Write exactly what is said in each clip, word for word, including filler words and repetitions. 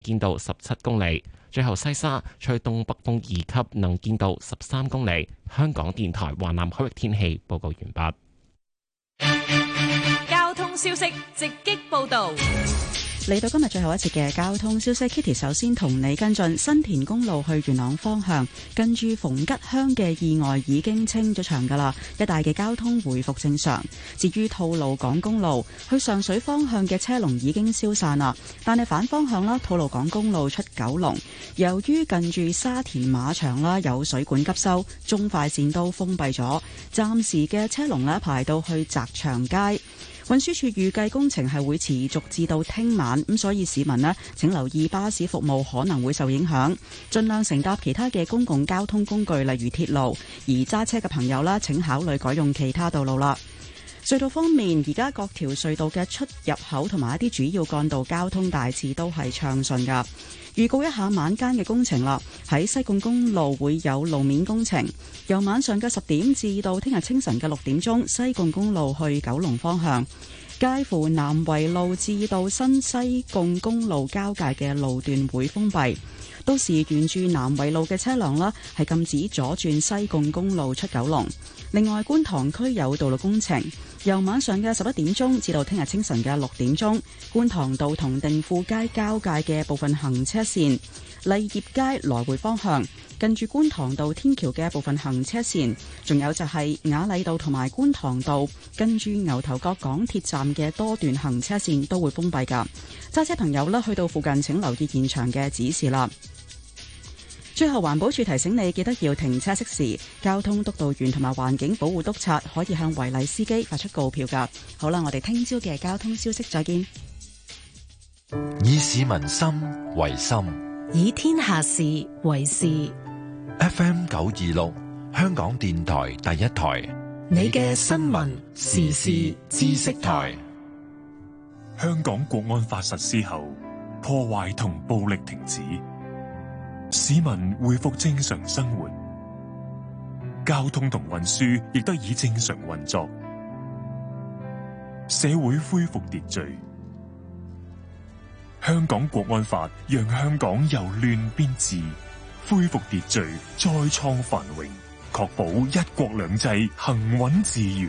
見到十七公里。最後西沙吹東北風二級，能見到十三公里。香港電台華南區域天氣報告完畢。交通消息直擊報道。 嚟到今日最後一節嘅交通消息 ，Kitty 首先同你跟進新田公路去元朗方向，近住逢吉鄉嘅意外已經清咗場噶啦，一帶嘅交通回復正常。至於吐露港公路去上水方向嘅車龍已經消散啦，但係反方向啦，吐露港公路出九龍，由於近住沙田馬場啦有水管急修，中快線都封閉咗，暫時嘅車龍呢排到去澤祥街。運輸署預計工程係會持續至到聽晚，咁所以市民呢請留意巴士服務可能會受影響，盡量乘搭其他嘅公共交通工具，例如鐵路。而揸車嘅朋友啦，請考慮改用其他道路啦。隧道方面，而家各條隧道嘅出入口同埋一啲主要幹道交通大致都係暢順噶。預告一下晚間嘅工程啦，喺西貢公路會有路面工程，由晚上嘅十點至到聽日清晨嘅六點鐘，西貢公路去九龍方向，介乎南圍路至到新西貢公路交界嘅路段會封閉。到時沿住南圍路嘅車輛啦，係禁止左轉西貢公路出九龍。另外，觀塘區有道路工程，由晚上嘅十一點鐘至到聽日清晨嘅六點鐘，觀塘道同定富街交界嘅部分行車線、麗業街來回方向，近住觀塘道天橋嘅部分行車線，仲有就係雅麗道同埋觀塘道跟住牛頭角港鐵站嘅多段行車線都會封閉㗎。揸車朋友呢，去到附近請留意現場嘅指示啦。最後，環保署提醒你記得要停車熄匙，交通督導員同埋環境保護督察可以向違例司機發出告票㗎。好啦，我哋聽朝嘅交通消息再見。 以市民心為心， 以天下事為事。 F M 九二六，香港電台第一台， 你嘅新聞時事知識台。 香港國安法實施後，破壞同暴力停止，市民恢復正常生活，交通同運輸亦得以正常運作，社會恢復秩序。香港國安法讓香港由亂變治，恢復秩序，再創繁榮，確保一國兩制行穩致遠。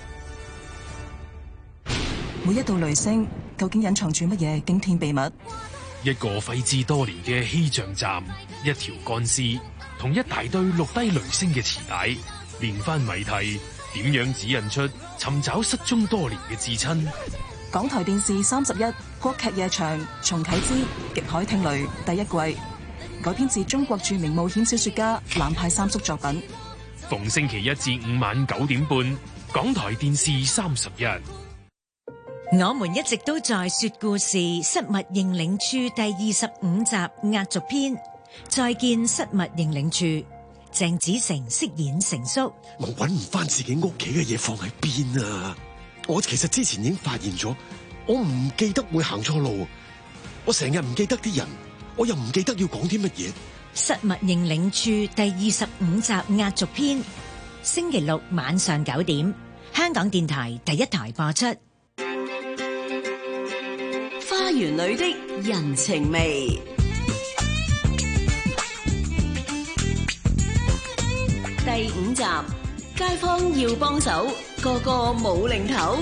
每一道雷聲究竟隱藏住乜嘢驚天秘密？ 一個廢置多年嘅氣象站，一條乾屍，同一大堆錄低雷聲嘅磁帶，連番謎題，點樣指引出尋找失蹤多年嘅至親？ 港台電視三十一國劇夜場重啟之極海聽雷第一季，改編自中國著名冒險小說家南派三叔作品。 逢星期一至五晚九點半，港台電視三十一。 我們一直都在說故事，失物認領處第二十五集壓軸篇，再見失物認領處。鄭子誠飾演成叔。 我搵唔翻自己屋企嘅嘢放喺邊啊！我其實之前已經發現咗，我唔記得會行錯路，我成日唔記得啲人，我又唔記得要講啲乜嘢。 失物認領處第二十五集壓軸篇，星期六晚上九點，香港電台第一台播出。 花園裏的人情味，第五集，街坊要幫手，個個冇零頭。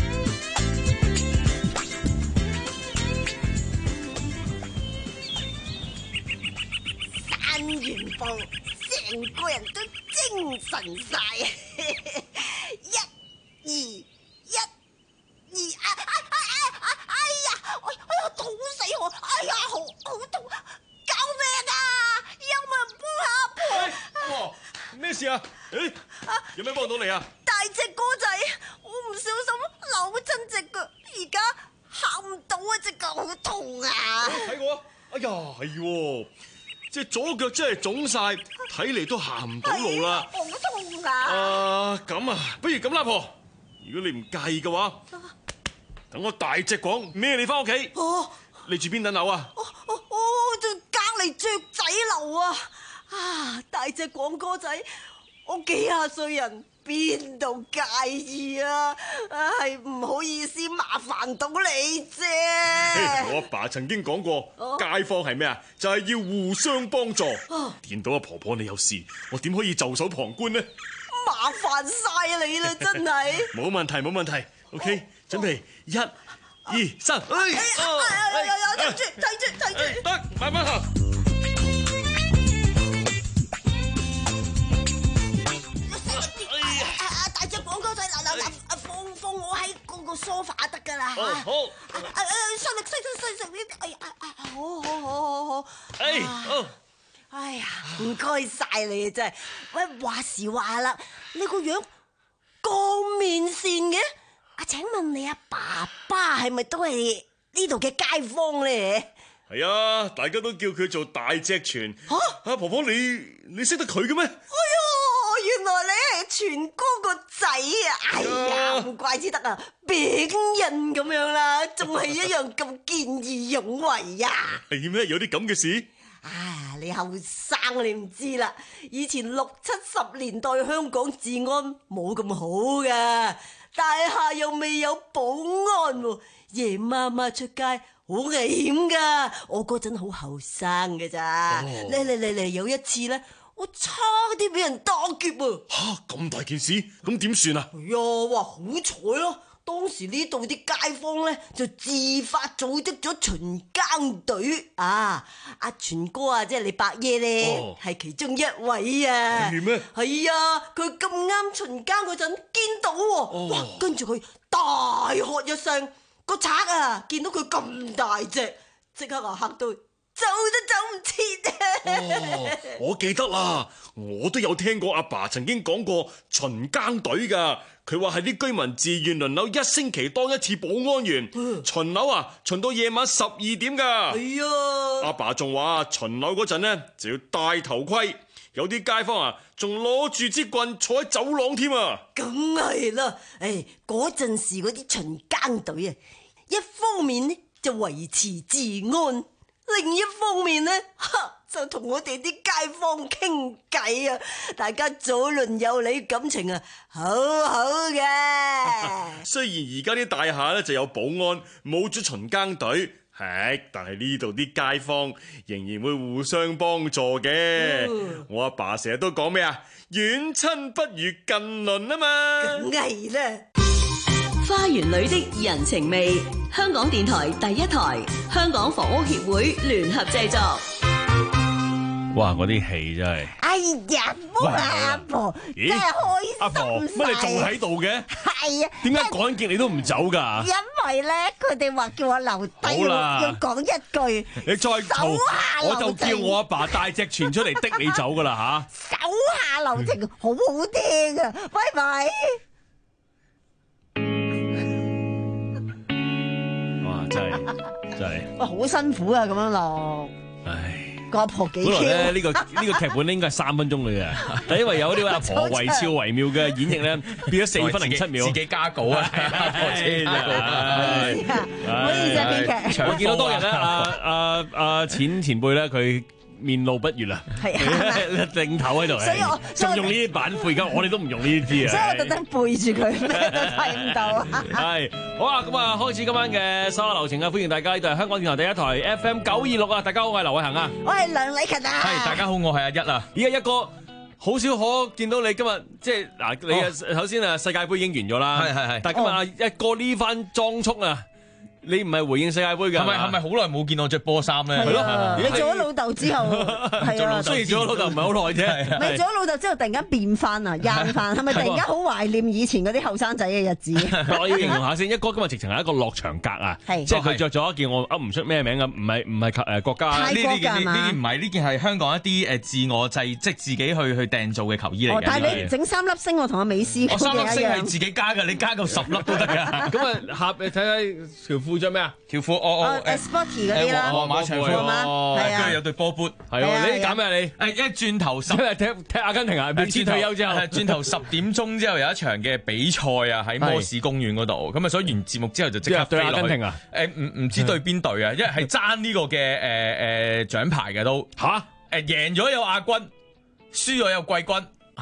散完步，成個人都精神晒。一、二、一、二，啊啊啊啊！哎呀，哎呀，痛死我！哎呀，好好痛！救命啊！有冇人幫下婆？ 咩事啊？誒，有咩幫到你啊？ 大隻哥仔，我唔小心扭親隻腳，而家行唔到啊！隻腳好痛啊！ 睇我啊！哎呀，係喎，隻左腳真係腫晒，睇嚟都行唔到路啦。 好痛啊！ 啊，咁啊，不如咁啦，婆，如果你唔介意嘅話，等我大隻講孭你翻屋企。 哦， 你住邊等樓啊？ 哦哦哦，就隔籬雀仔樓啊！啊，大隻廣哥仔，我幾廿歲人邊度介意啊？係唔好意思麻煩到你啫。 我阿爸曾經講過， 哦街坊係咩啊？就係要互相幫助。 哦見到阿婆婆你有事，我點可以袖手旁觀呢？ 麻煩晒你啦，真係。 冇問題，冇問題。OK，準備一、二、三。哎呀，有有有，睇住睇住睇住。 得，慢慢行。 大隻廣告仔，嗱嗱嗱，放放我喺嗰個梳化得㗎啦。 好，好。 誒誒，細力細細細細啲，哎呀，好好好好好。 哎，好。 哎呀，唔該晒你啊，真係。喂，話時話啦，你個樣咁面善嘅，啊，請問你阿爸爸係咪都係呢度嘅街坊咧？ 係啊，大家都叫佢做大隻全。吓，阿婆婆你你識得佢嘅咩？ 哎喲，原來你係全哥個仔啊！哎呀，唔怪之得啊，餅印咁樣啦，仲係一樣咁見義勇為呀！ 係咩？有啲咁嘅事？ 啊，你後生你唔知啦，以前六七十年代香港治安冇咁好噶，大廈又未有保安喎，夜媽媽出街好危險噶。我嗰陣好後生㗎咋，嚟嚟嚟嚟，有一次咧，我差啲俾人打劫啊！ 吓，咁大件事，咁點算啊？ 係啊，哇，好彩咯！當時呢度啲街坊咧就自發組織咗巡更隊啊！阿全哥啊，即係你伯爺咧，係、哦、其中一位啊！ 係咩？ 係啊，佢咁啱巡更嗰陣見到喎、哦，哇！跟住佢大喝一聲，個賊啊見到佢咁大隻，即刻啊嚇到走都走唔切啊！ 哦，我記得啦，我都有聽過阿爸曾經講過巡更隊㗎。佢話係啲居民自願輪流一星期當一次保安員，嗯、巡樓啊巡到夜晚十二點㗎。 係啊， 阿爸仲話巡樓嗰陣呢就要戴頭盔，有啲街坊啊仲攞住支棍坐喺走廊添啊。 梗係啦，誒嗰陣時嗰啲巡更隊啊，一方面呢就維持治安，另一方面呢，就同我哋啲街坊傾偈啊！大家早輪有你感情啊，好好嘅。 雖然而家啲大廈咧就有保安，冇咗巡更隊，係，但係呢度啲街坊仍然會互相幫助嘅。嗯、我阿爸成日都講咩啊？遠親不如近鄰啊嘛。 梗係啦。 花園裏的人情味，香港電台第一台，香港房屋協會聯合製作。 哇！嗰啲戲真係， 哎呀，唔好啊，阿婆，真係開心晒。 阿婆，乜你仲喺度嘅？ 係啊， 點解趕極你都唔走㗎？ 因為咧，佢哋話叫我留低，要講一句。 你再嘈，我就叫我阿爸帶隻船出嚟滴你走㗎啦吓！ 手下留情，好好聽啊！拜拜。 哇！真係真係， 哇，好辛苦啊，咁樣落。 唉。 個阿婆幾 Q？ 本來咧呢個呢個劇本咧應該係三分鐘嚟嘅，但因為有呢位阿婆惟肖惟妙嘅演繹咧，變咗四分零七秒， 自己加稿啊！阿婆自己加稿， 唔好意思啊，編劇。 我見到當日咧，阿阿阿錢前輩咧，佢面露不悅啊，定頭喺度， 所以我仲用呢啲板斧，而家我哋都唔用呢啲字啊， 所以我特登背住佢，咩都睇唔到啊。 係好啊，咁啊，開始今晚嘅收下流程啊，歡迎大家，呢度係香港電台第一台 F M 九二六啊，大家好，我係劉偉恒啊， 我係梁禮勤啊， 係大家好，我係阿一啊， 而家一個好少可見到你今日即係嗱，你啊首先啊世界盃已經完咗啦， 係係係， 但係今日啊一個呢番裝束啊。你唔係回應世界盃㗎？係咪係咪好耐冇見我着波衫咧？ 係咯，你做咗老豆之後，係啊， 雖然做咗老豆唔係好耐啫。 咪做咗老豆之後，突然間變翻啊，硬翻，係咪突然間好懷念以前嗰啲後生仔嘅日子？ 我要形容下先，一哥今日直情係一個落場格啊，即係佢着咗一件我噏唔出咩名嘅，唔係唔係誒國家呢呢件呢件唔係呢件係香港一啲誒自我製即係自己去去訂做嘅球衣嚟嘅。 但係你整三粒星，我同阿美斯， 我三粒星係自己加㗎，你加夠十粒都得㗎。 咁啊，下你睇睇條褲着咩啊？ 條褲我我誒 sporty 嗰啲啦， 皇馬長褲嘛，係啊， 跟住有對波砵， 係喎，你揀咩你？ 誒一轉頭十， 踢踢阿根廷啊，轉退休之後， 轉頭十點鐘之後有一場嘅比賽啊，喺摩士公園嗰度，咁啊，所以完節目之後就即刻對阿根廷啊？ 誒唔唔知對邊隊啊？因為係爭呢個嘅誒誒獎牌嘅都嚇，誒贏咗有亞軍，輸咗有季軍，係啦。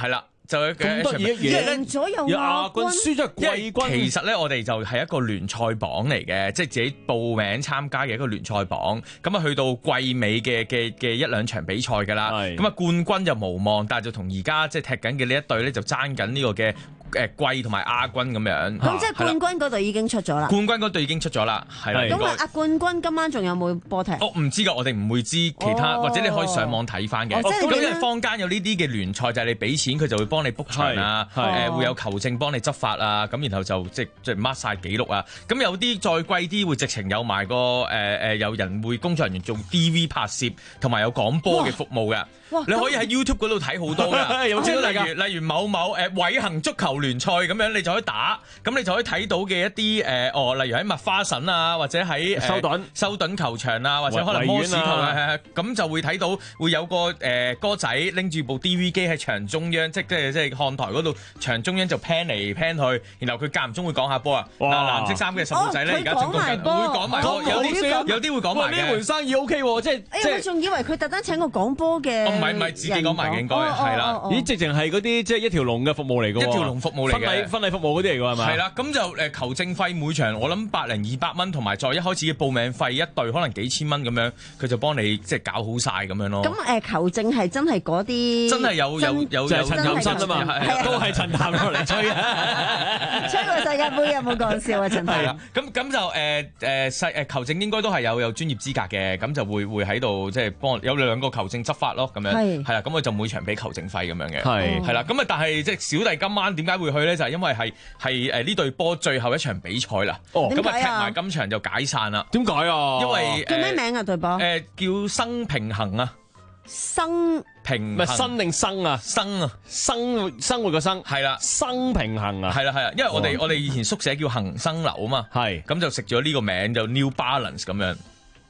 就咁得意嘅嘢， 贏咗又亞軍，輸咗係季軍。 其實咧，我哋就係一個聯賽榜嚟嘅，即係自己報名參加嘅一個聯賽榜。咁啊，去到季尾嘅嘅嘅一兩場比賽㗎啦。咁啊，冠軍就無望，但係就同而家即係踢緊嘅呢一隊咧，就爭緊呢個嘅誒季同埋亞軍咁樣。 咁即係冠軍嗰隊已經出咗啦。 冠軍嗰隊已經出咗啦，係啦。 咁啊，阿冠軍今晚仲有冇波踢？ 我唔知㗎，我哋唔會知其他，或者你可以上網睇翻嘅。咁因為坊間有呢啲嘅聯賽，就係你俾錢，佢就會幫你 book 場啊，誒會有球證幫你執法啊，咁然後就即即 mark 晒記錄啊。咁有啲再貴啲，會直情有埋個誒誒有人會工作人員做 D V 拍攝，同埋有廣播嘅服務嘅。你可以喺 YouTube 嗰度睇好多㗎，即係例如例如某某誒偉恒足球聯賽咁樣，你就可以打，咁你就可以睇到嘅一啲誒哦，例如喺麥花臣啊，或者喺修頓修頓球場啊，或者可能摩士球啊，咁就會睇到會有個誒哥仔拎住部 D V 機喺場中央，即係即係看台嗰度場中央就 pan 嚟 pan 去，然後佢間唔中會講下波啊。嗱，藍色衫嘅十號仔咧，而家仲講緊，會講埋波，有啲有啲會講埋嘅。 呢門生意 OK 喎，即係即係我仲以為佢特登請個講波嘅。 唔係唔係自己講埋嘅應該係啦。 咦，直情係嗰啲即係一條龍嘅服務嚟㗎喎。 一條龍服務嚟嘅。婚禮婚禮服務嗰啲嚟㗎係咪？係啦，咁就誒球證費每場我諗百零二百蚊，同埋再一開始嘅報名費一隊可能幾千蚊咁樣，佢就幫你即係搞好晒咁樣咯。 咁誒球證係真係嗰啲真係有有有有陳友新啊嘛，都係陳談落嚟吹啊！ 吹過世界盃有冇講笑啊？陳談。係啦，咁咁就誒誒世誒球證應該都係有有專業資格嘅，咁就會會喺度即係幫有兩個球證執法咯，咁樣係啦，咁佢就每場俾球證費咁樣嘅，係係啦，咁啊但係即係小弟今晚點解會去咧？就係因為係係誒呢隊波最後一場比賽啦，咁啊踢埋今場就解散啦。 點解啊？ 因為叫咩名啊隊波？ 誒叫生平衡啊， 生平唔係生定生啊？ 生啊， 生生活個生係啦， 生平衡啊， 係啦係啦，因為我哋我哋以前宿舍叫恒生樓啊嘛，係咁就食咗呢個名就 New Balance 咁樣。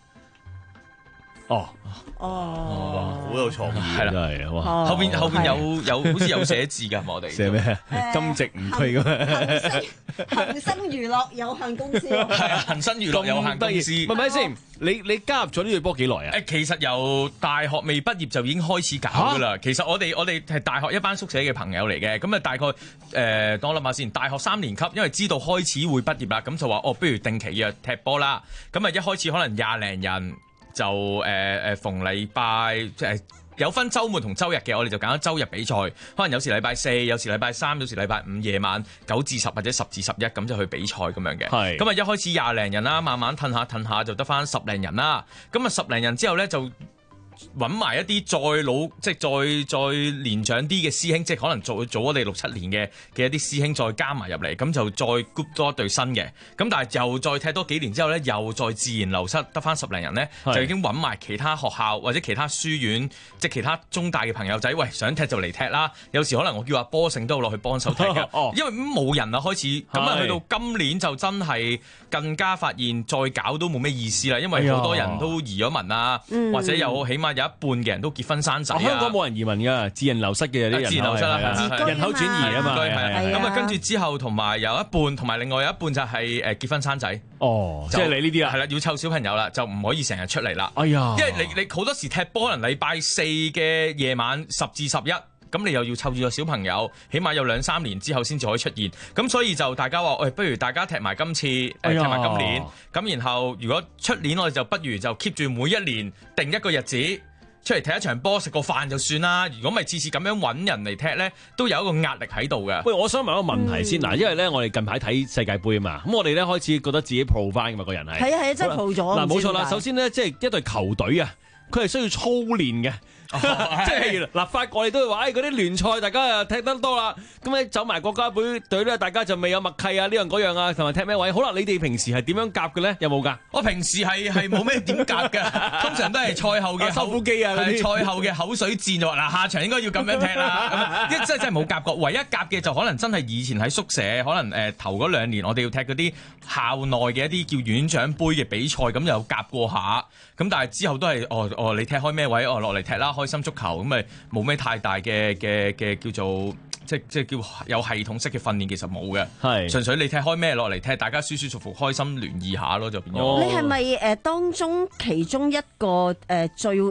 哦哦， 好有創意， 係啦， 係哇！ 後邊後邊有有好似有寫字㗎，我哋寫咩？金值唔退咁樣。 恒生娛樂有限公司係啊，恒生娛樂有限公司。 咪咪先，你你加入咗呢隊波幾耐啊？ 誒，其實由大學未畢業就已經開始搞㗎啦。其實我哋我哋係大學一班宿舍嘅朋友嚟嘅，咁啊大概誒，當我諗下先，大學三年級，因為知道開始會畢業啦，咁就話哦，不如定期約踢波啦。咁啊一開始可能廿零人。就誒誒、呃、逢禮拜即係有分週末同週日嘅，我哋就揀咗週日比賽。可能有時禮拜四，有時禮拜三，有時禮拜五夜晚九至十或者十至十一咁就去比賽咁樣嘅。係咁啊，一開始廿零人啦，慢慢褪下褪下就得返十零人啦。咁啊十零人之後咧就揾埋一啲再老，即係再再年長啲嘅師兄，即係可能做做我哋六七年嘅嘅一啲師兄，再加埋入嚟，咁就再 group 多一隊新嘅。咁但係又再踢多幾年之後咧，又再自然流失，得翻十零人咧，就已經揾埋其他學校或者其他書院，即係其他中大嘅朋友仔，喂，想踢就嚟踢啦。有時可能我叫阿波勝都有落去幫手踢嘅，哦、因為冇人啊開始，咁啊去到今年就真係更加發現再搞都冇咩意思啦，因為好多人都移咗民啊，嗯、或者有起碼有一半嘅人都結婚生仔、啊哦、香港冇人移民㗎，自然流失嘅啲人，自然流失啦，人口轉移啊嘛。 咁啊，跟住之後同埋有一半，同埋另外有一半就係誒結婚生仔。 哦，就即係你呢啲啊？ 係啦，要湊小朋友啦，就唔可以成日出嚟啦。 哎呀， 因為你你好多時踢波，可能禮拜四嘅夜晚十至十一，咁你又要湊住個小朋友，起碼有兩三年之後先至可以出現。咁所以就大家話，喂、哎，不如大家踢埋今次，誒、呃，踢埋今年。咁然後如果出年我哋就不如就 keep 住每一年定一個日子。出嚟踢一場波，食個飯就算啦。如果唔係次次咁樣揾人嚟踢咧，都有一個壓力喺度嘅。 喂，我想問一個問題先嗱，嗯、因為咧我哋近排睇世界盃啊嘛，咁我哋咧開始覺得自己 pro 翻㗎嘛，個人係係啊係啊，真係 pro 咗。 嗱，冇錯啦，首先咧即係一隊球隊啊，佢係需要操練嘅。即係嗱，法國你都會話，誒嗰啲聯賽大家又踢得多啦，咁咧走埋國家隊隊咧，大家就未有默契啊，呢樣嗰樣啊，同埋踢咩位？好啦，你哋平時係點樣夾嘅咧？有冇㗎？ 我平時係係冇咩點夾嘅，通常都係賽後嘅收腹肌啊， 係賽後嘅口水戰就話嗱，下場應該要咁樣踢啦。一真係真係冇夾過，唯一夾嘅就可能真係以前喺宿舍，可能誒、呃、頭嗰兩年我哋要踢嗰啲校內嘅一啲叫院長杯嘅比賽，咁有夾過下。咁但係之後都係哦哦，你踢開咩位？哦落嚟踢啦，開心足球咁咪冇咩太大嘅嘅嘅叫做即即叫有系統式嘅訓練，其實冇嘅，係是純粹你踢開咩落嚟踢，大家舒舒服服開心聯誼下咯，就變咗。 你係咪誒當中其中一個誒、呃、最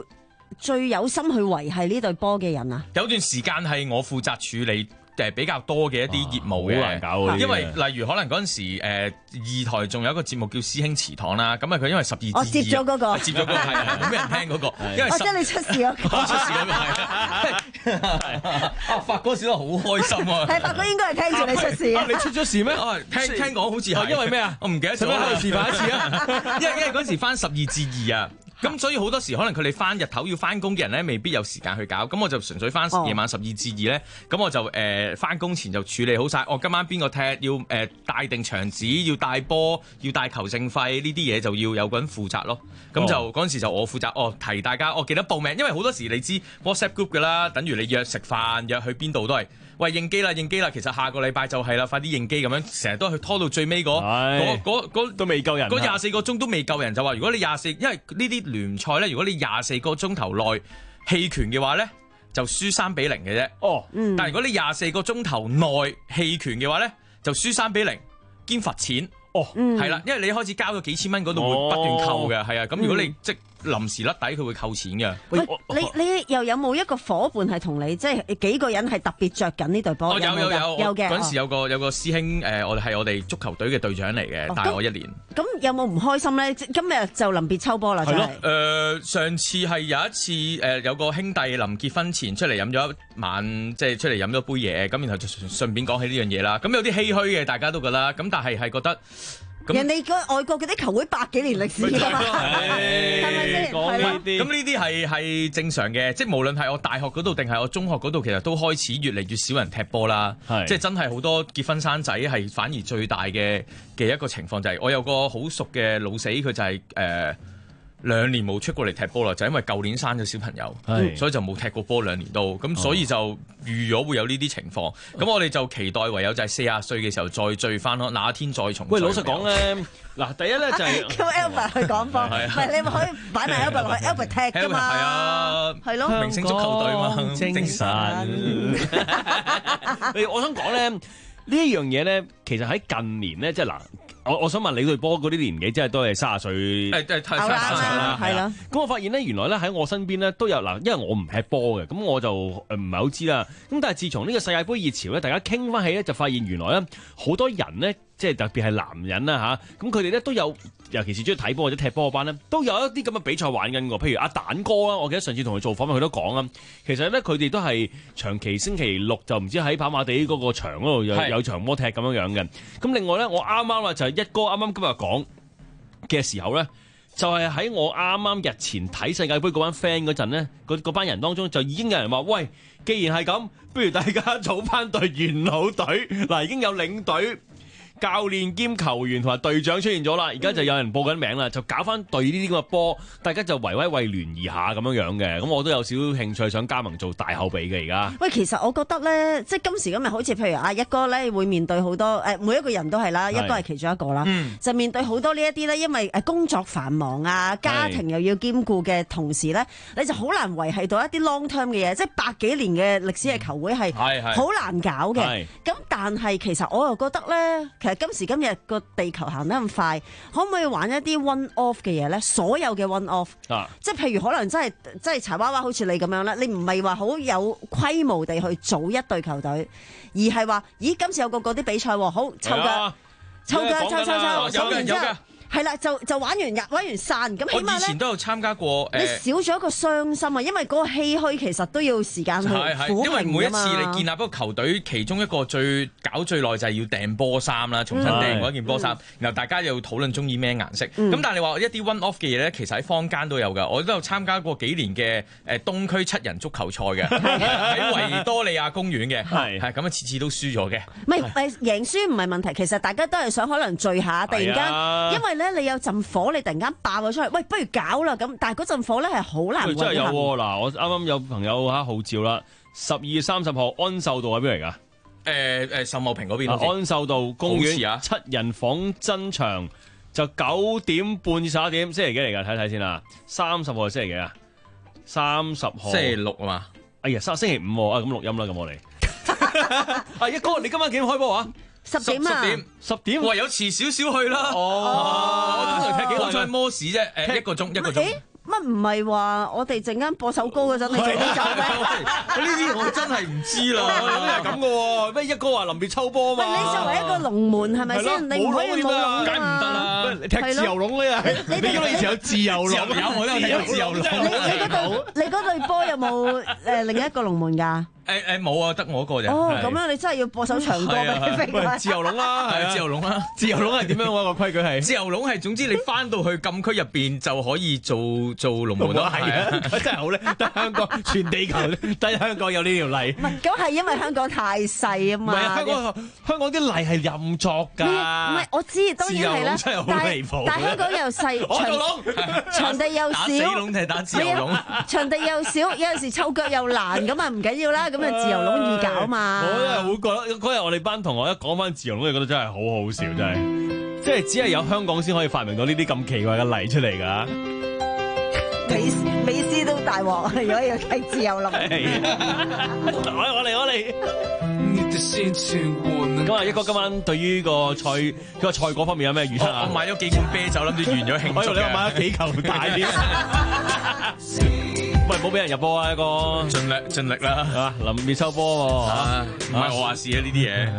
最有心去維係呢隊波嘅人啊？ 有段時間係我負責處理誒比較多嘅一啲業務嘅， 好難搞啊因為例如可能嗰陣時誒、呃、二台仲有一個節目叫師兄祠堂啦，咁啊佢因為十二至二， 我接咗嗰個， 接咗嗰個係啊，冇咩人聽嗰個，因為哦，即係你出事嗰個， 我出事嗰個係啊，發嗰時都好開心啊！ 係發哥應該係聽住你出事啊！ 你出咗事咩？ 哦，聽聽講好似係， 因為咩啊？ 我唔記得咗， 使唔使喺度示範一次啊？因為因為嗰陣時翻十二至二啊。咁所以好多時可能佢哋翻日頭要翻工嘅人咧，未必有時間去搞。咁我就純粹翻夜晚十二至二咧，咁我就誒翻工前就處理好晒。我、哦、今晚邊個踢要誒、呃、帶定場子，要帶波，要帶球證費呢啲嘢就要有個人負責咯。咁就嗰陣、哦、時就我負責，哦提大家，我、哦、記得報名，因為好多時你知 WhatsApp group 噶啦，等於你約食飯、約去邊度都係。喂，應機啦，應機啦！其實下個禮拜就係啦，快啲應機咁樣，成日都去拖到最尾嗰嗰嗰都未夠人， 嗰廿四個鐘都未夠人，就話如果你廿四，因為呢啲聯賽咧，如果你廿四個鐘頭內棄權嘅話咧，就輸三比零嘅啫。 哦， 嗯、但係如果你廿四個鐘頭內棄權嘅話咧，就輸三比零兼罰錢。哦，係啦，因為你開始交咗幾千蚊嗰度會不斷扣嘅，係啊、哦。咁如果你、嗯、即臨時甩底，佢會扣錢嘅。 喂，你你又有冇一個伙伴係同你，即係幾個人係特別着緊呢隊波？ 哦，有有有， 有嘅。 嗰陣時有個有個師兄，誒，我哋係我哋足球隊嘅隊長嚟嘅，大我一年。 咁有冇唔開心咧？今日就臨別抽波啦，真係。 誒，上次係有一次，誒，有個兄弟臨結婚前出嚟飲咗一晚，即係出嚟飲咗杯嘢，咁然後就順便講起呢樣嘢啦。咁有啲唏噓嘅，大家都覺得，咁但係係覺得。 人哋個外國嗰啲球會百幾年歷史㗎嘛，係咪先？ 講呢啲，咁呢啲係係正常嘅，即係無論係我大學嗰度定係我中學嗰度，其實都開始越嚟越少人踢波啦。即係真係好多結婚生仔係反而最大嘅嘅一個情況就係，我有個好熟嘅老死，佢就係誒兩年冇出過嚟踢波啦，就因為舊年生咗小朋友，所以就冇踢過波兩年都，咁所以就預咗會有呢啲情況。咁我哋就期待唯有就係四十歲嘅時候再聚翻咯，那天再重聚。 喂，老實講咧，嗱，第一咧就係叫 Albert 去講波，唔係你咪可以擺埋 Albert 落去 Albert 踢㗎嘛， 係啊， 係咯， 明星足球隊嘛， 精神。我想講咧呢一樣嘢咧，其實喺近年咧，即係嗱。我我想問你對波嗰啲年紀，即係都係三十歲， 誒誒，太三十歲啦， 係啦。 咁我發現咧，原來咧喺我身邊咧都有嗱，因為我唔踢波嘅，咁我就誒唔係好知啦。咁但係自從呢個世界盃熱潮咧，大家傾翻起咧，就發現原來咧好多人咧，即係特別係男人啦嚇，咁佢哋咧都有，尤其是中意睇波或者踢波嗰班咧，都有一啲咁嘅比賽玩緊㗎。譬如阿蛋哥啊，我記得上次同佢做訪問，佢都講啊，其實咧佢哋都係長期星期六就唔知喺跑馬地嗰個場嗰度有有場波踢咁樣樣嘅。咁另外咧，我啱啱啦就係一哥啱啱今日講嘅時候咧，就係喺我啱啱日前睇世界盃嗰班 friend 嗰陣咧，嗰班人當中就已經有人話：喂，既然係咁，不如大家組翻隊元老隊。嗱，已經有領隊、教練兼球員同埋隊長出現咗啦，而家就有人報緊名啦，就搞翻隊呢啲咁嘅波，大家就圍威為聯誼下咁樣樣嘅。咁我都有少少興趣想加盟做大後備嘅而家。 喂，其實我覺得咧，即係今時今日好似譬如阿一哥咧，會面對好多誒，每一個人都係啦，一哥係其中一個啦，嗯、就面對好多呢一啲咧，因為誒工作繁忙啊，家庭又要兼顧嘅同時咧，你就好難維係到一啲 long term 嘅嘢，即係百幾年嘅歷史嘅球會係好難搞嘅。咁但係其實我又覺得咧，其實今時今日個地球行得咁快，可唔可以玩一啲 one off 嘅嘢咧？所有嘅 one off，、啊、即係譬如可能真係真係柴娃娃好似你咁樣啦，你唔係話好有規模地去組一隊球隊，而係話咦今次有個嗰啲比賽，好湊腳湊腳湊湊湊，然之後係啦，就就玩完日玩完散，咁起碼咧， 我以前都有參加過。 你少咗一個傷心啊，因為嗰個唏噓其實都要時間去撫平。 因為每一次你建立一個球隊，其中一個最搞最耐就係要訂波衫啦，重新訂嗰件波衫，嗯、然後大家又討論中意咩顏色。咁、嗯、但係你話一啲 one off 嘅嘢咧，其實喺坊間都有㗎。我都有參加過幾年嘅誒東區七人足球賽嘅，喺維多利亞公園嘅，係係咁啊，次次都輸咗嘅。 唔係誒，贏輸唔係問題，其實大家都係想可能聚下，突然間，啊、因為咧你有陣火，你突然間爆咗出嚟，喂，不如搞啦咁。但係嗰陣火咧係好難搵。 真係有嗱，我啱啱有朋友嚇號召啦，十二月三十號安秀道喺邊嚟㗎？ 誒誒，秀茂坪嗰邊。 安秀道公園、啊、七人仿真場就九點半至十一點，星期幾嚟㗎？睇睇先啦。三十號係星期幾啊？三十號星期六啊嘛？ 哎呀，三星期五啊，咁錄音啦，咁我哋。啊，一哥，你今晚幾點開波啊？ 十點啊！ 十點， 十點。 哇，有遲少少去啦。哦，我通常踢幾個鐘摩士啫？誒，一個鐘，一個鐘。 乜唔係話我哋陣間播首歌嗰陣你早啲走咩？ 呢啲我真係唔知啦， 我諗係咁嘅喎。咩一哥話臨別秋波嘛？ 喂，你作為一個龍門係咪先？你唔可以冇龍梗唔得啦！你踢自由龍咧，你你記得以前有自由龍， 有我都有睇過自由龍。 你你嗰隊你嗰隊波有冇誒另一個龍門㗎？ 誒誒冇啊，得我一個啫。 哦，咁樣你真係要播首長歌俾你飛。 自由龍啦， 係啊，自由龍啦。 自由龍係點樣喎？個規矩係？ 自由龍係總之你翻到去禁區入邊就可以做做龍門咯。 係啊，真係好叻，得香港全地球得香港有呢條例。 唔係，咁係因為香港太細啊嘛。 唔係啊，香港香港啲例係任作㗎。 唔係，我知當然係啦。 真係好離譜。 但係香港又細，場地又少。打死龍定係打自由龍？ 場地又少，有陣時臭腳又爛，咁啊唔緊要啦。咁啊自由龍易搞嘛。 我真係會覺得嗰日我哋班同學一講翻自由龍，就覺得真係好好笑，真係。即係只係有香港先可以發明到呢啲咁奇怪嘅例出嚟㗎。 美美斯都大鑊，如果要睇自由龍。 我我嚟我嚟。咁啊，一哥今晚對於個賽個賽果方面有咩預測啊？ 我買咗幾罐啤酒，諗住完咗慶祝嘅。 我以為你買咗幾球大添。喂，唔好俾人入波啊！一哥， 盡力盡力啦嚇，臨別收波喎嚇， 唔係我話事啊呢啲嘢。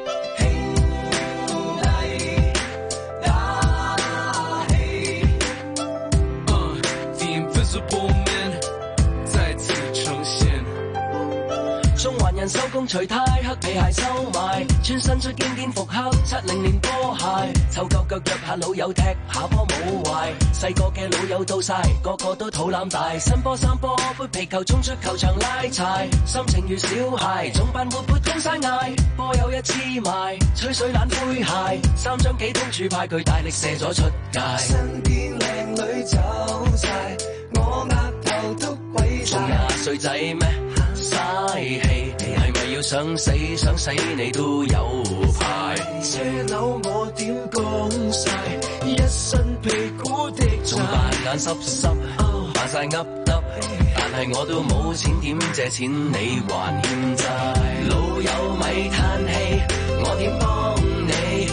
中環人收工除呔，黑皮鞋收埋，穿身出經典復刻七零年波鞋，湊夠腳約下老友踢下波冇壞，細個嘅老友到晒，個個都肚腩大，新波三波杯皮球衝出球場拉柴，心情如小孩，總扮活潑通晒嗌，波有一黐埋，吹水懶灰鞋，三張幾通柱派佢大力射咗出界，身邊靚女走晒，我額頭都鬼晒，仲廿歲仔咩？嘥氣，係咪要想死想死你都有排？車樓我點講晒，一身屁股的仲扮眼濕濕，扮晒噏耷，但係我都冇錢點借錢你還欠債？老友咪嘆氣，我點幫你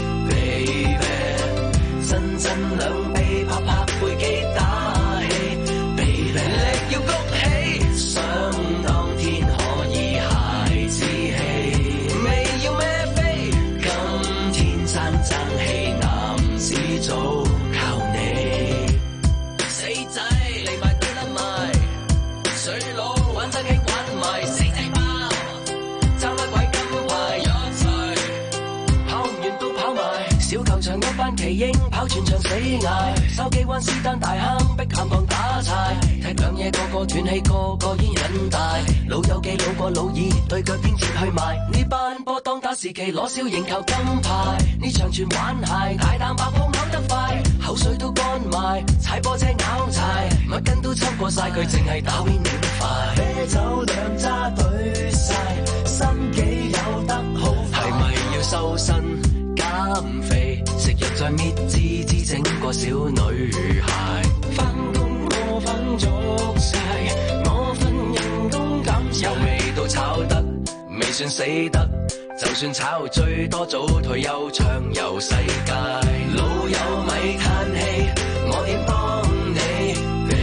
baby？ 真真兩臂拍拍背肌打氣 baby， 力要谷起想當天可以孩子氣，未要孭飛，今天爭爭氣男子組靠你，死仔嚟埋對得埋，水佬玩得起玩埋，死仔包爭乜鬼金牌一齊，跑唔完都跑埋，小球場一班奇英跑全場死捱，筲箕灣斯丹大坑碧咸塘打柴，踢兩嘢個個斷氣，個個煙癮大，老友記老過老二，對腳經切去埋，呢班波當打時期攞小型球金牌，呢場全玩鞋，大啖爆泡咬得快，口水都乾埋，踩波車咬柴，乜根都抽過晒，佢淨係打邊點快，啤酒兩揸對晒，心機有得好，係咪要瘦身減肥，食藥再搣枝枝整個小女孩，返工我分足晒，我份人工減又未到炒得，未算死得，就算炒最多早退休暢遊世界，老友咪嘆氣，我點幫你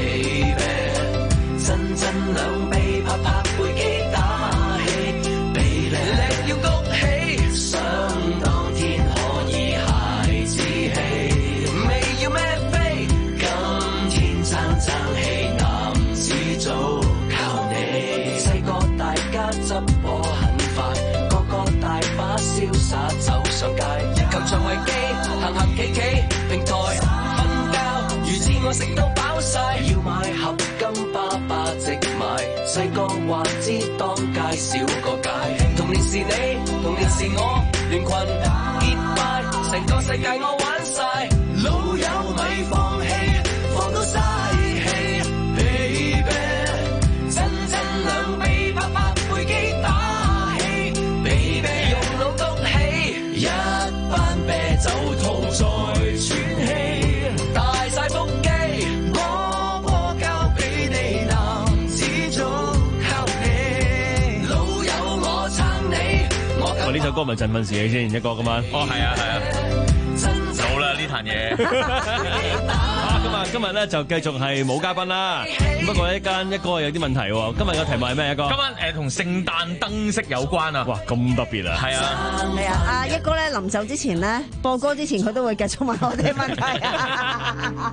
baby？ 真真兩臂拍拍背肌打氣 baby， 力要谷起想當天可以孩子氣，未要孭飛，今天爭爭氣男子組靠你，細個大家執波很快，個個大把瀟灑走上街，球場為機行行企企平台瞓覺，如知我食到飽晒，要買合金巴巴即買，細個話知當街少個界，童年是你，童年是我，聯群結拜，成個世界我玩晒，老友咪放棄，放到嘥氣 baby， 真真兩臂拍拍背肌打氣 baby， 用腦谷起一班啤酒肚再喘氣，大晒腹肌，我波交俾你男子組靠你，老友我撐你，我喂，呢首歌咪振奮士氣先，一哥今晚。 哦，係啊，係啊，老啦呢壇嘢。 啊，今日啊，今日咧就繼續係冇嘉賓啦。不過一間一哥有啲問題喎。今日嘅題目係咩？一哥？ 今晚誒同聖誕燈飾有關啊！ 哇，咁特別啊！ 係啊， 係啊，阿一哥咧臨走之前咧播歌之前，佢都會繼續問我哋問題啊。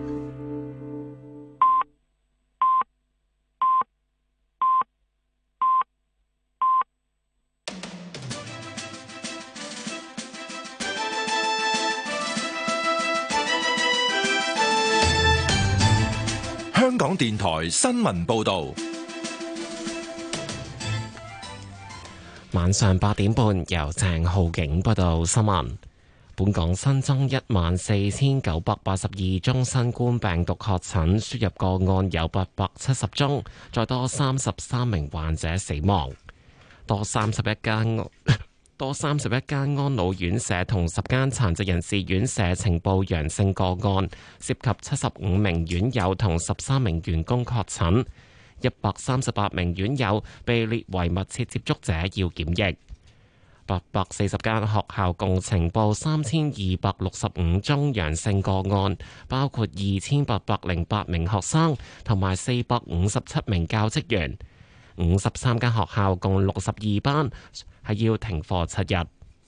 香港電台新聞報道， 晚上八點半由鄭浩景報道新聞。本港新增一萬四千九百八十二宗新冠病毒確診，輸入個案有八百七十宗，再多三十三名患者死亡，多三十一間多三十一間安老院舍同十間殘疾人士院舍呈報陽性個案，涉及七十五名院友同十三名員工確診，一百三十八名院友被列為密切接觸者要檢疫。八百四十間學校共呈報三千二百六十五宗陽性個案，包括二千八百零八名學生同埋四百五十七名教職員。五十三間學校共六十二班係要停課七日。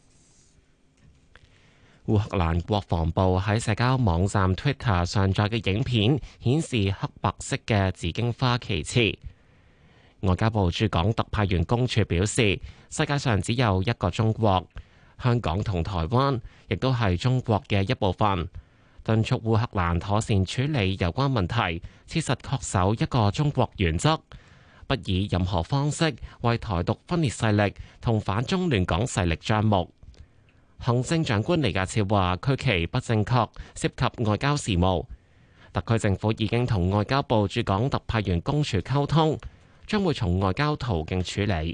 烏克蘭國防部喺社交網站 Twitter 上載嘅影片顯示黑白色嘅紫荊花旗幟。外交部駐港特派員公署表示，世界上只有一個中國，香港同台灣亦都係中國嘅一部分，敦促烏克蘭妥善處理有關問題，切實恪守一個中國原則，不以任何方式為台獨分裂勢力同反中亂港勢力張目。行政長官李家超話：區旗不正確，涉及外交事務。特區政府已經同外交部駐港特派員公署溝通，將會從外交途徑處理。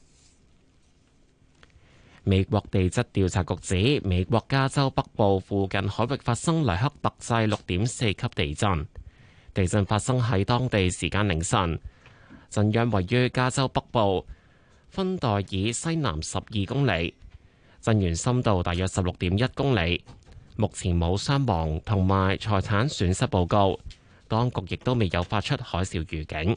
美國地質調查局指，美國加州北部附近海域發生黎克特制六點四級地震，地震發生喺當地時間凌晨。震央位於加州北部芬代爾西南十二公里，震源深度大約十六點一公里。目前冇傷亡同埋財產損失報告，當局亦都未有發出海嘯預警。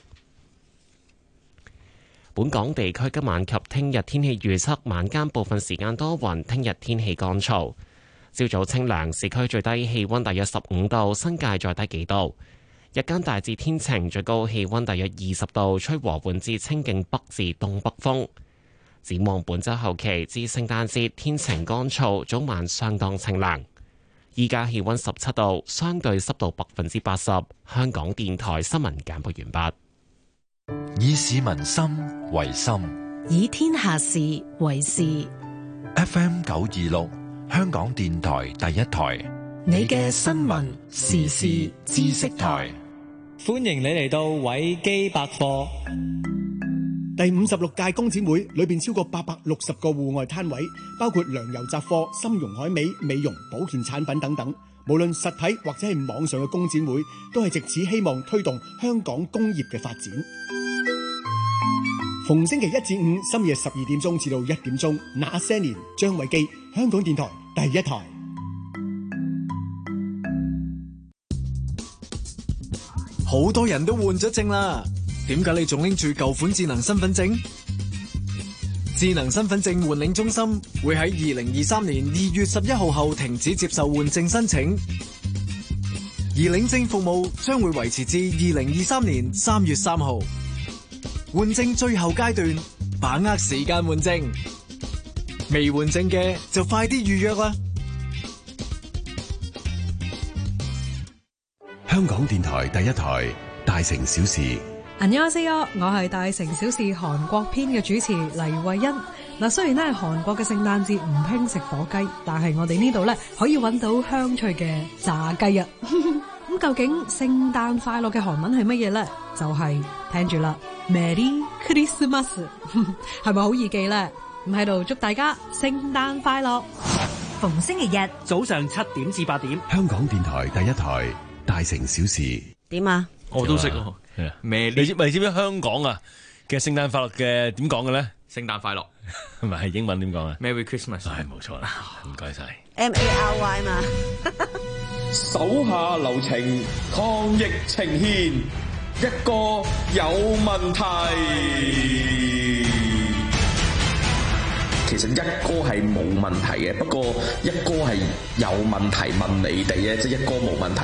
本港地區今晚及聽日天氣預測：晚間部分時間多雲，聽日天氣乾燥，朝早清涼，市區最低氣溫大約十五度，新界再低幾度。日間大致天晴，最高氣溫大約二十度，吹和緩至清勁北至東北風。展望本週後期至聖誕節，天晴乾燥，早晚相當清涼。依家氣溫十七度，相對濕度百分之八十。香港電台新聞簡報完畢。 以市民心為心， 以天下事為事。 F M 九二六，香港電台第一台， 你嘅新聞時事知識台。 歡迎你嚟到維基百貨。 第五十六屆工展會裏邊超過八百六十個戶外攤位，包括糧油雜貨、參茸海味、美容保健產品等等。無論實體或者係網上嘅工展會，都係藉此希望推動香港工業嘅發展。逢星期一至五深夜十二點鐘至到一點鐘，那些年張偉基，香港電台第一台。 好多人都換咗證啦，點解你仲拎住舊款智能身份證？智能身份證換領中心會喺二零二三年二月十一號後停止接受換證申請，而領證服務將會維持至二零二三年三月三號。換證最後階段，把握時間換證，未換證嘅就快啲預約啦！ 香港電台第一台大城小事。 안녕하세요，我係大城小事韓國篇嘅主持黎慧欣。嗱，雖然咧韓國嘅聖誕節唔興食火雞，但係我哋呢度咧可以揾到香脆嘅炸雞啊！咁究竟聖誕快樂嘅韓文係乜嘢咧？就係、是、聽住啦 ，Merry Christmas， 係咪好易記咧？咁喺度祝大家聖誕快樂！ 逢星期日早上七點至八點， 香港電台第一台大城小事。 點啊？ 我都識喎。咩？你知咪知唔知香港啊嘅聖誕快樂嘅點講嘅咧？ 聖誕快樂， 係咪係英文點講啊 ？Merry Christmas， 係冇錯啦，唔該晒。 M A R Y 嘛。 手下留情，抗疫呈獻，一哥有問題。其實一哥係冇問題嘅，不過一哥係有問題問你哋嘅，即係一哥冇問題。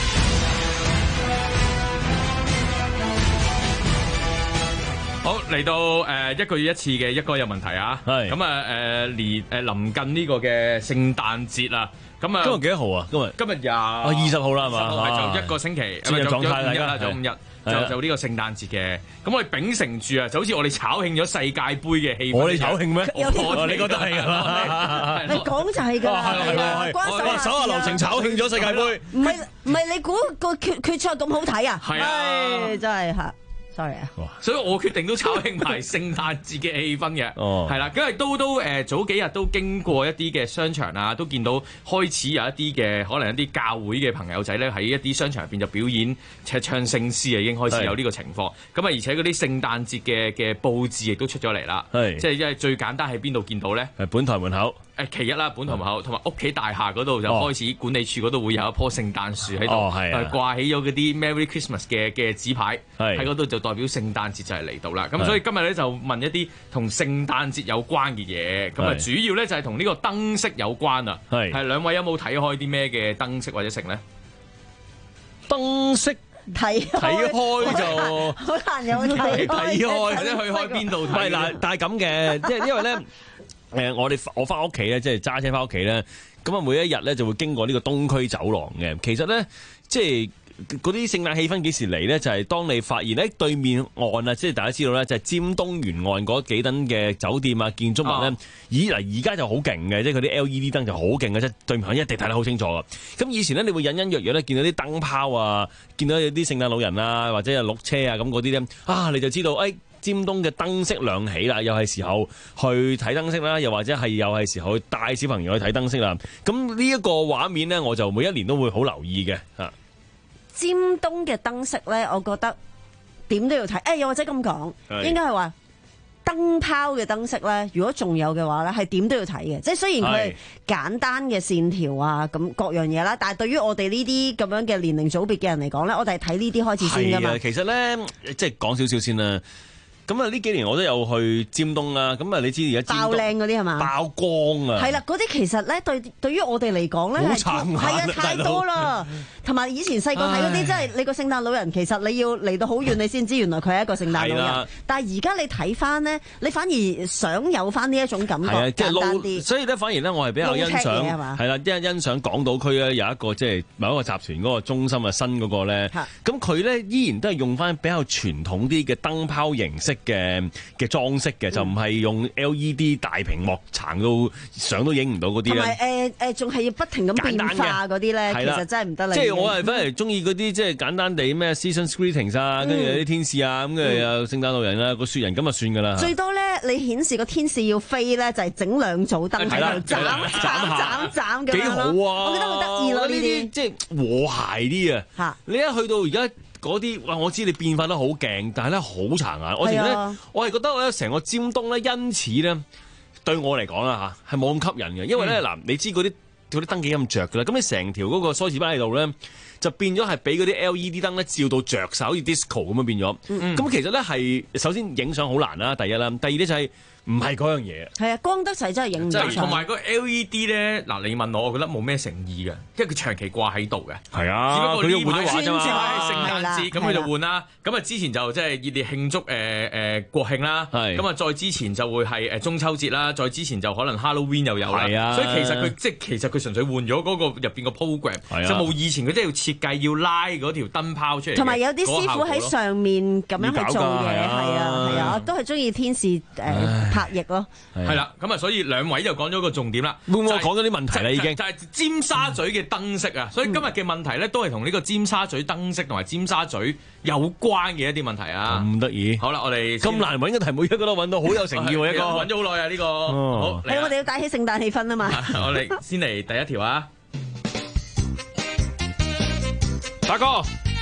好，嚟到誒、呃、一個月一次嘅一哥有問題啊，係咁啊誒連誒臨近呢個嘅聖誕節啦，咁啊今日幾多號啊？今日今日廿二十號啦係嘛？ 係就一個星期， 節日狀態五日啦， 啦， 就五日。就就呢個聖誕節嘅，咁我哋秉承住啊，就好似我哋炒慶咗世界盃嘅氣氛。 我哋炒慶咩？ 我你覺得係啊？ 你講就係㗎啦，係啊，關手手下留情炒慶咗世界盃。 唔係唔係，你估個決決賽咁好睇啊？ 係啊， 真係嚇。sorry 啊， 所以我決定都炒興埋聖誕節嘅氣氛嘅，係啦，因為都都誒早幾日都經過一啲嘅商場啊，都見到開始有一啲嘅可能一啲教會嘅朋友仔咧喺一啲商場入邊就表演赤唱聖詩啊，已經開始有呢個情況。咁啊，而且嗰啲聖誕節嘅嘅佈置亦都出咗嚟啦，即係因為最簡單喺邊度見到咧？ 係本台門口。 誒其一啦，本台門口同埋屋企大廈嗰度就開始管理處嗰度會有一棵聖誕樹喺度，誒掛起咗嗰啲 Merry Christmas 嘅嘅紙牌，喺嗰度就代表聖誕節就係嚟到啦。咁所以今日咧就問一啲同聖誕節有關嘅嘢，咁啊主要咧就係同呢個燈飾有關啊。係兩位有冇睇開啲咩嘅燈飾或者成咧？ 燈飾睇睇開就好難有睇睇開， 或者去開邊度睇？ 唔係嗱，但係咁嘅，即係因為咧。誒，我哋我翻屋企咧，即係揸車翻屋企咧，咁啊，每一日咧就會經過呢個東區走廊嘅。其實咧，即係嗰啲聖誕氣氛幾時嚟咧？就係、是、當你發現咧對面岸啊，即係大家知道咧，就係、是、尖東沿岸嗰幾等嘅酒店啊、建築物咧，以嚟而家就好勁嘅，即係佢啲 L E D 燈就好勁嘅，即係對面一定睇得好清楚噶。咁以前咧，你會隱隱約約咧見到啲燈泡啊，見到有啲聖誕老人啊，或者係鹿車啊咁嗰啲咧，啊你就知道誒。哎尖東嘅燈飾亮起啦，又係時候去睇燈飾啦，又或者係又係時候去帶小朋友去睇燈飾啦。咁呢一個畫面呢，我就每一年都會好留意嘅嚇。 尖東嘅燈飾呢，我覺得點都要睇。誒、欸，又或者咁講，應該係話燈泡嘅燈飾呢，如果仲有嘅話呢，係點都要睇嘅。即係雖然佢係簡單嘅線條啊，咁各樣嘢啦，但係對於我哋呢啲咁樣嘅年齡組別嘅人嚟講呢，我哋係睇呢啲開始先㗎嘛。 其實呢，即係講少少先啦。咁啊！呢幾年我都有去尖東啦。咁啊，你知而家爆靚嗰啲係嘛？ 爆光啊！ 係啦，嗰啲其實咧對對於我哋嚟講咧係係啊太多啦。同埋以前細個睇嗰啲，真係你個聖誕老人其實你要嚟到好遠你先知原來佢係一個聖誕老人。但係而家你睇翻咧，你反而想有翻呢一種感覺，簡單啲。 所以咧，反而咧我係比較欣賞係啦，因為欣賞港島區咧有一個即係某一個集團嗰個中心啊新嗰個咧。咁佢咧依然都係用翻比較傳統啲嘅燈泡形式嘅嘅裝飾嘅，就唔係用 L E D 大屏幕撐到相都影唔到嗰啲咧。同埋誒誒，仲係要不停咁變化嗰啲咧，其實真係唔得啦。 即係我係反而中意嗰啲即係簡單地咩 Season Greetings 啊，跟住有啲天使啊，咁跟住有聖誕老人啊，個雪人咁就算㗎啦。 最多咧，你顯示個天使要飛咧，就係整兩組燈喺度斬斬斬斬咁樣咯。幾好啊！我覺得好得意咯呢啲， 即係和諧啲啊！嚇，你一去到而家。嗰啲哇，我知你變化得好勁，但係咧好殘眼。我前咧，我係覺得咧成個尖東咧，因此咧對我嚟講啊嚇，係冇咁吸引嘅。因為咧嗱、嗯，你知嗰啲嗰啲燈幾咁着㗎啦，咁你成條嗰個梳士巴利道咧，就變咗係俾嗰啲 L E D 燈咧照到着晒，好似 disco 咁樣變咗。咁、嗯嗯、其實咧係首先影相好難啦，第一啦，第二咧就係、是。唔係嗰樣嘢， 係啊，光得滯真係影唔到相。 同埋個 L E D 咧，嗱你問我，我覺得冇咩誠意嘅，因為佢長期掛喺度嘅。 係啊， 只不過呢排先至係聖誕節，咁佢就換啦。咁啊之前就即係熱烈慶祝誒誒、呃、國慶啦。咁啊再之前就會係誒中秋節啦，再之前就可能 Halloween 又有啦。係啊，所以其實佢即係其實佢純粹換咗嗰個入邊個 program，就冇以前佢即係要設計要拉嗰條燈泡出嚟。 同埋有啲師傅喺上面咁樣去做嘢，係啊係啊，都係中意天使誒、呃、拍翼咯。 係啦，咁啊，所以兩位就講咗個重點啦。 會唔會講咗啲問題啦？已經就係尖沙咀嘅燈飾啊，所以今日嘅問題咧都係同呢個尖沙咀燈飾同埋尖沙咀有關嘅一啲問題啊。 咁得意。好啦，我哋咁難揾嘅題目，一個都揾到，好有誠意喎，一個揾咗好耐啊呢個。 好， 係我哋要帶起聖誕氣氛啊嘛。 我哋先嚟第一條啊， 大哥，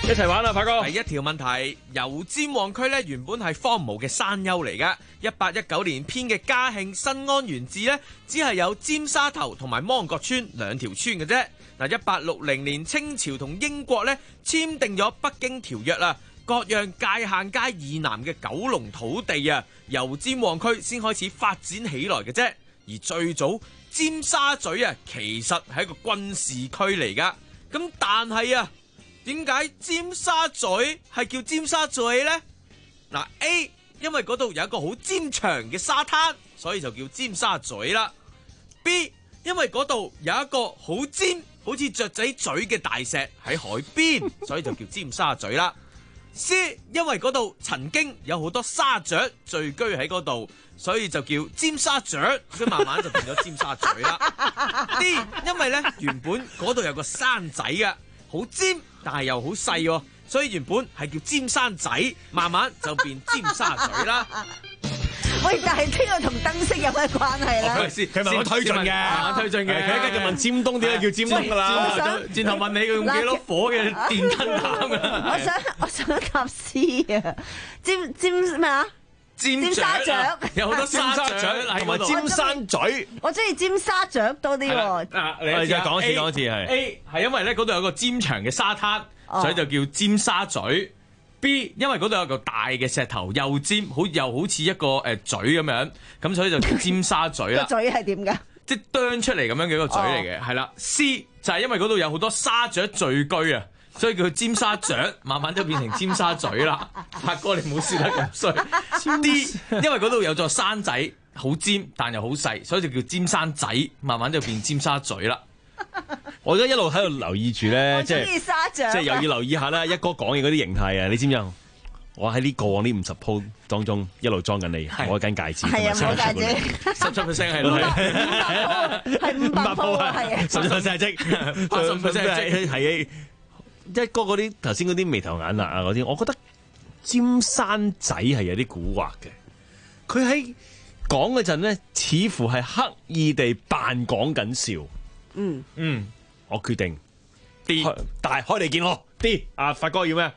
一齊玩啦，發哥。 第一條問題，油尖旺區咧原本係荒蕪嘅山丘嚟噶，一八一九年編嘅嘉慶新安縣志咧，只係有尖沙頭同埋芒角村兩條村嘅啫。嗱，一八六零年清朝同英國咧簽訂咗北京條約啦，各樣界限街以南嘅九龍土地啊，油尖旺區先開始發展起來嘅啫。而最早尖沙咀啊，其實係一個軍事區嚟噶，咁但係啊。點解尖沙咀係叫尖沙咀呢？嗱 A， 因為嗰度有一個好尖長嘅沙灘，所以就叫尖沙咀啦。B， 因為嗰度有一個好尖，好似雀仔嘴嘅大石喺海邊，所以就叫尖沙咀啦。C， 因為嗰度曾經有好多沙雀聚居喺嗰度，所以就叫尖沙咀，所以慢慢就變咗尖沙咀啦。D， 因為呢，原本嗰度有個山仔嘅，好尖。但係又好細喎，所以原本係叫尖山仔，慢慢就變尖沙咀啦。 喂，但係呢個同燈飾有咩關係咧？ 佢佢慢慢推進嘅，慢慢推進嘅。佢繼續問尖東點解叫尖東㗎啦？轉頭問你佢用幾多火嘅電燈膽㗎？ 我想我想答 C 啊，尖尖咩啊？尖沙咀有好多沙咀同埋尖山咀， 我中意尖沙咀多啲喎。 啊，你再講一次，講一次係 A 係因為咧嗰度有個尖長嘅沙灘，所以就叫尖沙咀。B 因為嗰度有個大嘅石頭，又尖，好又好似一個誒嘴咁樣，咁所以就叫尖沙咀啦。 個嘴係點㗎？ 即係啄出嚟咁樣嘅一個嘴嚟嘅，係啦。C 就係因為嗰度有好多沙雀聚居啊。所以叫尖沙咀，慢慢都變成尖沙咀啦。發哥你唔好笑得咁衰。D 因為嗰度有座山仔，好尖但又好細，所以就叫尖山仔，慢慢就變尖沙咀啦。我而家一路喺度留意住咧，即係即係又要留意下啦。一哥講嘢嗰啲形態啊，你知唔知啊？我喺呢過往呢五十鋪當中一路裝緊你，我緊戒指， 係啊，冇戒指， 十七 percent 係咯， 係五百鋪啊，係啊， 十七 percent 即八十 percent 係。一哥嗰啲頭先嗰啲眉頭眼額啊嗰啲，我覺得尖山仔係有啲蠱惑嘅。佢喺講嗰陣咧，似乎係刻意地扮講緊笑。 嗯嗯，我決定 D 大開嚟見我 D 啊，發哥要咩？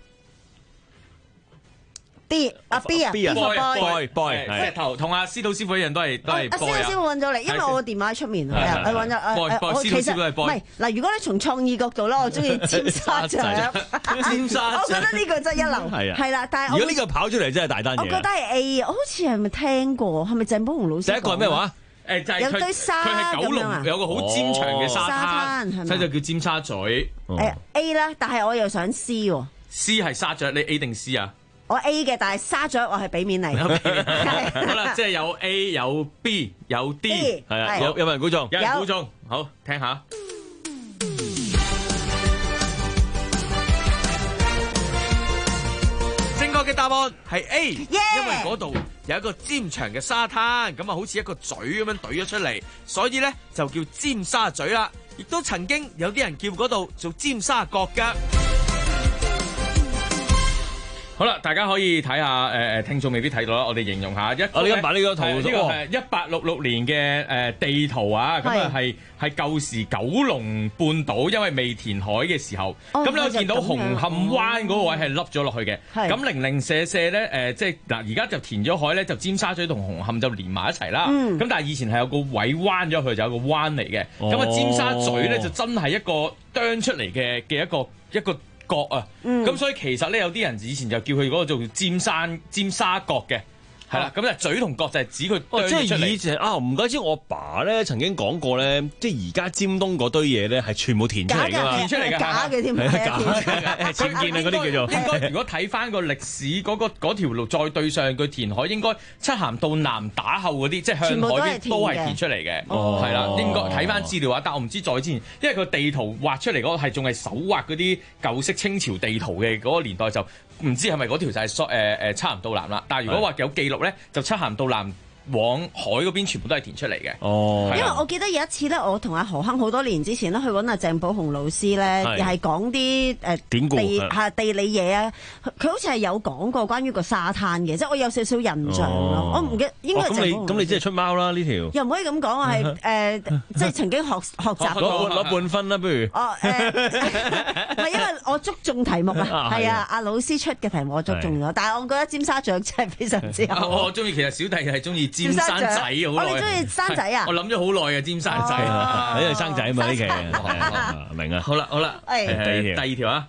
D 阿 B 啊 B 啊 boy boy 石頭同阿司徒師傅一樣都係都係 boy 啊。 阿司徒師傅揾咗嚟，因為我電話喺出面，係啊，我揾咗。 boy boy 司徒師傅係 boy。 唔係嗱，如果你從創意角度咧，我中意尖沙咀。 尖沙咀， 我覺得呢個真係一流。 係啊， 係啦，但係如果呢個跑出嚟真係大單嘢。 我覺得係 A，我好似係咪聽過？係咪鄭寶鴻老師？ 第一個係咩話？ 誒就係有堆沙佢係九龍有個好尖長嘅沙灘，所以就叫尖沙咀。 誒 A 啦，但係我又想 C 喎。 C 係沙咀，你 A 定 C 啊？ 我 A 嘅，但係沙咀我係俾面你。 好啦，即係有 A 有 B 有 D， 係啊，有有冇人估中？ 有人估中，好聽下。正確嘅答案係 A， 因為嗰度有一個尖長嘅沙灘，咁啊好似一個嘴咁樣懟咗出嚟，所以咧就叫尖沙咀啦。亦都曾經有啲人叫嗰度做尖沙角㗎。好啦，大家可以睇下，誒誒，聽眾未必睇到啦，我哋形容下一， 我哋而家擺呢個圖， 呢個係一八六六年嘅誒地圖啊，咁啊係係舊時九龍半島，因為未填海嘅時候，咁你可以見到紅磡灣嗰個位係凹咗落去嘅，咁零零舍舍咧，誒即係嗱，而家就填咗海咧，就尖沙咀同紅磡就連埋一齊啦，咁但係以前係有個位彎咗去，就有個灣嚟嘅，咁啊尖沙咀咧就真係一個啄出嚟嘅嘅一個一個角啊，咁、嗯、所以其實咧有啲人以前就叫佢嗰個做尖山尖沙角嘅，係啦，咁就嘴同角就係指佢啄出嚟。 即係以前啊，唔怪之我爸咧曾經講過咧，即係而家尖東嗰堆嘢咧係全部填出嚟㗎嘛， 填出嚟㗎， 假嘅添， 係假嘅，僭建啊嗰啲叫做。 應該如果睇翻個歷史嗰、嗰個嗰條路再對上佢填海，應該漆咸到南打後嗰啲，即係向海邊都係填出嚟嘅，係啦、哦，應該睇翻資料啊。但我唔知再之前，因為個地圖畫出嚟嗰個係仲係手畫嗰啲舊式清朝地圖嘅嗰個年代就。唔知係咪嗰條就係誒誒漆咸道南啦？但係如果話有記錄咧，就漆咸道南往海嗰邊全部都係填出嚟嘅。 哦， 因為我記得有一次咧，我同阿何亨好多年之前咧去揾阿鄭寶雄老師咧，又係講啲誒典故地係係地理嘢啊。佢好似係有講過關於個沙灘嘅，即係我有少少印象咯。我唔記得應該係哦咁你鄭寶雄老師。 咁你即係出貓啦呢條。 又唔可以咁講，我係誒即係曾經學學習攞攞半分啦，不如。 哦誒，唔係因為我捉中題目啊，係啊，阿老師出嘅題目我捉中咗，但係我覺得尖沙咀真係非常之好。 我中意，其實小弟係中意尖山仔好耐。 我哋中意山仔啊！ 我諗咗好耐嘅尖山仔， 因為生仔啊嘛呢期，明啊。 好啦好啦， 誒第二條， 第二條啊。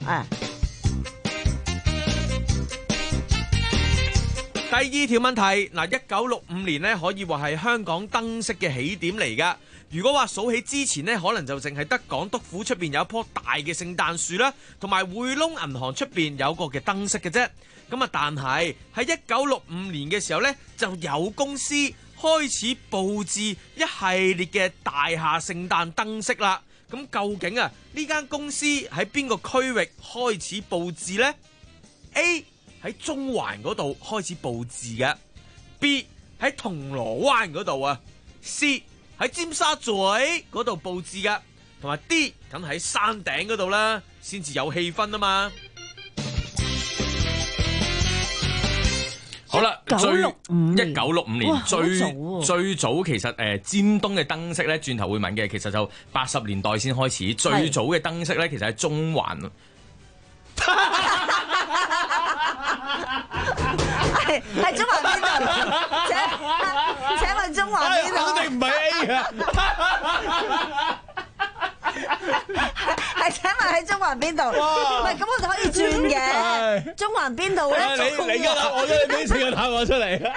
第二條問題嗱，一九六五年呢可以話係香港燈飾嘅起點嚟㗎。如果話數起之前呢，可能就淨係得港督府出邊有一棵大嘅聖誕樹啦，同埋匯豐銀行出邊有個嘅燈飾嘅啫。咁啊，但係喺一九六五年嘅時候呢，就有公司開始佈置一系列嘅大廈聖誕燈飾啦。咁究竟啊，呢間公司喺邊個區域開始佈置呢？ A 喺中環嗰度開始佈置嘅 ，B 喺銅鑼灣嗰度啊 ，C 喺尖沙咀嗰度佈置嘅，同埋 D 梗喺山頂嗰度啦，先至有氣氛啊嘛。 好啦，最一九六五年一九六五年哇最好早喎最早其實誒、呃、尖東嘅燈飾咧，轉頭會問嘅，其實就八十年代先開始。最早嘅燈飾咧，其實喺中環。 係係中環邊度？請請問中環邊度？ 肯定唔係 A 啊！ 係請問喺中環邊度？喂，咁我哋可以轉嘅。中環邊度咧？ 你你而家答我啫，你俾四個答案出嚟。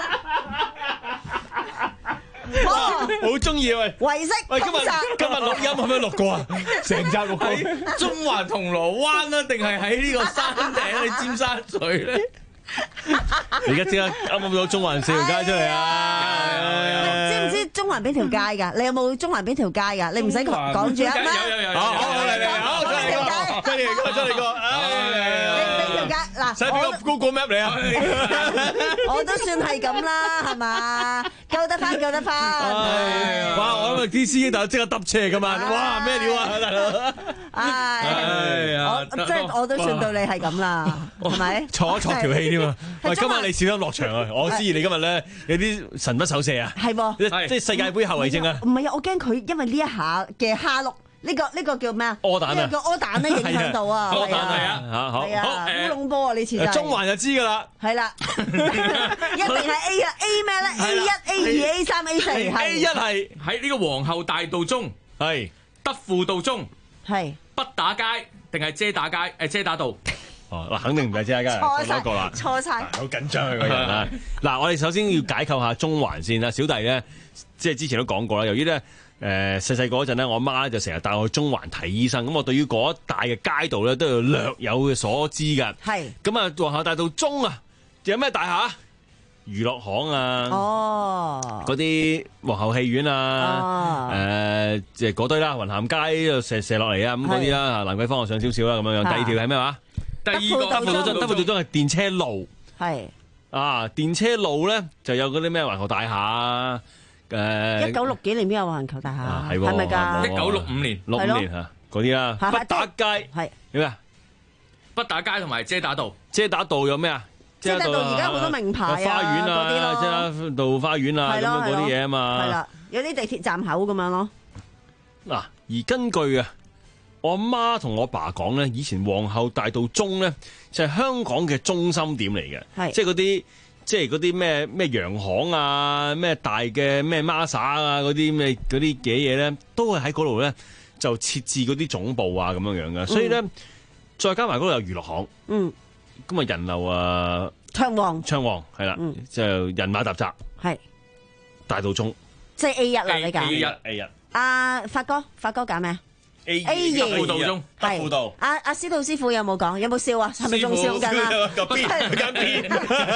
好中意喂！ 維式喂，今日今日錄音係咪錄過啊？成集錄過。 喺中環銅鑼灣啦，定係喺呢個山頂喺尖沙咀咧？ 你而家即刻啱啱到中環四條街出嚟啊！ 知唔知中環邊條街㗎？你有冇中環邊條街㗎？你唔使講講住啊！ 有有有有。 好，好嚟嚟，好出嚟個，出嚟個，出嚟個。 邊條街嗱？ 使俾個 Google Map 你啊！ 我都算係咁啦，係嘛？救得翻，救得翻。 哇！我諗啲司機大即刻揼車噶嘛！哇！咩料啊，大佬？ 唉，我即係我都算對你係咁啦，係咪？ 錯一錯條氣添啊！喂，今晚你小心落場啊！我知你今日咧有啲神不守舍啊！ 係喎， 即係世界盃後遺症啊！ 唔係啊，我驚佢因為呢一下嘅蝦碌。呢個呢個叫咩啊？ 柯蛋啊！ 呢個叫柯蛋咧，影響到啊！ 柯蛋係啊， 嚇好， 係啊，烏龍波啊！呢次就中環就知㗎啦， 係啦，一定係 A 啊 A 咩咧 ？A 一、A 二、A 三、A 四係 A 一係喺呢個皇后大道中， 係德輔道中， 係北打街定係遮打街？誒遮打道。 哦，嗱，肯定唔係遮打街， 錯嗰個啦， 錯晒， 好緊張啊個人啊！嗱，我哋首先要解構下中環先啦，小弟咧，即係之前都講過啦，由於咧。誒細細個嗰陣咧，我媽咧就成日帶我去中環睇醫生，咁我對於嗰一帶嘅街道咧都要略有嘅所知㗎。係咁啊，皇后大道中啊，仲有咩大廈？娛樂行啊， 哦， 嗰啲皇后戲院啊，誒即係嗰堆啦，雲咸街就射射落嚟啊，咁嗰啲啦，蘭桂坊上少少啦，咁樣樣。第二條係咩話？ 第二個德輔道中，德輔道中係電車路， 係啊，電車路咧就有嗰啲咩環球大廈啊。誒， 一九六幾年邊有環球大廈？ 係係咪㗎？ 一九六五年， 六五年嚇嗰啲啦。北打街係咩啊？ 北打街同埋遮打道。 遮打道有咩啊？ 遮打道而家好多名牌啊， 花園啊，遮打道花園啊，咁樣嗰啲嘢啊嘛。 係啦，有啲地鐵站口咁樣咯。 嗱，而根據啊，我阿媽同我爸講咧，以前皇后大道中咧就係香港嘅中心點嚟嘅，係即係嗰啲。即係嗰啲咩咩洋行啊，咩大嘅咩 Masa 啊，嗰啲咩嗰啲嘅嘢咧，都係喺嗰度咧就設置嗰啲總部啊咁樣樣嘅，所以咧、嗯、再加埋嗰度有娛樂行，嗯，咁啊人流啊暢旺， 暢旺係啦，嗯、就人馬沓雜，係大道中， 即係 A 一啦，你揀 A 一 A 一， 阿發哥，發哥揀咩？A 二德輔道中， 德輔道。 阿阿司徒師傅有冇講？有冇笑啊？係咪仲笑緊啊？ 邊？揀邊？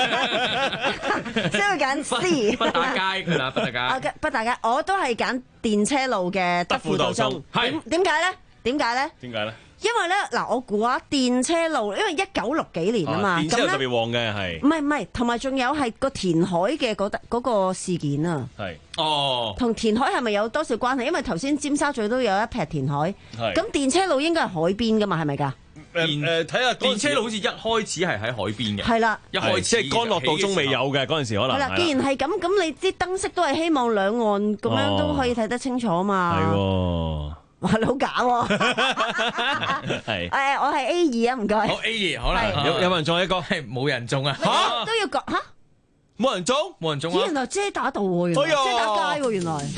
即係揀 C。 北打街佢啦，北打街。 北大街，我都係揀電車路嘅德輔道中。 係點解咧？點解咧？ 點解咧？ 因為咧嗱，我估下電車路，因為一九六幾年啊嘛， 電車咁咧特別旺嘅係唔係唔係，同埋仲有係個填海嘅嗰得嗰個事件啊。 係哦， 同填海係咪有多少關係？因為頭先尖沙咀都有一撇填海， 係咁電車路應該係海邊噶嘛，係咪㗎？ 電誒睇下電車路好似一開始係喺海邊嘅， 係啦一開始即係干諾道中未有嘅嗰陣時，可能係啦，既然係咁，咁你啲燈飾都係希望兩岸咁樣都可以睇得清楚啊嘛。 係喎。 哇！你好假喎！ 係誒，我係 A 二啊，唔該。 好 A 二，好啦， 有有冇人中一個？ 係冇人中啊！ 嚇都要講嚇， 冇人中， 冇人中咦？原來遮打道喎，原來哎呀遮打街喎，原來。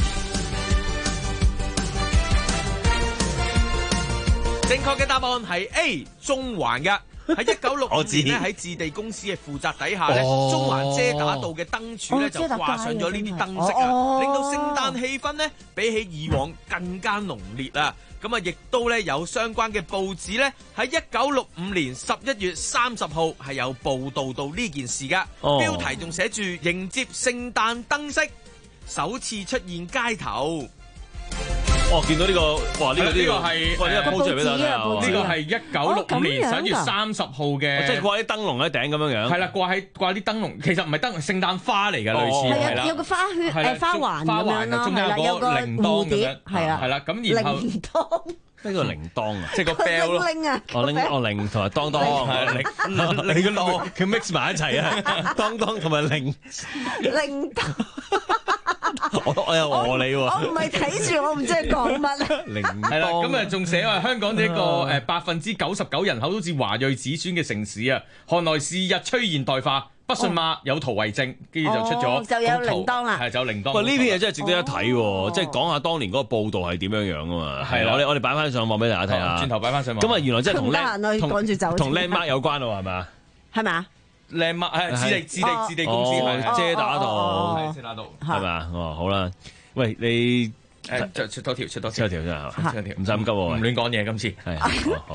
正確嘅答案係 A 中環嘅。喺一九六五年咧，喺置地公司嘅負責底下咧， 哦中環遮打道嘅燈柱咧就掛上咗呢啲燈飾啊，令到聖誕氣氛咧比起以往更加濃烈啊！咁啊，亦都咧有相關嘅報紙咧喺一九六五年十一月三十號係有報導到呢件事噶， 哦標題仲寫住迎接聖誕燈飾首次出現街頭。 哦，見到呢個，哇！呢個呢個係哇！呢個 po 出嚟俾大家睇下喎。 呢個係一九六五年十一月三十號嘅， 即係掛啲燈籠喺頂咁樣樣。 係啦，掛喺掛啲燈籠，其實唔係燈籠，聖誕花嚟嘅，類似係啦。 有個花圈誒花環咁樣咯， 中間係啦，有個鈴鐺蝴蝶咁樣， 係啊， 係啦，咁然後鈴鐺。 呢個鈴鐺啊， 即係個 bell 咯。 鈴啊， 哦鈴哦鈴同埋當當，係鈴你個當佢 mix 埋一齊啊，當當同埋鈴鈴鐺。 我我又餓你喎。 我唔係睇住，我唔知佢講乜。 鈴係啦，咁啊仲寫話香港呢一個誒百分之九十九人口都似華裔子孫嘅城市啊，看來是日趨現代化。不信嘛？有圖為證，跟住就出咗就有鈴鐺啦， 係就有鈴鐺。 喂，呢篇嘢真係值得一睇喎，即係講下當年嗰個報導係點樣樣啊嘛。係啦，我哋我哋擺翻上網俾大家睇下。 轉頭擺翻上網。 咁啊，原來真係同 land 同趕住走， 同 landmark 有關咯，係咪啊？ 係咪啊？ 靚麥係置地置地置地公司係遮打道， 係遮打道， 係咪？哦，好啦，喂，你誒出出多條出多條，出條真係，出條唔使咁急喎， 唔亂講嘢今次係好好。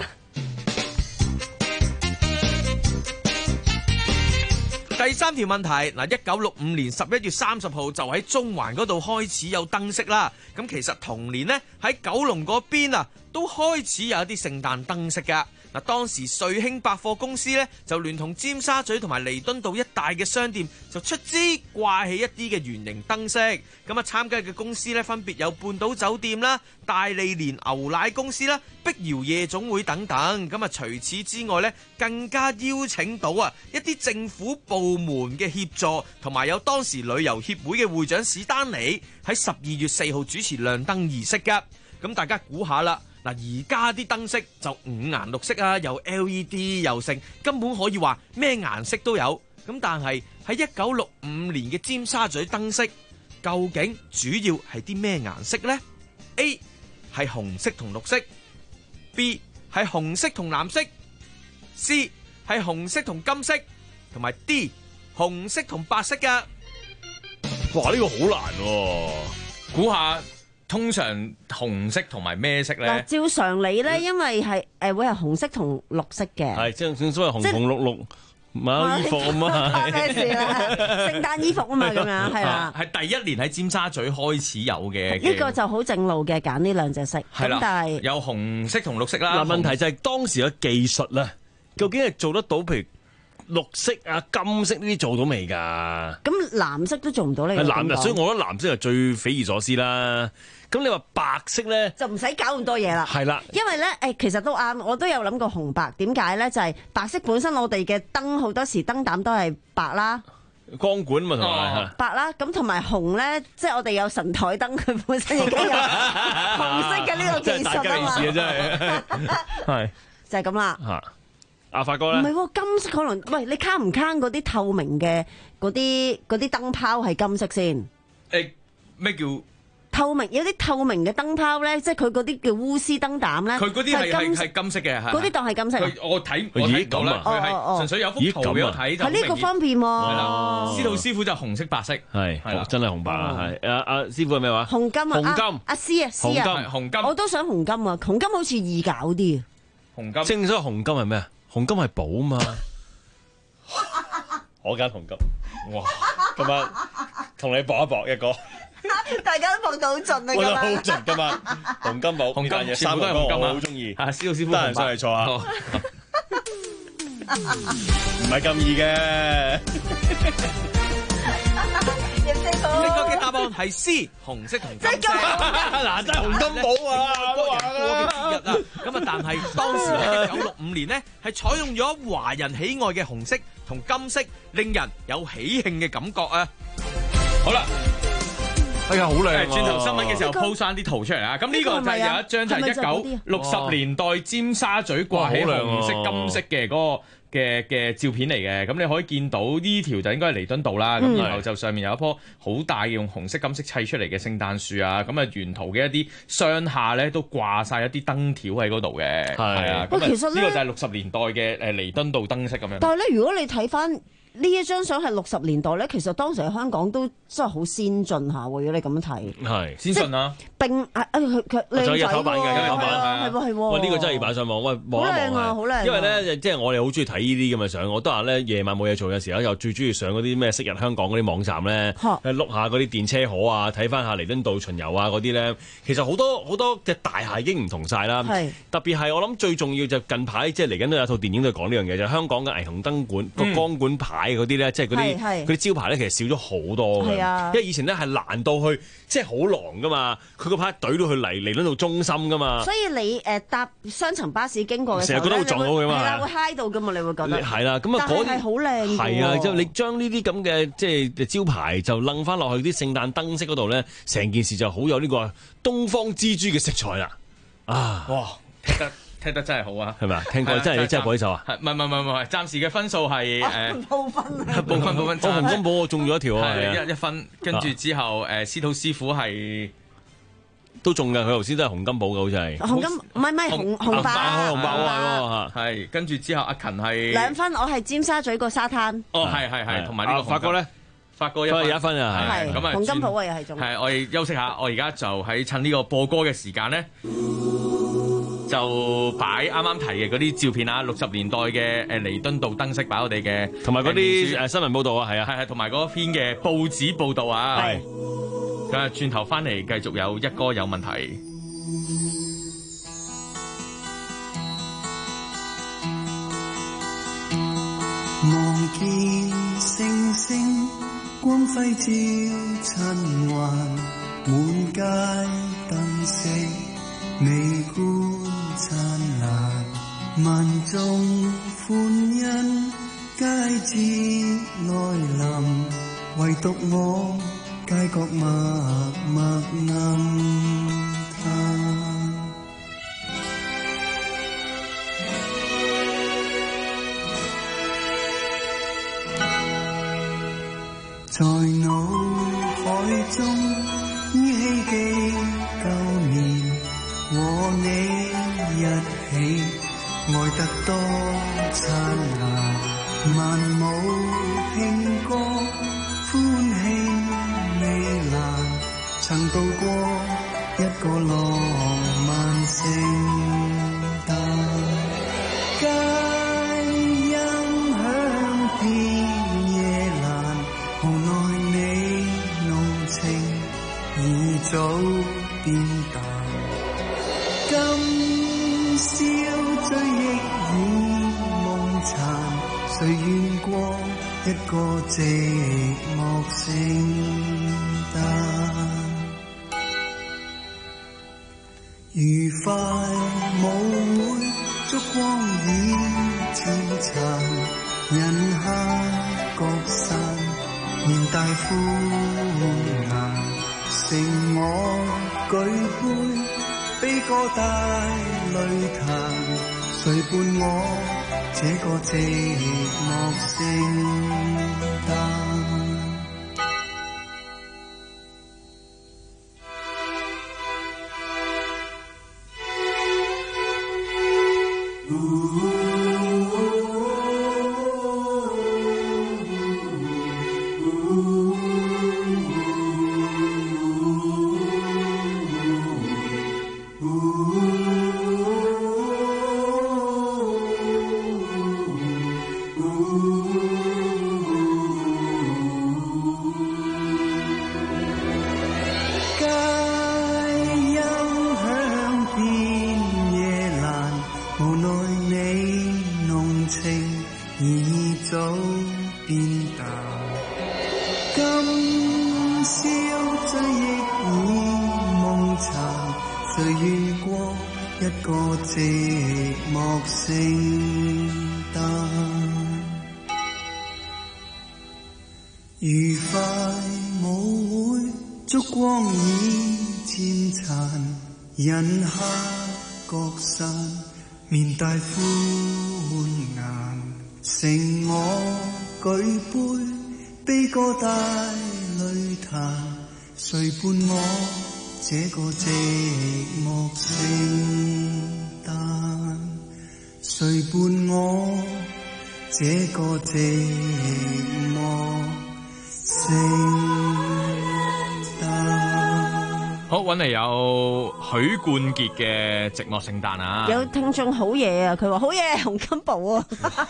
第三條問題嗱，一九六五年十一月三十號就喺中環嗰度開始有燈飾啦。咁其實同年呢，喺九龍嗰邊啊，都開始有一啲聖誕燈飾噶。嗱，當時瑞興百貨公司呢，就聯同尖沙咀同埋彌敦道一帶嘅商店就出資掛起一啲嘅圓形燈飾。咁啊，參加嘅公司呢，分別有半島酒店啦、大利蓮牛奶公司啦、碧瑤夜總會等等。咁啊，除此之外呢，更加邀請到啊一啲政府部門嘅協助，同埋有當時旅遊協會嘅會長史丹尼喺十二月四號主持亮燈儀式噶。咁大家估下啦。嗱，而家啲燈飾就五顏六色啊，又 L E D 又成，根本可以話咩顏色都有。咁但係喺一九六五年嘅尖沙咀燈飾，究竟主要係啲咩顏色呢？ A 係紅色同綠色 ，B 係紅色同藍色 ，C 係紅色同金色，同埋 D 紅色同白色㗎。 哇！呢個好難喎， 估下。通常紅色同埋咩色咧？ 嗱，照常理咧，因為係誒會係紅色同綠色嘅。 係正正所謂紅紅綠綠買衣服啊嘛。 咩事啦？聖誕衣服啊嘛，咁樣係啦。 係第一年喺尖沙咀開始有嘅。 呢個就好正路嘅，揀呢兩隻色。 係啦， 但係有紅色同綠色啦。 嗱，問題就係當時嘅技術咧，究竟係做得到？譬如綠色啊、金色呢啲做到未㗎？ 咁藍色都做唔到呢個。 藍啊，所以我覺得藍色係最匪夷所思啦。咁你話白色咧， 就唔使搞咁多嘢啦。 係啦， 因為咧，誒，其實都啱，我都有諗過紅白。點解咧？就係白色本身我哋嘅燈好多時燈膽都係白啦， 光管嘛同埋白啦。咁同埋紅咧，即係我哋有神台燈，佢本身已經有紅色嘅呢個技術啊嘛。 真係真係，係就係咁啦。 嚇，阿發哥咧， 唔係喎，金色可能，喂，你慳唔慳嗰啲透明嘅嗰啲嗰啲燈泡係金色先？ 誒咩叫？ 透明有啲透明嘅燈泡咧，即係佢嗰啲叫鎢絲燈膽咧。 佢嗰啲係係係金色嘅， 嗰啲當係金色。 我睇我睇到啦，佢係純粹有幅圖俾我睇就。 係呢個方便喎。 係啦，司徒師傅就紅色白色， 係係啦，真係紅白啊！係阿阿師傅係咩話？ 紅金啊！ 紅金阿師啊，師啊， 紅金， 我都想紅金啊！紅金好似易搞啲。 紅金， 正所謂紅金係咩啊？紅金係寶嘛。我揀紅金。哇！今晚同你搏一搏一個。 大家都放到好盡啊！ 我覺得好盡㗎嘛，洪金寶， 洪金嘢全部都係洪金我啊！ 好中意。 啊，司徒師傅， 得閒上嚟坐下，唔係咁易嘅。 正確嘅答案係 C， 紅色同金色。 嗱，真係洪金寶啊！ 過嘅節日啊，咁啊，但係當時嘅一九六五年呢，係採用咗華人喜愛嘅紅色同金色，令人有喜慶嘅感覺啊！ 好啦。 哎呀，好靚啊！ 轉頭新聞嘅時候 po 翻啲圖出嚟啊！咁呢個就係有一張就係一九六十年代尖沙咀掛起紅色金色嘅嗰個嘅嘅照片嚟嘅。咁你可以見到呢條就應該係彌敦道啦。咁然後就上面有一棵好大嘅用紅色金色砌出嚟嘅聖誕樹啊。咁啊沿途嘅一啲商廈咧都掛晒一啲燈條喺嗰度嘅。係啊，咁啊呢個就係六十年代嘅誒彌敦道燈飾咁樣。 但係咧，如果你睇翻呢一張相係六十年代咧，其實當時喺香港都真係好先進下喎。如果你咁樣睇， 係先進啊！ 並啊啊佢佢靚仔喎， 有頭版嘅，有頭版係喎係喎。 喂，呢個真係要擺上網，喂望一望啊！ 好靚， 因為咧，即係我哋好中意睇呢啲咁嘅相。我得閒咧夜晚冇嘢做嘅時候，又最中意上嗰啲咩昔日香港嗰啲網站咧，碌下嗰啲電車河啊，睇翻下彌敦道巡遊啊嗰啲咧。其實好多好多嘅大廈已經唔同晒啦。特別係我諗最重要就近排即係嚟緊都有套電影都講呢樣嘢，就係香港嘅霓虹燈管個光管牌嗰啲咧，即係嗰啲。嗰啲招牌咧，其實少咗好多嘅，因為以前咧係難到去，即係好狼噶嘛，佢個牌隊到去嚟彌敦道中心噶嘛。 所以你誒搭雙層巴士經過嘅時候， 成日覺得會撞到佢嘛， 係啦，會嗨到噶嘛，你會覺得係啦。咁啊，嗰啲係好靚， 係啊，即係你將呢啲咁嘅即係招牌就擸翻落去啲聖誕燈飾嗰度咧，成件事就好有呢個東方之珠嘅色彩啦。啊， 哇，聽得〜聽得真係好啊， 係咪啊？聽過真係真係嗰啲首啊？ 係唔係唔係唔係？暫時嘅分數係誒報分啊！ 報分報分。 我洪金寶我中咗一條啊， 係一一分。跟住之後誒，司徒師傅係都中嘅，佢頭先都係洪金寶嘅，好似係。 洪金唔係唔係紅紅白紅白喎， 係跟住之後阿勤係兩分，我係尖沙咀個沙灘。 哦，係係係，同埋呢個發哥咧， 發哥一有一分啊， 係咁啊，洪金寶啊又係中。 係我哋休息下，我而家就喺趁呢個播歌嘅時間咧。就擺啱啱提嘅嗰啲照片啊，六十年代嘅誒彌敦道燈飾擺我哋嘅， 同埋嗰啲誒新聞報導啊，係啊， 係係同埋嗰篇嘅報紙報導啊， 係。 咁啊，轉頭翻嚟繼續有一哥有問題。 望見星星光輝照塵寰，滿街燈飾美觀燦爛，萬眾歡欣佳節來臨，唯獨我街角默默暗嘆。在腦海中依稀記舊年和你一起，愛得多燦爛，萬舞慶歌歡慶未難，曾度過一個浪漫聖誕。街音響遍夜闌，無奈你濃情已早變淡，今宵追憶已夢殘，誰願過一個寂寞聖誕？愉快舞會燭光已漸殘，人下各散，面帶歡顏，剩我舉杯，悲歌帶淚彈，誰伴我這個寂寞聖誕？ 今宵追憶已夢殘，誰遇過一個寂寞聖誕？愉快舞會，燭光已漸殘，人客各散，面帶歡顏，剩我舉杯，悲歌帶淚彈，誰伴我這個寂寞聖誕？誰伴我這個寂寞聖誕？ 好，揾嚟有許冠傑嘅《寂寞聖誕》啊！ 有聽眾好嘢啊，佢話好嘢，洪金寶啊！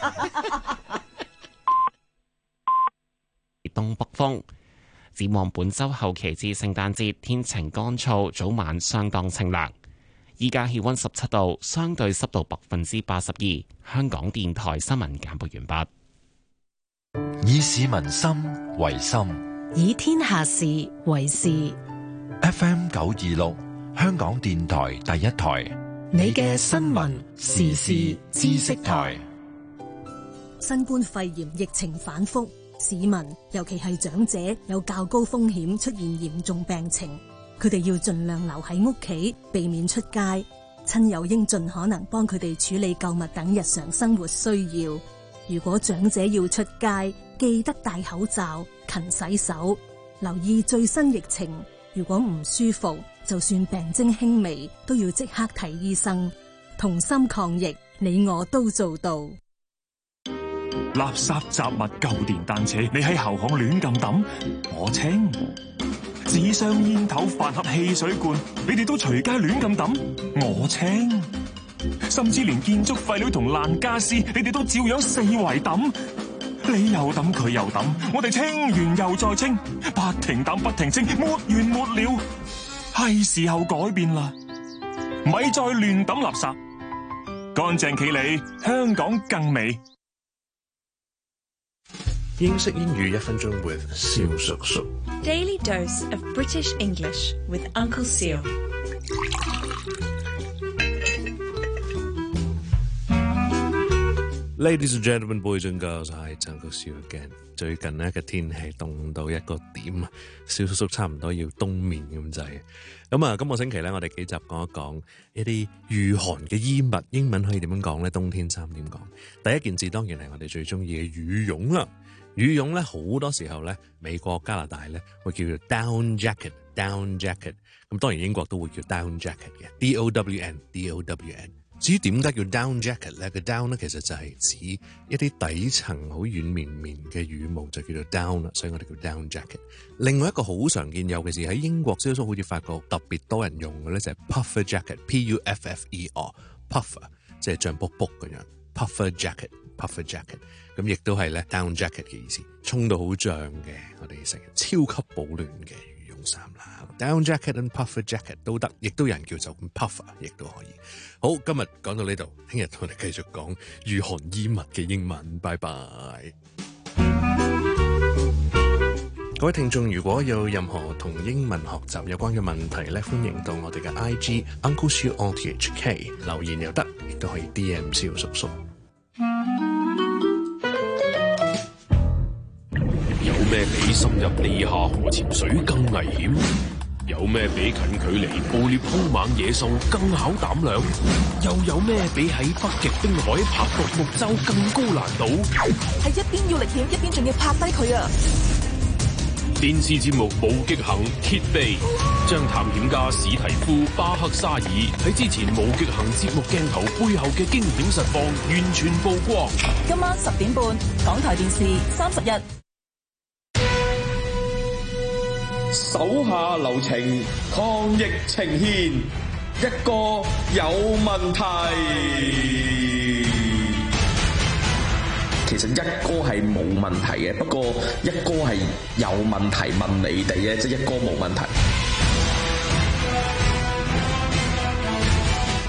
東北風，展望本周後期至聖誕節，天晴乾燥，早晚相當清涼。依家氣溫十七度，相對濕度百分之八十二。香港電台新聞簡報完畢。 以市民心為心， 以天下事為事。 F M 九二六，香港電台第一台， 你嘅新聞時事知識台。 新冠肺炎疫情反覆，市民尤其係長者有較高風險出現嚴重病情，佢哋要盡量留喺屋企，避免出街。親友應盡可能幫佢哋處理購物等日常生活需要。如果長者要出街，記得戴口罩、勤洗手，留意最新疫情。如果唔舒服，就算病徵輕微，都要即刻睇醫生。同心抗疫，你我都做到。 垃圾雜物、舊電單車，你喺後巷亂咁抌，我清；紙箱、煙頭、飯盒、汽水罐，你哋都隨街亂咁抌，我清；甚至連建築廢料同爛家私，你哋都照樣四圍抌。你又抌，佢又抌，我哋清完又再清，不停抌不停清，沒完沒了。係時候改變啦，咪再亂抌垃圾，乾淨企理，香港更美。 英式英語一分鐘 with 蕭叔叔。 Daily dose of British English with Uncle Seal。 Ladies and gentlemen, boys and girls， 係陳國少 again。最近呢嘅天氣凍到一個點啊，蕭叔叔差唔多要冬眠咁滯。咁啊，今個星期咧，我哋幾集講一講一啲御寒嘅衣物，英文可以點樣講咧？冬天衫點講？第一件事當然係我哋最中意嘅羽絨啦。羽絨咧好多時候咧，美國、加拿大咧會叫做 down jacket，down jacket。咁當然英國都會叫 down jacket 嘅 ，D O W N，D O W N。至於點解叫 down jacket 咧？個 down 咧其實就係指一啲底層好軟綿綿嘅羽毛就叫做 down 啦，所以我哋叫 down jacket。另外一個好常見，尤其是喺英國，蕭叔好似發覺特別多人用嘅咧就係 puffer jacket，P U F F E R，puffer 即係脹卜卜咁樣 ，puffer jacket，puffer jacket， 咁亦都係咧 down jacket 嘅意思，沖到好脹嘅，我哋成日超級保暖嘅羽絨衫啦。Down jacket and puffer jacket 都得，亦都有人叫做 puffer， 亦都可以。好，今日講到呢度，聽日我哋繼續講御寒衣物嘅英文。拜拜。各位聽眾，如果有任何同英文學習有關嘅問題咧，歡迎到我哋嘅 I G Uncle Siu R T H K 留言又得，亦都可以 D M 蕭叔叔。 有咩比深入地下河潛水更危險？有咩比近距離捕獵兇猛野獸更考膽量？又有咩比喺北極冰海爬獨木舟更高難度？ 係一邊要歷險，一邊仲要拍低佢啊！ 電視節目《無極行》揭秘，將探險家史提夫巴克沙爾喺之前《無極行》節目鏡頭背後嘅驚險實況完全曝光。 今晚十點半，港台電視三十日。 手下留情，抗疫呈現，一個有問題。其實一哥係冇問題嘅，不過一哥係有問題問你哋嘅，即係一哥冇問題。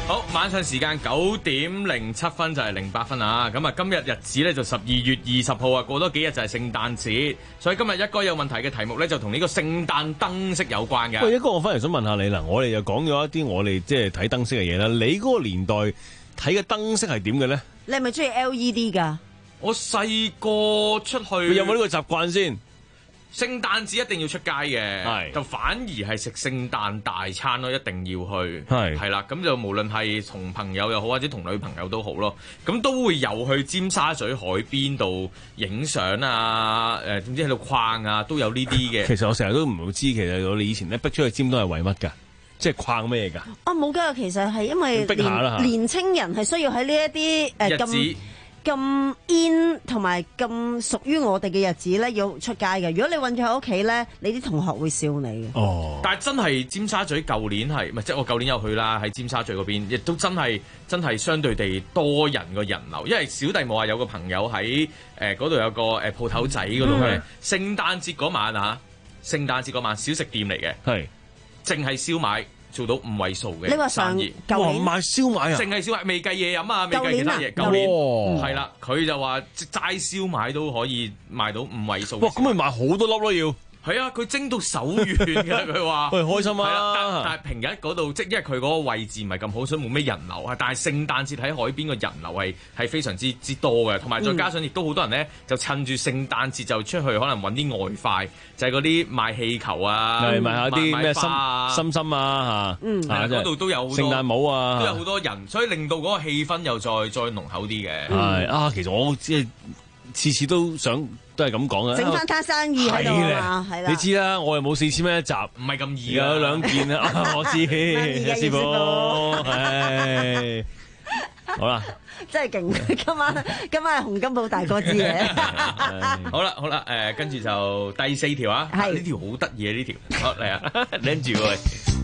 好，晚上時間九點零七分就係零八分啊！咁啊，今日日子咧就十二月二十號啊，過多幾日就係聖誕節，所以今日一哥有問題嘅題目咧就同呢個聖誕燈飾有關嘅。 喂，一哥，我翻嚟想問下你啦，我哋又講咗一啲我哋即係睇燈飾嘅嘢啦，你嗰個年代睇嘅燈飾係點嘅咧？ 你係咪中意 L E D 㗎？ 我細個出去， 你有冇呢個習慣先？ 聖誕節一定要出街嘅， 係就反而係食聖誕大餐咯，一定要去， 係係啦。咁就無論係同朋友又好，或者同女朋友都好咯，咁都會遊去尖沙咀海邊度影相啊，誒總之喺度逛啊，都有呢啲嘅。 其實我成日都唔會知，其實我哋以前咧逼出去尖都係為乜㗎？即係逛咩㗎？ 啊冇㗎，其實係因為逼下啦嚇年年青人係需要喺呢一啲誒咁。 日子咁 in 同埋咁屬於我哋嘅日子咧，要出街嘅。如果你韞住喺屋企咧，你啲同學會笑你嘅。 哦！ 但係真係尖沙咀舊年係，唔係即係我舊年有去啦，喺尖沙咀嗰邊，亦都真係真係相對地多人個人流。因為小弟冇話有個朋友喺誒嗰度有個誒鋪頭仔嗰度嘅聖誕節嗰晚啊，聖誕節嗰晚小食店嚟嘅， 係淨係燒賣。做到五位數嘅你話上生意， 舊年賣燒賣啊， 淨係燒賣，未計嘢飲啊，未計舊年啊其他嘢。舊年哇係啦，佢就話齋燒賣都可以賣到五位數。 哇！咁咪賣好多粒咯要。 係啊，佢蒸到手軟㗎，佢話。 喂，開心啊！ 係啦，但但係平日嗰度，即係因為佢嗰個位置唔係咁好，所以冇咩人流啊。但係聖誕節喺海邊個人流係係非常之之多嘅，同埋再加上亦都好多人咧，就趁住聖誕節就出去可能揾啲外快，就係嗰啲賣氣球啊， 係賣下啲咩心啊心心啊嚇， 嗯， 係嗰度都有好多聖誕帽啊， 都有好多人，所以令到嗰個氣氛又再再濃厚啲嘅。 係啊，其實我即係次次都想都係咁講嘅， 整翻攤生意喺度啊，係啦。 你知啦，我又冇四千蚊一集， 唔係咁易有兩件啊，我知，師傅，係好啦， 真係勁！今晚今晚係洪金寶大哥知嘅。 好啦好啦，誒跟住就第四條啊，呢條好得意啊呢條，好嚟啊，拎住喎。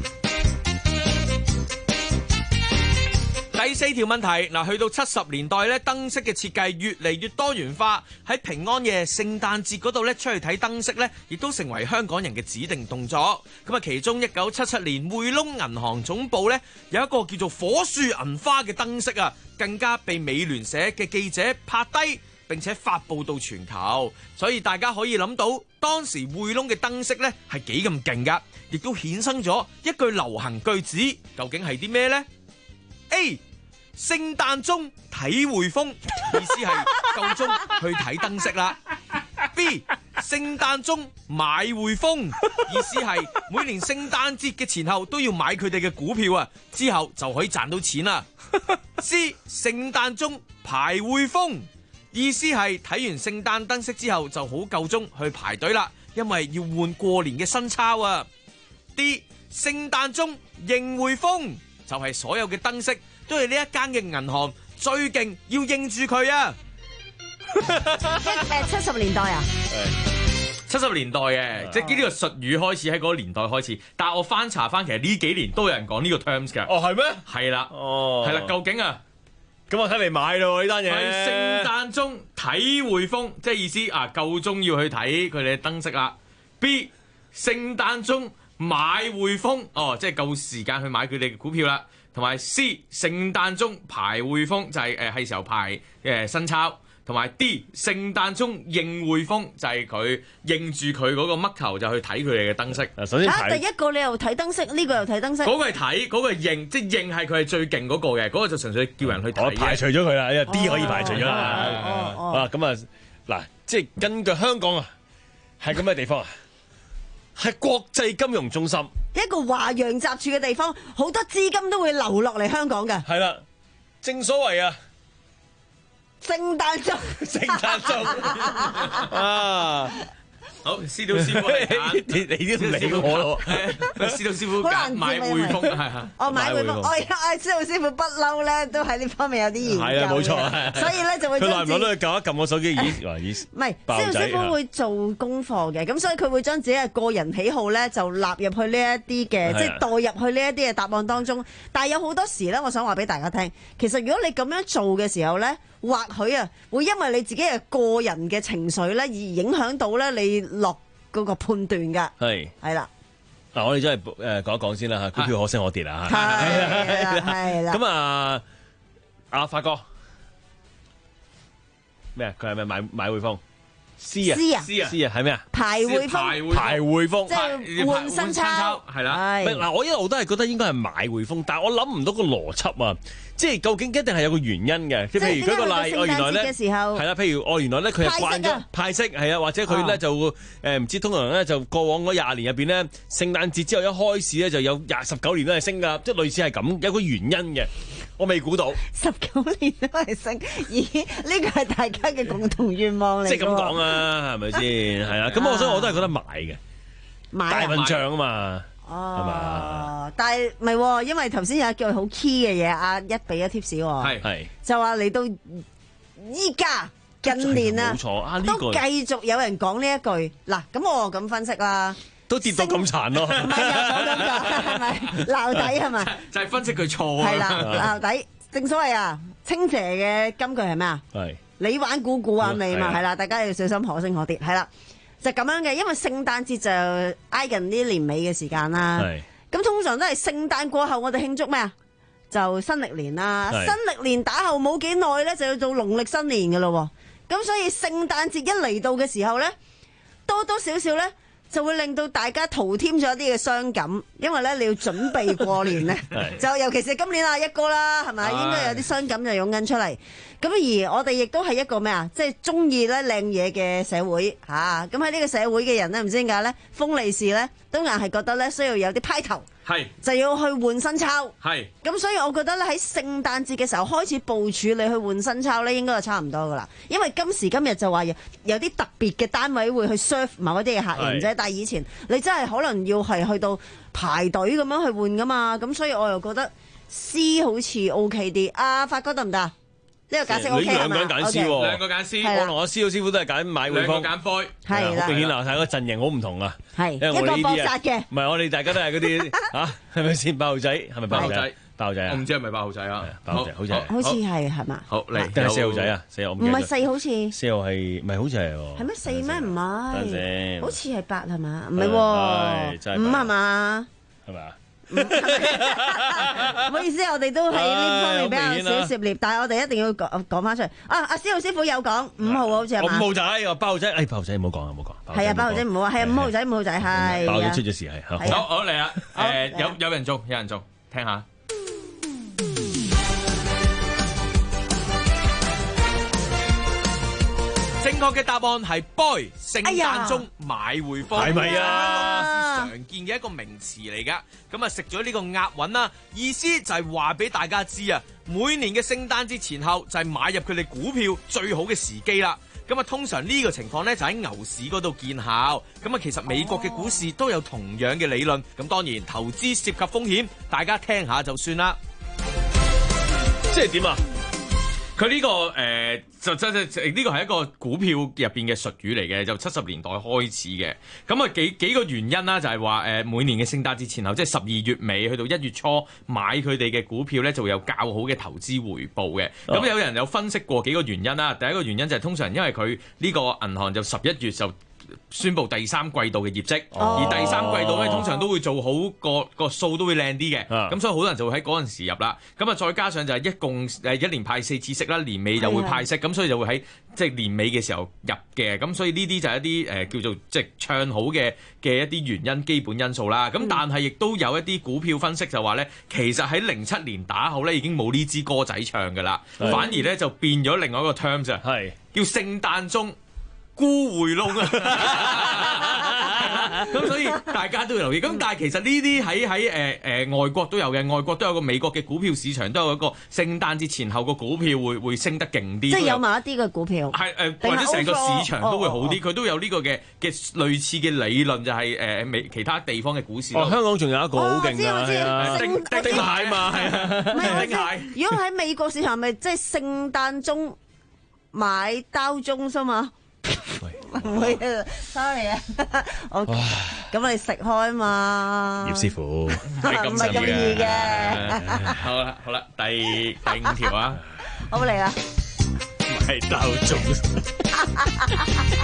第四條問題嗱，去到七十年代咧，燈飾嘅設計越嚟越多元化。喺平安夜、聖誕節嗰度咧，出去睇燈飾咧，亦都成為香港人嘅指定動作。咁啊，其中一九七七年匯豐銀行總部咧有一個叫做火樹銀花嘅燈飾啊，更加被美聯社嘅記者拍低並且發布到全球。所以大家可以諗到當時匯豐嘅燈飾咧係幾咁勁㗎，亦都衍生咗一句流行句子，究竟係啲咩呢？ A 聖誕鐘睇匯豐，意思係夠鐘去睇燈飾啦。B 聖誕鐘買匯豐，意思係每年聖誕節嘅前後都要買佢哋嘅股票啊，之後就可以賺到錢啦。C 聖誕鐘排匯豐，意思係睇完聖誕燈飾之後就好夠鐘去排隊啦，因為要換過年嘅新鈔啊。D 聖誕鐘認匯豐，就係所有嘅燈飾都係呢一間嘅銀行最勁，要認住佢啊！ 誒七十年代啊， 七十年代嘅，即係呢個術語開始喺嗰個年代開始。但係我翻查翻，其實呢幾年都有人講呢個 terms 㗎。 哦，係咩？ 係啦， 哦， 係啦，究竟啊， 咁我睇你買咯呢單嘢。 係聖誕鐘睇匯豐，即係意思啊，夠鐘要去睇佢哋嘅燈飾啦。B 聖誕鐘買匯豐，哦，即係夠時間去買佢哋嘅股票啦。同埋 C 聖誕鐘排匯豐，就係誒係時候排誒新鈔，同埋 D 聖誕鐘認匯豐，就係佢認住佢嗰個乜球就去睇佢哋嘅燈飾。 首先第一個你又睇燈飾，呢、呢個又睇燈飾。 嗰個係睇，嗰、嗰個係認，即係認係佢係最勁嗰個嘅，嗰、嗰個就純粹叫人去睇。 我排除咗佢啦，因為 D 可以排除咗啦。 哦啊咁啊嗱，即係根據香港啊，係咁嘅地方啊。係國際金融中心， 一個華洋雜處嘅地方，好多資金都會流落嚟香港嘅。 係啦，正所謂啊， 聖誕鐘， 聖誕鐘啊！ 好，司徒師傅嚟揀， 你你都唔理我咯。 司徒師傅揀買匯豐，係係。 我買匯豐，我我司徒師傅不嬲咧，都喺呢方面有啲研究。 係啊，冇錯。 所以咧就會佢耐唔耐都去撳一撳我手機，咦？話咦？ 唔係，司徒師傅會做功課嘅，咁所以佢會將自己嘅個人喜好咧就納入去呢一啲嘅，即係代入去呢一啲嘅答案當中。但係有好多時咧，我想話俾大家聽，其實如果你咁樣做嘅時候咧，或許啊會因為你自己嘅個人嘅情緒咧而影響到咧你落嗰個判斷㗎。 係係啦。 嗱，我哋真係誒講一講先啦嚇，股票可升可跌啦嚇。 係啦，係啦。 咁啊，阿發哥咩啊？佢係咪買買匯豐？C 啊 ，C 啊 ，C 啊，係咩啊？ 排匯豐， 排匯豐， 即係換新鈔， 係啦。 嗱，我一路都係覺得應該係買匯豐，但係我諗唔到個邏輯啊！即係究竟一定係有個原因嘅，即係譬如舉個例，我原來咧係啦，譬如我原來咧佢係慣咗派息，係啊，或者佢咧就誒唔知通常咧就過往嗰廿年入邊咧，聖誕節之後一開始咧就有廿十九年都係升㗎，即係類似係咁，有個原因嘅，我未估到十九年都係升，咦？呢個係大家嘅共同願望嚟， 即係咁講啊，係咪先？係啊，咁我所以我都係覺得買嘅， 買大笨象啊嘛。 哦，但係唔係，因為頭先有一句好 key 嘅嘢，阿一俾咗 tips 喎， 係就話嚟到依家近年啊， 冇錯啊，呢都繼續有人講呢一句。嗱，咁我咁分析啦， 都跌到咁殘咯， 唔係有講咁講，係咪鬧底係咪？ 就係分析佢錯。 係啦，鬧底。正所謂啊，清姐嘅金句係咩啊？ 係你玩股，股玩你嘛，係啦，大家要小心可升可跌，係啦。就咁樣嘅，因為聖誕節就挨近啲年尾嘅時間啦。咁通常都係聖誕過後，我哋慶祝咩啊？就新歷年啦。新歷年打後冇幾耐咧，就要到農曆新年嘅咯。咁所以聖誕節一嚟到嘅時候咧，多多少少咧就會令到大家徒添咗一啲嘅傷感，因為咧你要準備過年咧，就尤其是今年啊一哥啦，係咪應該有啲傷感就湧緊出嚟。咁而我哋亦都係一個咩啊？即係中意咧靚嘢嘅社會嚇。咁喺呢個社會嘅人咧，唔知點解咧，封利是咧都硬係覺得咧需要有啲派頭， 係就要去換新鈔。 係咁，所以我覺得咧喺聖誕節嘅時候開始部署你去換新鈔咧，應該就差唔多噶啦。因為今時今日就話有有啲特別嘅單位會去 serve 某一啲嘅客人啫，但係以前你真係可能要係去到排隊咁樣去換噶嘛。咁所以我又覺得 C 好似 OK 啲。阿發哥得唔得啊？呢個解釋 O K 係嘛？ 兩個人揀 C 喎， 兩個揀 C， 我同我師傅師傅都係揀買匯豐， 兩個揀 boy， 係啦， 好明顯啊！睇個陣營好唔同啊， 係因為我哋呢啲啊，唔係我哋大家都係嗰啲嚇，係咪先？八號仔係咪八號仔？八號仔啊！ 我唔知係咪八號仔啊？ 八號仔好似係， 好似係係嘛？ 好嚟， 定係四號仔啊？四號唔係四好似， 四號係唔係好似係喎？ 係咩四咩唔係？好似係八係嘛？唔係喎，五係嘛？ 係咪啊？ 唔好意思，我哋都喺呢方面比較少涉獵，但係我哋一定要講講翻出嚟。啊，阿師傅師傅有講五號好似係嘛？ 五號仔，八號仔，誒八號仔唔好講啊，唔好講。 係啊，八號仔唔好啊，係五號仔，五號仔係。 八號仔出咗事係。 好，好嚟啊！誒，有有人做，有人做，聽下。正確嘅答案係 boy， 聖誕鐘買匯豐， 係咪啊？ 香港市常見嘅一個名詞嚟噶。咁啊食咗呢個押韻啦，意思就係話俾大家知啊，每年嘅聖誕節前後就係買入佢哋股票最好嘅時機啦。咁啊通常呢個情況呢，就喺牛市嗰度見效。咁啊其實美國嘅股市都有同樣嘅理論。咁當然投資涉及風險，大家聽下就算啦。 即係點啊？ 佢呢、這個誒、呃、就真係呢個係一個股票入邊嘅術語嚟嘅，就七十年代開始嘅。咁啊幾幾個原因啦，就係話誒每年嘅聖誕節前後，即係十二月尾去到一月初買佢哋嘅股票咧，就會有較好嘅投資回報嘅。咁、哦、有人有分析過幾個原因啦。第一個原因就係通常因為佢呢個銀行就十一月就宣布第三季度嘅業績，哦、而第三季度咧通常都會做好個個數都會靚啲嘅，咁、嗯、所以好多人就會喺嗰陣時入啦。咁啊再加上就係一共誒一年派四次息啦，年尾又會派息，咁的所以就會喺即係年尾嘅時候入嘅。咁所以呢啲就係一啲誒、呃、叫做即係唱好嘅嘅一啲原因基本因素啦。咁、嗯、但係亦都有一啲股票分析就話咧，其實喺零七年打後咧已經冇呢支歌仔唱㗎啦，的反而咧就變咗另外一個 terms 啊，係叫聖誕鐘沽回籠啊！咁所以大家都要留意。咁但係其實呢啲喺喺誒誒外國都有嘅，外國都有個美國嘅股票市場都有一個聖誕節前後個股票會會升得勁啲。即係有某一啲嘅股票係誒、呃，或者成個市場都會好啲。佢、哦、都有呢個嘅嘅類似嘅理論，就係誒美其他地方嘅股市。 哦，香港仲有一個好勁嘅丁丁蟹嘛，係啊，丁蟹。 如果喺美國市場，咪即係聖誕鐘買刀鐘啫嘛？唔會啊 ，sorry 啊，我咁我哋食開嘛， 葉師傅唔係咁易嘅。 好啦好啦，第第五條啊， 好嚟啦， 買刀鐘，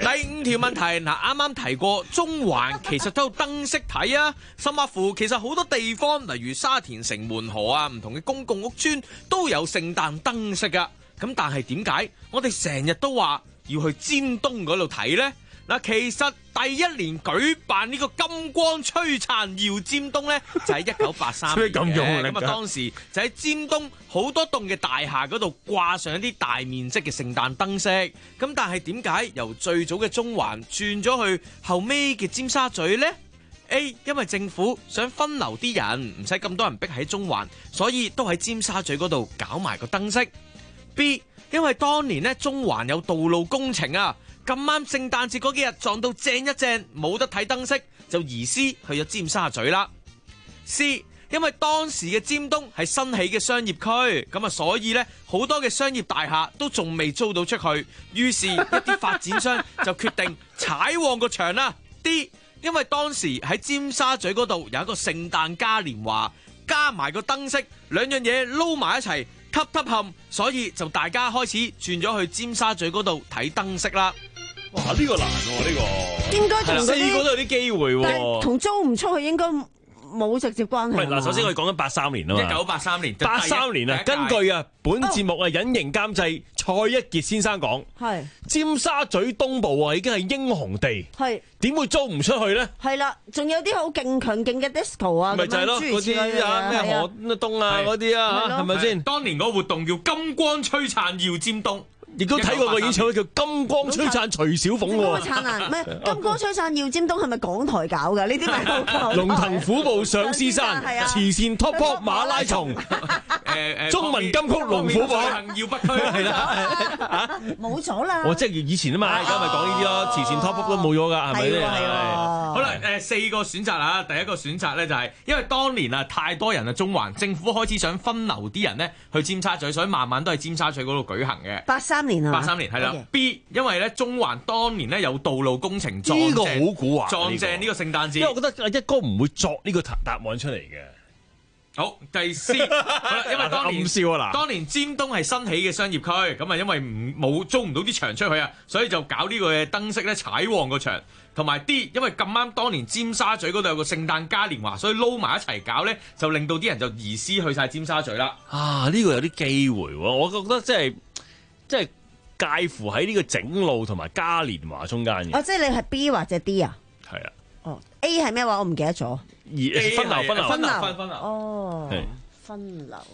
第五條問題嗱，啱啱提過中環其實都有燈飾睇啊，甚或乎其實好多地方，例如沙田城門河啊，唔同嘅公共屋邨都有聖誕燈飾噶。咁但係點解我哋成日都話要去尖東嗰度睇呢？嗱，其實第一年舉辦呢個金光璀璨耀尖東呢，就喺一九八三年嘅。 咁用力㗎。 咁啊，當時就喺尖東好多棟嘅大廈嗰度掛上一啲大面積嘅聖誕燈飾。咁但係點解由最早嘅中環轉咗去後尾嘅尖沙咀呢？ A 因為政府想分流啲人，唔使咁多人逼喺中環，所以都喺尖沙咀嗰度搞埋個燈飾。B 因為當年呢，中環有道路工程啊。咁啱聖誕節嗰幾日撞到正一正，冇得睇燈飾，就移師去咗尖沙咀啦。C 因為當時嘅尖東係新起嘅商業區，咁啊所以呢，好多嘅商業大廈都仲未租到出去，於是一啲發展商就決定踩旺個場啦。D 因為當時喺尖沙咀嗰度有一個聖誕嘉年華，加埋個燈飾，兩樣嘢撈埋一齊，吸吸冚，所以就大家開始轉咗去尖沙咀嗰度睇燈飾啦。 哇！呢、這個難喎、啊，呢、這個應該同四個都有啲機會喎、啊。 同租唔出去應該冇直接關係。 唔係嗱，首先我哋講緊八三年啊嘛， 一九八三年， 八三年啊，根據啊本節目啊隱形監製蔡一傑先生講，係、哦、尖沙咀東部啊已經係英雄地，係點會租唔出去咧？係啦，仲有啲好勁強勁嘅 disco 啊，咪就係咯，嗰啲啊咩何東啊嗰啲啊，係咪先？ 當年嗰個活動叫金光璀璨耀尖東。 亦都睇過個演唱會叫《金光璀璨徐小鳳》喎。 璀璨啊，唔係《金光璀璨耀尖東》係咪港台搞㗎？呢啲咪好舊。 龍騰虎步上獅山，慈善 Top Pop 馬拉松，誒中文金曲龍虎榜， 耀北區係啦， 冇咗啦。 我即係以前啊嘛，而家咪講呢啲咯，慈善 Top Pop 都冇咗㗎，係咪咧？ 好啦，誒四個選擇啊，第一個選擇咧就係因為當年啊太多人啊中環，政府開始想分流啲人咧去尖沙咀，所以慢慢都係尖沙咀嗰度舉行嘅。 八三年啊， 八三年係啦。B 因為咧中環當年咧有道路工程撞正， 呢個好古惑， 撞正呢個聖誕節。 因為我覺得阿一哥唔會作呢個答案出嚟嘅。 好，第 C 好啦，因為當年笑啊嗱， 當年尖東係新起嘅商業區，咁啊因為唔冇租唔到啲場出去啊，所以就搞呢個嘅燈飾咧踩旺個場。同埋 D 因為咁啱當年尖沙咀嗰度有個聖誕嘉年華，所以撈埋一齊搞咧，就令到啲人就移師去晒尖沙咀啦。 啊，呢、這個有啲機會喎，我覺得即係即係介乎喺呢個整路同埋嘉年華中間嘅。 哦，即係你係 B 或者 D 啊？ 係啊。 哦 A 係咩話？我唔記得咗。 分流分流分流分分流哦，分流。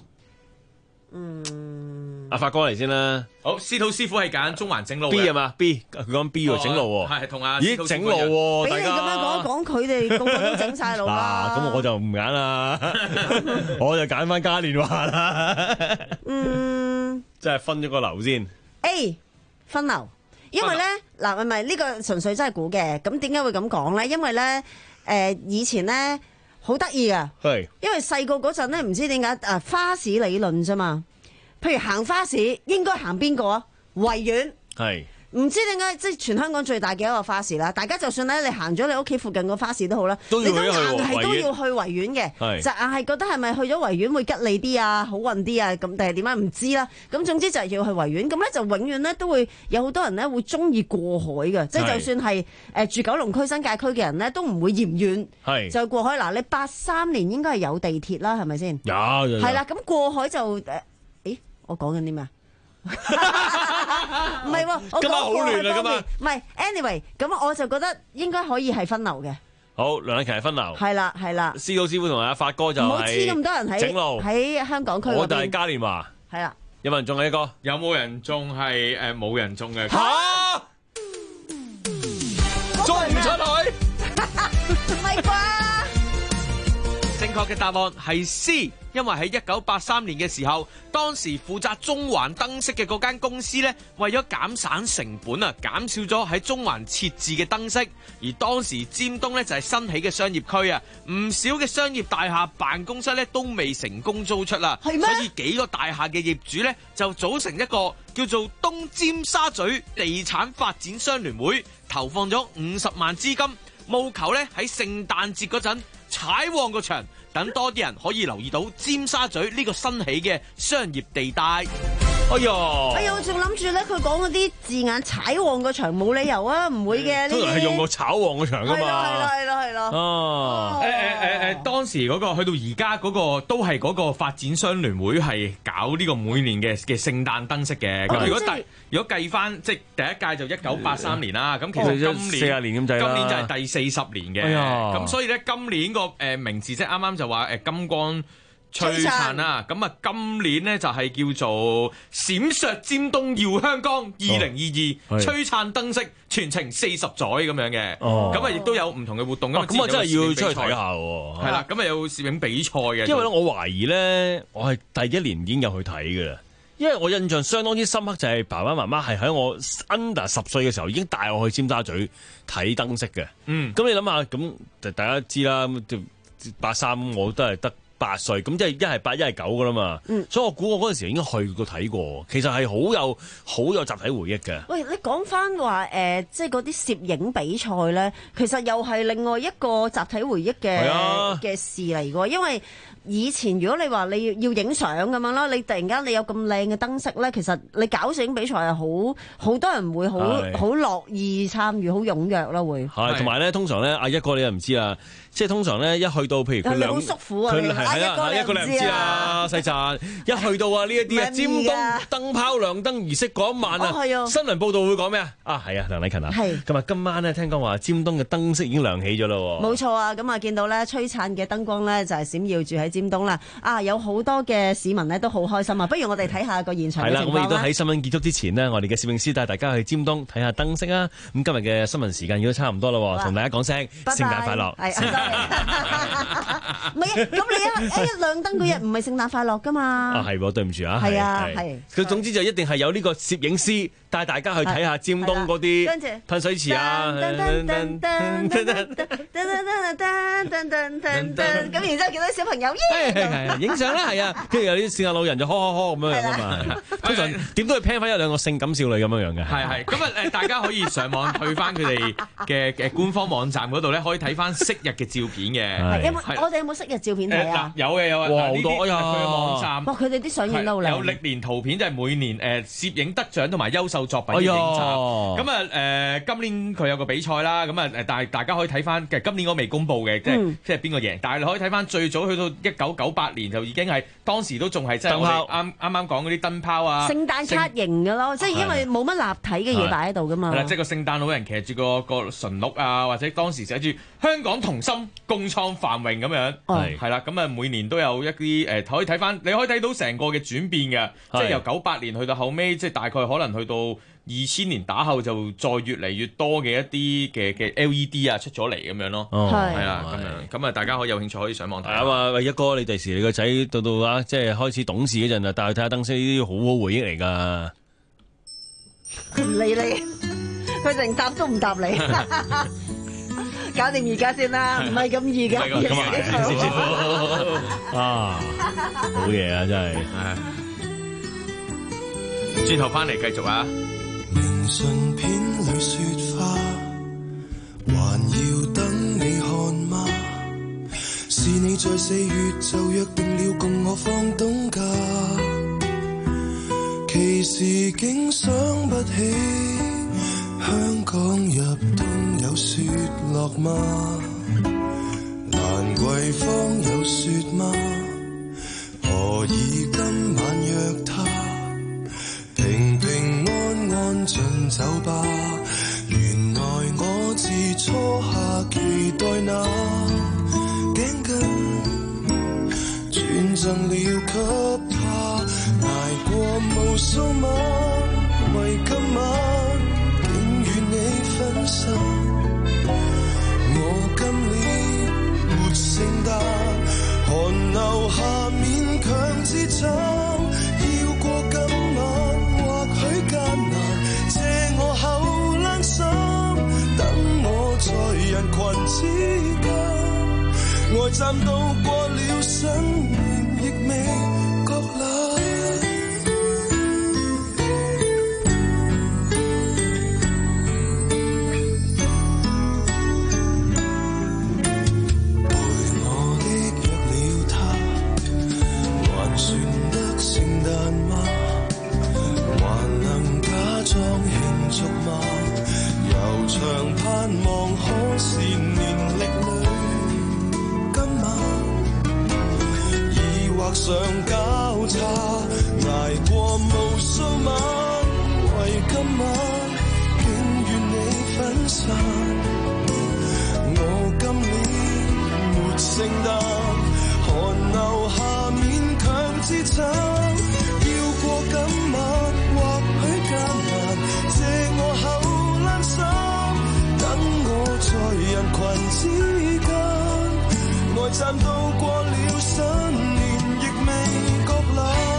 嗯， 阿發哥嚟先啦。 好，司徒師傅係揀中環整路 B 係嘛 ？B 佢講 B 喎，整路喎。 係同阿咦整路喎， 俾你咁樣講一講，佢哋個個都整晒路啦。 嗱，咁我就唔揀啦，我就揀翻嘉年華啦。 嗯， 即係分咗個流先。 A 分流，因為咧嗱，唔係呢個純粹真係估嘅。咁點解會咁講咧？因為咧，誒以前咧。好得意啊！係，因為細個嗰陣咧，唔知點解誒花市理論啫嘛。譬如行花市，應該行邊個啊？維園係。唔知點解，即係全香港最大嘅一個花市啦。大家就算咧，你行咗你屋企附近個花市都好啦， 都要去你都硬係都要去維園嘅。 係就硬係覺得係咪去咗維園會吉利啲啊，好運啲啊？咁定係點解唔知啦？咁總之就係要去維園。咁咧就永遠咧都會有好多人咧會中意過海嘅，即係就算係誒住九龍區新界區嘅人咧，都唔會嫌遠，係就過海。嗱，你八三年應該係有地鐵啦，係咪先？ 有有。 係啦，咁過海就誒，誒，我講緊啲咩？唔係喎，我今晚好亂啊！今晚唔係 ，anyway，咁我就覺得應該可以係分流嘅。 好，梁禮勤係分流。係啦，係啦。 司徒師傅同阿發哥就係唔好黐咁多人喺整路喺香港區嗰邊。 我就係嘉年華。 係啦。 有冇人中啊？呢個有冇人中係誒冇人中嘅？ 嚇！中唔出去？ 唔係啩？ 正確嘅答案係 C，因為喺一九八三年嘅時候，當時負責中環燈飾嘅嗰間公司呢，為咗減省成本啊，減少咗喺中環設置嘅燈飾。而當時尖東呢，就係新起嘅商業區啊，唔少嘅商業大廈辦公室呢都未成功租出啦，所以幾個大廈嘅業主呢，就組成一個叫做東尖沙咀地產發展商聯會，投放咗五十萬資金，務求呢喺聖誕節嗰陣踩旺個場，等多啲人可以留意到尖沙咀呢個新起嘅商業地帶。 哎呀， 哎呀，我仲諗住咧，佢講嗰啲字眼踩旺個場冇理由啊，唔會嘅。 通常係用個炒旺個場噶嘛。 係咯係咯係咯係咯。 哦， 誒誒誒誒，當時嗰個去到而家嗰個都係嗰個發展商聯會係搞呢個每年嘅嘅聖誕燈飾嘅。咁如果第如果計翻即係第一屆就一九八三年啦，咁其實今年四十年咁滯啦， 今年就係第四十年嘅。 哎呀， 咁所以咧今年個誒名字即係啱啱就話誒金光璀璨啦，咁啊今年咧就係叫做閃爍尖東耀香江二零二二璀璨燈飾全程四十載咁樣嘅，咁啊亦都有唔同嘅活動。咁咁啊真係要出去睇下喎。 係啦，咁啊有攝影比賽嘅。 因為咧我懷疑咧，我係第一年已經有去睇㗎啦。因為我印象相當之深刻，就係爸爸媽媽係喺我 under 十歲嘅時候已經帶我去尖沙咀睇燈飾嘅。嗯，咁你諗下，咁就大家知啦，咁八三我都係得八歲，咁即係一係八一係九噶啦嘛。嗯，所以我估我嗰陣時已經去過睇過，其實係好有好有集體回憶嘅。 喂，你講翻話誒，即係嗰啲攝影比賽咧，其實又係另外一個集體回憶嘅嘅事嚟㗎，因為以前如果你話你要影相咁樣啦，你突然間你有咁靚嘅燈飾咧，其實你搞攝影比賽係好好多人會好好樂意參與，好踴躍啦會。係，同埋咧，通常咧，阿一哥你又唔知啦，即係通常咧一去到譬如佢兩，佢係啊，一哥你唔知啊，細澤一去到啊呢一啲啊尖東燈泡亮燈儀式嗰一晚啊，新聞報道會講咩啊？啊係啊，梁禮勤啊，係。咁啊今晚咧聽講話尖東嘅燈飾已經亮起咗咯。冇錯啊，咁啊見到咧璀璨嘅燈光咧就係閃耀住喺尖東啦，啊有好多嘅市民咧都好開心啊！不如我哋睇下個現場嘅情況啦。係啦，咁亦都喺新聞結束之前呢，我哋嘅攝影師帶大家去尖東睇下燈飾啊！咁今日嘅新聞時間亦都差唔多啦，同大家講聲聖誕快樂。係，唔係啊？咁你一誒亮燈嗰日唔係聖誕快樂噶嘛？啊係喎，對唔住啊。係啊，係。佢總之就一定係有呢個攝影師帶大家去睇下尖東嗰啲噴水池啊。咁然之後見到小朋友耶，影相啦，係啊，跟住有啲聖誕老人就呵呵呵咁樣樣噶嘛。通常點都會 plan 翻一兩個性感少女咁樣樣嘅。係係，咁啊誒，大家可以上網去翻佢哋嘅嘅官方網站嗰度咧，可以睇翻昔日嘅照片嘅。有冇我哋有冇昔日照片睇啊？有嘅有啊，哇好多呀！佢嘅網站，哇佢哋啲相影得好靚。有歷年圖片，就係每年誒攝影得獎同埋優秀作品嘅影集。咁啊誒，今年佢有個比賽啦，咁啊誒，但係大家可以睇翻，其實今年我未公佈嘅，即係即係邊個贏，但係你可以睇翻最早去到一九九八年就已經係當時都仲係即係我哋啱啱啱講嗰啲燈泡啊，聖誕卡型嘅咯，即係因為冇乜立體嘅嘢擺喺度噶嘛。係啦，即係個聖誕老人騎住個個馴鹿啊，或者當時寫住香港同心共創繁榮咁樣，係係啦，咁啊每年都有一啲誒可以睇翻，你可以睇到成個嘅轉變嘅，即係由九八年去到後尾，即係大概可能去到二千年打後就再越嚟越多嘅一啲嘅嘅 L E D 啊出咗嚟咁樣咯，係啊咁樣，咁啊大家可以有興趣可以上網睇啊嘛。喂一哥，你第時你個仔到到啊即係開始懂事嗰陣啊，帶佢睇下燈飾呢啲好好回憶嚟㗎。唔理你，佢成答都唔答你。搞掂而家先啦，唔係咁易㗎。啊，好嘢啊，真係。轉頭翻嚟繼續啊。明信片裏雪花，還要等你看嗎？是你在四月就約定了共我放冬假，其時竟想不起香港入冬有雪落嗎？蘭桂坊有雪嗎？何以今晚約他平平安安進酒吧？原來我自初夏期待那頸巾轉贈了給他，捱過無數晚，為今晚竟與你分手。我今年沒聖誕，寒流下勉強支撐，要過今晚或許艱難，借我後冷心，等我在人群之間，呆站到過了新年亦未覺冷。 上交叉，捱過無數晚，為今晚竟與你分散。我今年沒聖誕，寒流下勉強支撐，要過今晚或許艱難，借我後冷衫，等我在人群之間，愛讚到過了新年亦未覺冷。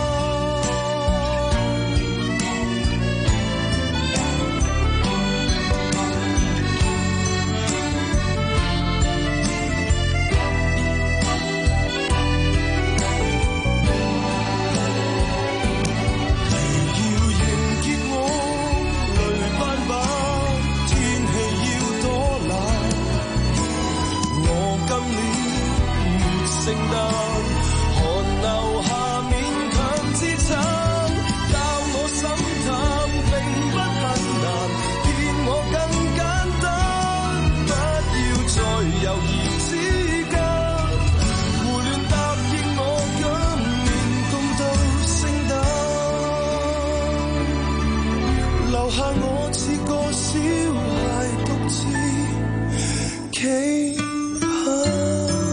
聖誕寒流下勉強支撐，教我心淡並不困難，見我更簡單，不要再猶豫之間，胡亂答應我今年共度聖誕，留下我似個小孩獨自企下。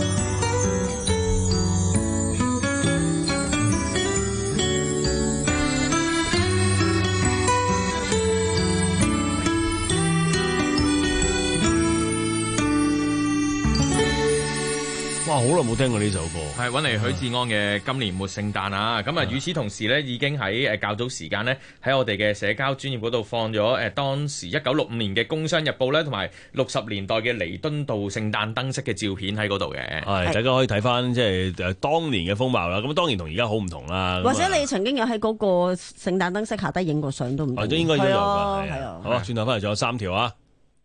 哇！好耐冇聽過呢首歌， 係揾嚟許志安嘅《今年沒聖誕》啊！咁啊，與此同時呢，已經喺誒較早時間呢，喺我哋嘅社交專頁嗰度放咗誒當時一九六五年嘅《工商日報》咧，同埋六十年代嘅彌敦道聖誕燈飾嘅照片喺嗰度嘅。 係大家可以睇翻即係誒當年嘅風貌啦。咁當然同而家好唔同啦。 或者你曾經有喺嗰個聖誕燈飾下低影過相都唔定。 都應該都有㗎。 係啊。 好啊，轉頭翻嚟仲有三條啊。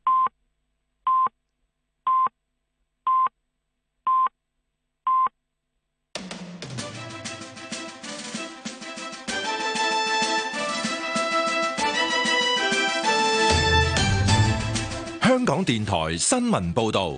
香港電台新聞報道，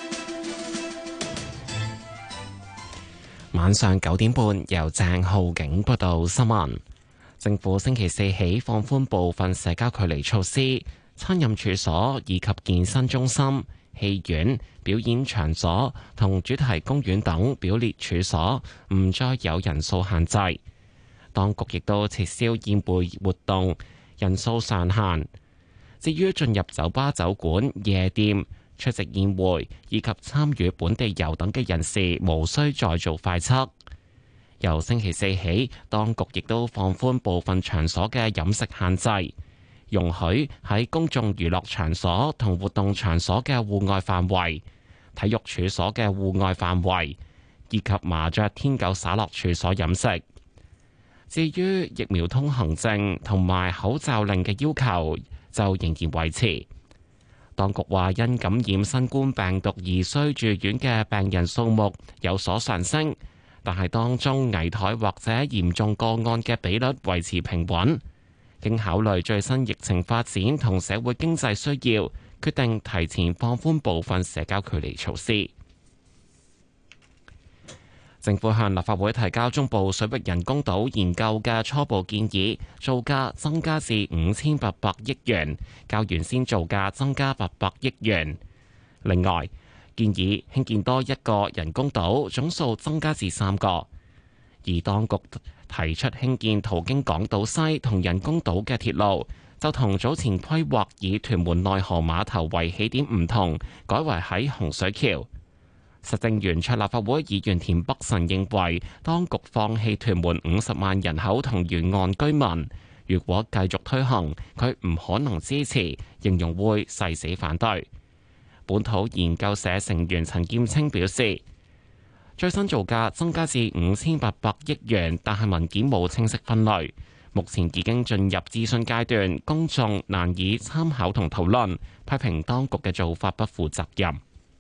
晚上九點半由鄭浩景報道新聞。政府星期四起放寬部分社交距離措施，餐飲處所以及健身中心、戲院、表演場所同主題公園等表列處所唔再有人數限制。當局亦都撤銷宴會活動人數上限。至於進入酒吧、酒館、夜店、出席宴會以及參與本地遊等嘅人士，無需再做快測。由星期四起，當局亦都放寬部分場所嘅飲食限制，容許喺公眾娛樂場所同活動場所嘅戶外範圍、體育處所嘅戶外範圍以及麻雀、天九灑落處所飲食。至於疫苗通行證同埋口罩令嘅要求，就仍然維持。當局話，因感染新冠病毒而需住院嘅病人數目有所上升，但係當中危殆或者嚴重個案嘅比率維持平穩。經考慮最新疫情發展同社會經濟需要，決定提前放寬部分社交距離措施。政府向立法會提交中部水域人工島研究嘅初步建議，造價增加至五千八百億元，較原先造價增加八百億元。另外，建議興建多一個人工島，總數增加至三個。而當局提出興建途經港島西同人工島嘅鐵路，就同早前規劃以屯門內河碼頭為起點唔同，改為喺洪水橋。實政圓桌立法會議員田北辰認為，當局放棄屯門五十萬人口同沿岸居民，如果繼續推行，佢唔可能支持，形容會誓死反對。本土研究社成員陳劍青表示，最新造價增加至五千八百億元，但係文件冇清晰分類，目前已經進入諮詢階段，公眾難以參考同討論，批評當局嘅做法不負責任。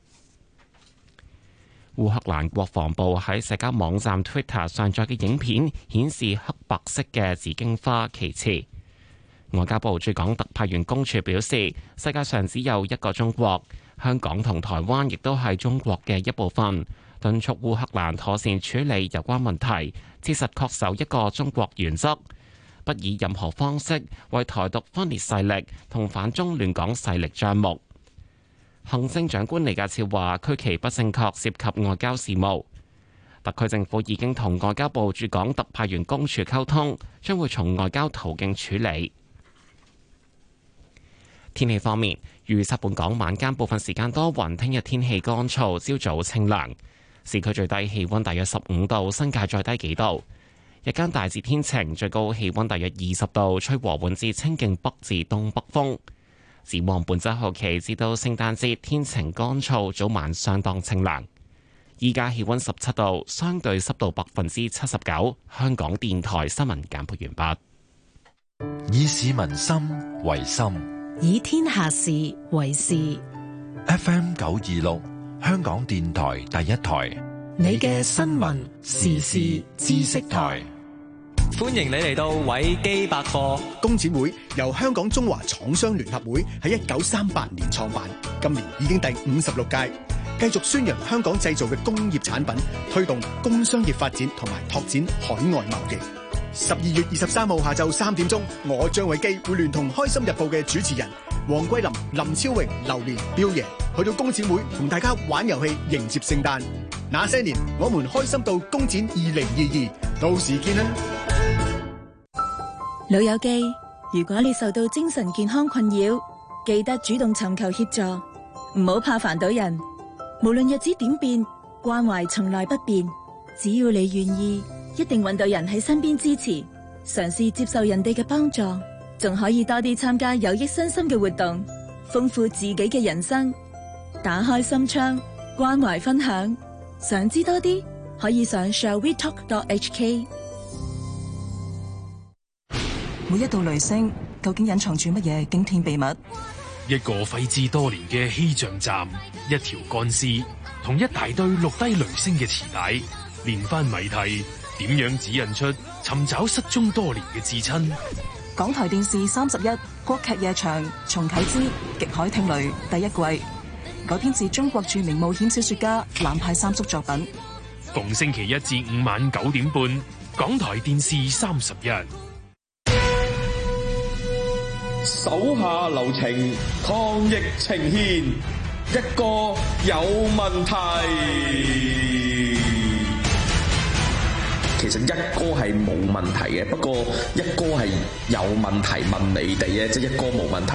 烏克蘭國防部喺社交網站 Twitter 上載嘅影片顯示黑白色嘅紫荊花旗幟。外交部駐港特派員公署表示，世界上只有一個中國，香港同台灣亦都係中國嘅一部分。 敦促烏克蘭妥善處理有關問題，切實恪守一個中國原則，不以任何方式為台獨分裂勢力同反中亂港勢力張目。行政長官李家超話：區旗不正確涉及外交事務，特區政府已經同外交部駐港特派員公署溝通，將會從外交途徑處理。天氣方面，預測本港晚間部分時間多雲，聽日天氣乾燥，朝早清涼，市區最低氣溫大約十五度，新界再低幾度。日間大致天晴，最高氣溫大約二十度，吹和緩至清勁北至東北風。展望本週後期至到聖誕節，天晴乾燥，早晚相當清涼。依家氣溫十七度，相對濕度百分之七十九。香港電台新聞簡報完畢。 以市民心為心， 以天下事為事。 F M 九二六，香港電台第一台， 你嘅新聞時事知識台。 歡迎你嚟到維基百科。 工展會由香港中華廠商聯合會喺一九三八年創辦，今年已經第五十六屆，繼續宣揚香港製造嘅工業產品，推動工商業發展同埋拓展海外貿易。十二月二十三號下晝三點鐘，我張偉基會聯同開心日報嘅主持人黃桂林、林超榮、榴蓮、彪爺去到工展會同大家玩遊戲迎接聖誕。那些年我們開心到工展二零二二，到時見啦！ 老友記，如果你受到精神健康困擾，記得主動尋求協助，唔好怕煩到人。無論日子點變，關懷從來不變。只要你願意，一定揾到人喺身邊支持。嘗試接受人哋嘅幫助，仲可以多啲參加有益身心嘅活動，豐富自己嘅人生。打開心窗，關懷分享。想知多啲，可以上 shall we talk dot h k。 每一道雷聲究竟隱藏住乜嘢驚天秘密？ 一個廢置多年嘅氣象站，一條乾屍，同一大堆錄低雷聲嘅磁帶，連番謎題，點樣指引出尋找失蹤多年嘅至親？ 港台電視三十一國劇夜場重啟之極海聽雷第一季，改編自中國著名冒險小說家南派三叔作品。 逢星期一至五晚九點半，港台電視三十一。 手下留情，抗疫呈現，一個有問題。其實一哥係冇問題嘅，不過一哥係有問題問你哋嘅，即係一哥冇問題。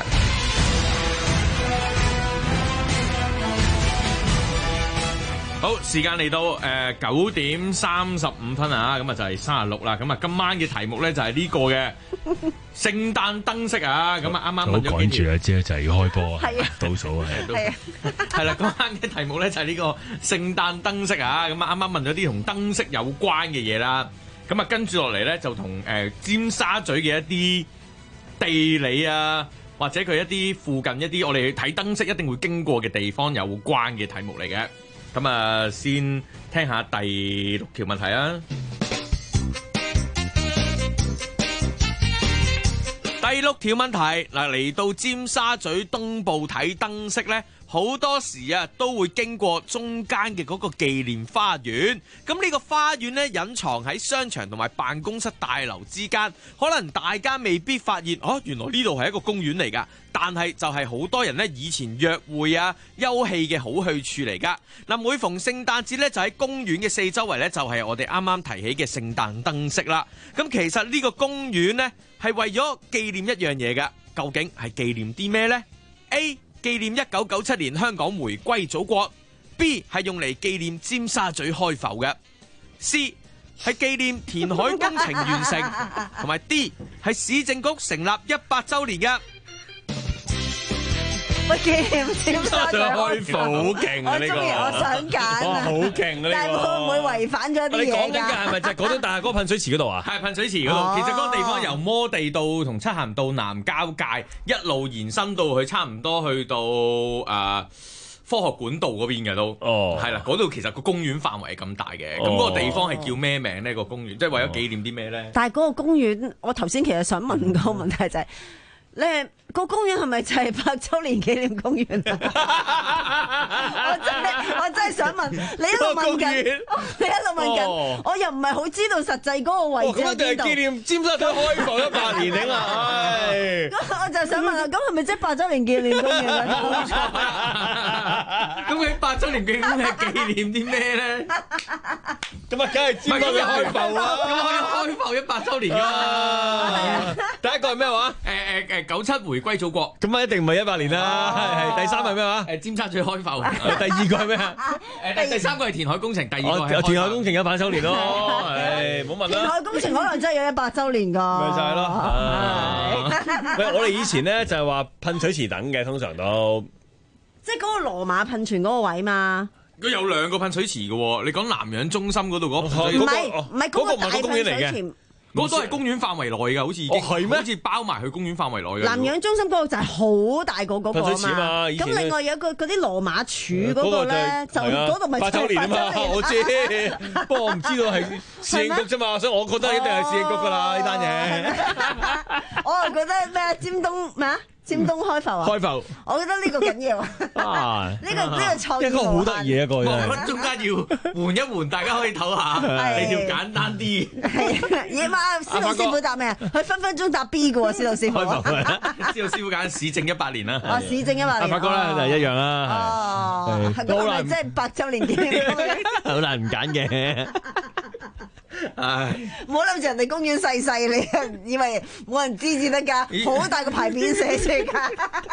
好，時間嚟到誒九點三十五分啊，咁啊就係三十六啦。咁啊今晚嘅題目咧就係呢個嘅聖誕燈飾啊。咁啊啱啱問咗趕住啊，即係就係要開波啊，倒數啊， 係係啦。今晚嘅題目咧就係呢個聖誕燈飾啊。咁啊啱啱問咗啲同燈飾有關嘅嘢啦。咁啊跟住落嚟咧就同誒尖沙咀嘅一啲地理啊，或者佢一啲附近一啲我哋睇燈飾一定會經過嘅地方有關嘅題目嚟嘅。咁啊，先聽下第六條問題啊！第六條問題嗱，嚟到尖沙咀東部睇燈飾呢，好多時啊都會經過中間嘅嗰個紀念花園。咁呢個花園呢，隱藏喺商場同埋辦公室大樓之間，可能大家未必發現哦，原來呢度係一個公園嚟㗎。但係就係好多人呢，以前約會啊、休憩嘅好去處嚟㗎。嗱，每逢聖誕節呢，就喺公園嘅四周圍呢，就係我哋啱啱提起嘅聖誕燈飾啦。咁其實呢個公園呢，係為咗紀念一樣嘢㗎，究竟係紀念啲咩呢？ A 紀念一九九七年香港回歸祖國。 B 係用嚟紀念尖沙咀開埠嘅。 C 係紀念填海工程完成，同埋 D 係市政局成立一百週年嘅。 我見尖沙咀開埠好勁啊！呢個我中意，我想揀啊！ 哇，好勁啊！呢個但係會唔會違反咗啲嘢㗎？ 你講緊嘅係咪就係嗰度大嗰個噴水池嗰度啊？ 係噴水池嗰度。其實嗰個地方由摩地道同漆咸道南交界，一路延伸到去差唔多去到誒、呃、科學館道嗰邊嘅都。哦，係啦，嗰度其實個公園範圍係咁大嘅。咁嗰、哦、個地方係叫咩名呢？個公園即係為咗紀念啲咩咧？ 但係嗰個公園，我頭先其實想問個問題就係、是。咧個公園係咪就係百週年紀念公園啊？我真係我真係想問，你一路問緊，你一路問緊，我又唔係好知道實際嗰個位置喺邊度。 咁一定係紀念尖沙咀開埠一百年頂啊！唉， 咁我就想問啦，咁係咪即係八週年紀念公園啊？ 冇錯。咁佢八週年紀念係紀念啲咩咧？ 咁啊，梗係尖沙咀開埠啦。 咁可以開埠一百週年㗎嘛？ 第一個係咩話？ 誒誒誒，九七回歸祖國。 咁啊，一定唔係一百年啦。係係，第三係咩話？ 誒，尖沙咀開埠。 第二個係咩啊？ 誒，第三個係填海工程，第二個係填海工程有百週年咯。誒，唔好問啦。 填海工程可能真係有一百週年㗎。 咪就係咯。喂，我哋以前咧就係話噴水池等嘅，通常都。 即係嗰個羅馬噴泉嗰個位嘛。 佢有兩個噴水池嘅喎，你講南洋中心嗰度嗰個噴水池， 唔係唔係嗰個大噴水池。 嗰個都係公園範圍內㗎，好似已經係咩？好似包埋去公園範圍內嘅。 南洋中心嗰個就係好大個嗰個啊嘛。咁另外有個嗰啲羅馬柱嗰個咧，就嗰度咪八週年啊嘛，我知。不過我唔知道係市政局啫嘛，所以我覺得一定係市政局㗎啦呢單嘢。 我係覺得咩？尖東咩啊？尖東開埠啊！ 開埠， 我覺得呢個緊要啊！呢個呢個創意， 一個好得意一個真。中間要換一換，大家可以唞下，嚟條簡單啲。 係，夜晚司徒師傅答咩啊？佢分分鐘答 B 嘅喎，司徒師傅。 司徒師傅揀市政一百年啦。 哦，市政一百年。 阿發哥咧就一樣啦。 哦，係咁咪即係百週年紀念。 好難唔揀嘅。 唉， 唔好諗住人哋公園細細，你以為冇人知至得㗎？好大個牌匾寫住㗎。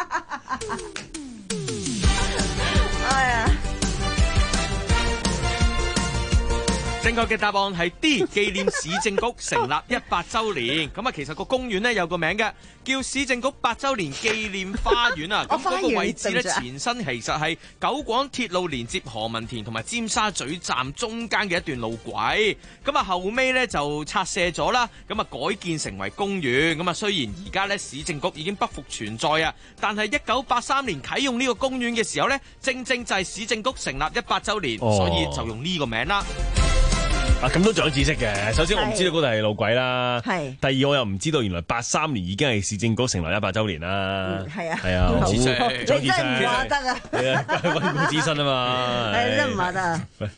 哎呀！ 正確嘅答案係 D， 紀念市政局成立一百週年。咁啊，其實個公園咧有個名嘅，叫市政局百週年紀念花園啊。咁嗰個位置咧前身其實係九廣鐵路連接何文田同埋尖沙咀站中間嘅一段路軌。咁啊後尾咧就拆卸咗啦，咁啊改建成為公園。咁啊雖然而家咧市政局已經不復存在啊，但係一九八三年啟用呢個公園嘅時候咧，正正就係市政局成立一百週年， 哦、 所以就用呢個名啦。 啊，咁都長知識嘅。首先我唔知道嗰度係路軌啦， 係。 第二我又唔知道原來八三年已經係市政局成立一百週年啦。 係啊， 係啊，好你真係唔話得啊！ 係啊，溫故知新啊嘛。 係真唔話得啊！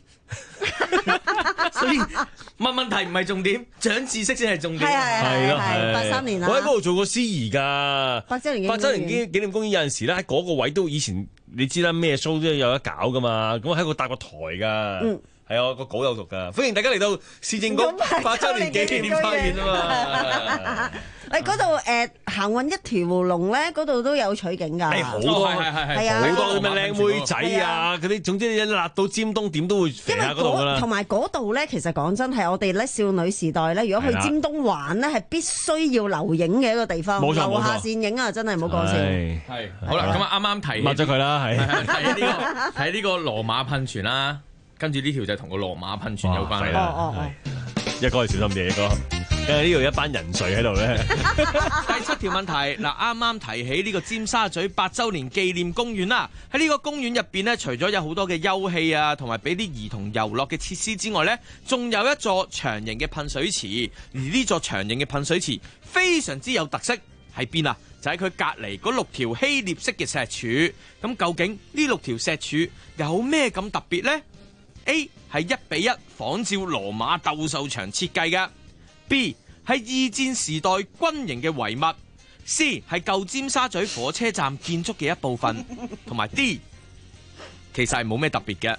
所以問問題唔係重點，長知識先係重點。 係係係，八三年啦。 我喺嗰度做過司儀㗎。 八週年八週年紀紀念公園有陣時咧喺嗰個位都以前你知啦，咩 show 都有得搞㗎嘛。咁我喺度搭個台㗎。嗯。係啊，個稿有讀噶，歡迎大家嚟到市政局八週年紀念花園啊嘛！ 誒嗰度誒行運一條龍咧，嗰度都有取景㗎。 係好多係係係好多咩靚妹仔啊！嗰啲總之你一辣到尖東點都會飛下嗰度㗎啦。 同埋嗰度咧，其實講真係我哋咧少女時代咧，如果去尖東玩咧，係必須要留影嘅一個地方。 冇錯， 留下線影啊，真係唔好講笑。 係好啦，咁啊啱啱提抹咗佢啦，係睇呢個睇呢個羅馬噴泉啦。跟住呢條就係同個羅馬噴泉有關啦。 哦哦一哥係小心啲，一哥，因為呢度一班人水喺度咧。 第七條問題，嗱啱啱提起呢個尖沙咀八週年紀念公園啦，喺呢個公園入邊咧，除咗有好多嘅休憩啊，同埋俾啲兒童遊樂嘅設施之外咧，仲有一座長形嘅噴水池，而呢座長形嘅噴水池非常之有特色，喺邊啊？就喺佢隔離嗰六條希臘式嘅石柱。咁究竟呢六條石柱有咩咁特別呢？A 係一比一仿照羅馬鬥獸場設計嘅 ，B 係二戰時代軍營嘅遺物 ，C 係舊尖沙咀火車站建築嘅一部分，同埋 D 其實係冇咩特別嘅。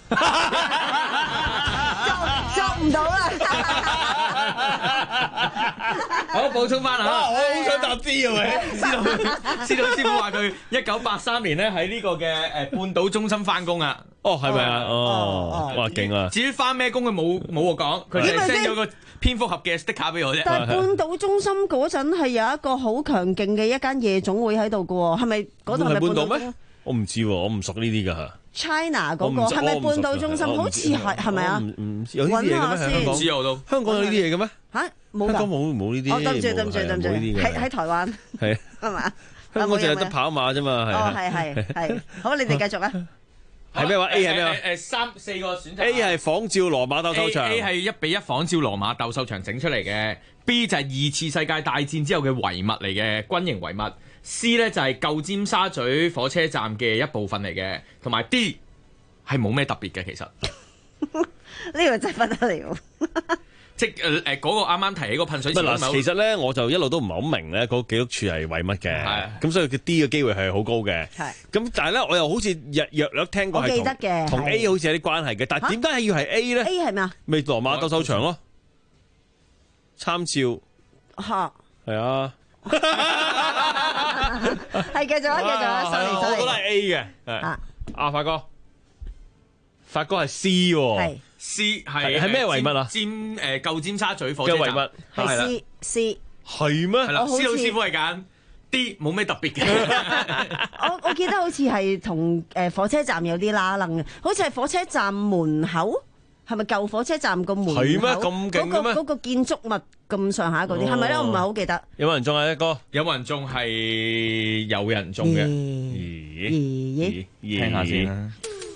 捉唔到啦！ 好，補充翻嚇， 我好想答 D 啊喂！ 司徒司徒師傅話佢一九八三年咧喺呢個嘅誒半島中心翻工啊。 哦，係咪啊？哦，哇，勁啊！ 至於翻咩工佢冇冇我講，佢就 send 咗個蝙蝠俠嘅 sticker 俾我啫。 但係半島中心嗰陣係有一個好強勁嘅一間夜總會喺度嘅喎，係咪嗰度係半島咩？ 我唔知喎，我唔熟呢啲㗎嚇。 China 嗰個係咪半島中心？好似係係咪啊？ 唔唔知有呢啲嘢嘅咩？香港知我都香港有呢啲嘢嘅咩？ 嚇冇㗎， 香港冇冇呢啲。 哦，對唔住對唔住對唔住，喺喺台灣係係嘛？ 香港淨係得跑馬啫嘛，係。 哦，係係係，好，你哋繼續啊。 係咩話 A 係咩話？ 誒三四個選擇。 A 係仿照羅馬鬥獸場。 A 係一比一仿照羅馬鬥獸場整出嚟嘅。B 就係二次世界大戰之後嘅遺物嚟嘅軍營遺物。C 咧就係舊尖沙咀火車站嘅一部分嚟嘅，同埋 D 係冇咩特別嘅，其實呢個真係不得了。 即係誒誒嗰個啱啱提起個噴水池嗱，其實咧我就一路都唔係好明咧嗰記錄處係為乜嘅，咁所以佢 D 嘅機會係好高嘅。 係咁，但係咧我又好似約約略聽過係我記得嘅同同 A 好似有啲關係嘅，但係點解係要係 A 咧 ？A 係咩啊？ 咪羅馬鬥獸場咯，參照嚇係啊， 係繼續啊，繼續啊，收嚟收嚟。 我覺得係 A 嘅，係啊，發哥，發哥係 C 喎。 係。 C 係係咩遺物啊？ 尖誒舊尖沙咀火車站嘅遺物係啦 C C 係咩？ 係啦，C 老我好似師傅係揀 D，冇咩特別嘅。 我我記得好似係同誒火車站有啲拉楞嘅，好似係火車站門口，係咪舊火車站個門口？ 係咩咁勁嘅咩？ 嗰個嗰個建築物咁上下嗰啲，係咪咧？我唔係好記得。 有冇人中啊？一哥， 有冇人中係有人中嘅？ 咦咦？ 聽下先啦。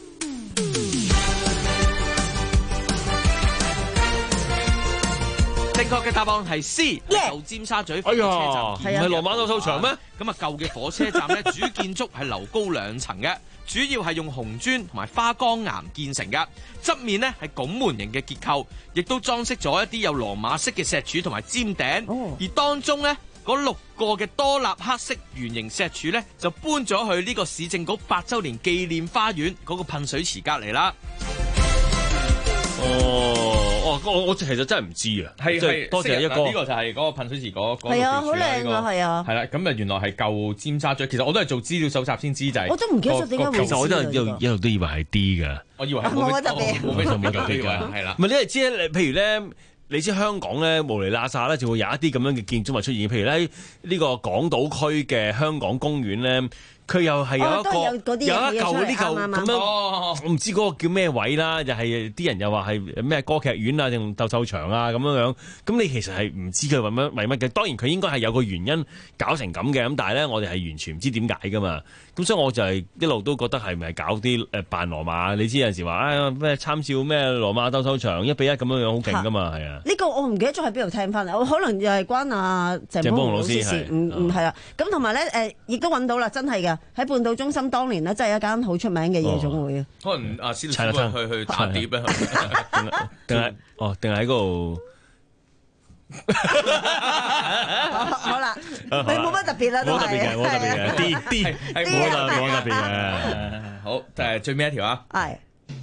正確嘅答案係 C， 舊尖沙咀火車站， 唔係羅馬鬥獸場咩？ 咁啊，舊嘅火車站咧，主建築係樓高兩層嘅，主要係用紅磚同埋花崗岩建成嘅，側面呢係拱門形嘅結構，亦都裝飾咗一啲有羅馬式嘅石柱同埋尖頂， 哦、 而當中呢，嗰六個嘅多納克式圓形石柱呢，就搬咗去呢個市政局百週年紀念花園嗰個噴水池隔離啦。 哦，哦，我我其實真係唔知啊， 係係多謝一哥， 呢個就係嗰個噴水池嗰嗰係啊，好靚啊，係啊， 係啦，咁啊原來係舊尖沙咀，其實我都係做資料搜集先知就係， 我都唔記得咗點解會知啊。 其實我都係一路一路都以為係 D 㗎， 我以為係冇乜特別， 冇咩特別㗎，係啦。 唔係你係知咧，譬如咧。你知香港咧無厘喇沙咧就會有一啲咁樣嘅建築物出現，譬如咧呢個港島區嘅香港公園咧，佢又係有一個、 哦、有，有一嚿嗰啲嚿咁樣， 哦、 我唔知嗰個叫咩位啦，就係啲人又話係咩歌劇院啊定鬥獸場啊咁樣樣，咁你其實係唔知佢為乜為乜嘅，當然佢應該係有個原因搞成咁嘅，咁但係咧我哋係完全唔知點解噶嘛。咁所以我就係一路都覺得係咪搞啲誒扮羅馬？你知有陣時話啊咩參照咩羅馬鬥獸場一比一咁樣樣好勁噶嘛，係啊？ 呢個我唔記得咗喺邊度聽翻嚟，我可能又係關阿鄭邦雄老師事，唔唔係啊。咁同埋咧誒，亦都揾到啦，真係嘅喺半島中心當年呢，真係一間好出名嘅夜總會啊。 可能阿司徒去去打碟咧， 定係哦，定係喺嗰度。 好啦，你冇乜特別啦，都係冇特別嘅，冇特別嘅，D D 係冇特冇特別嘅。 好，誒最尾一條啊， 係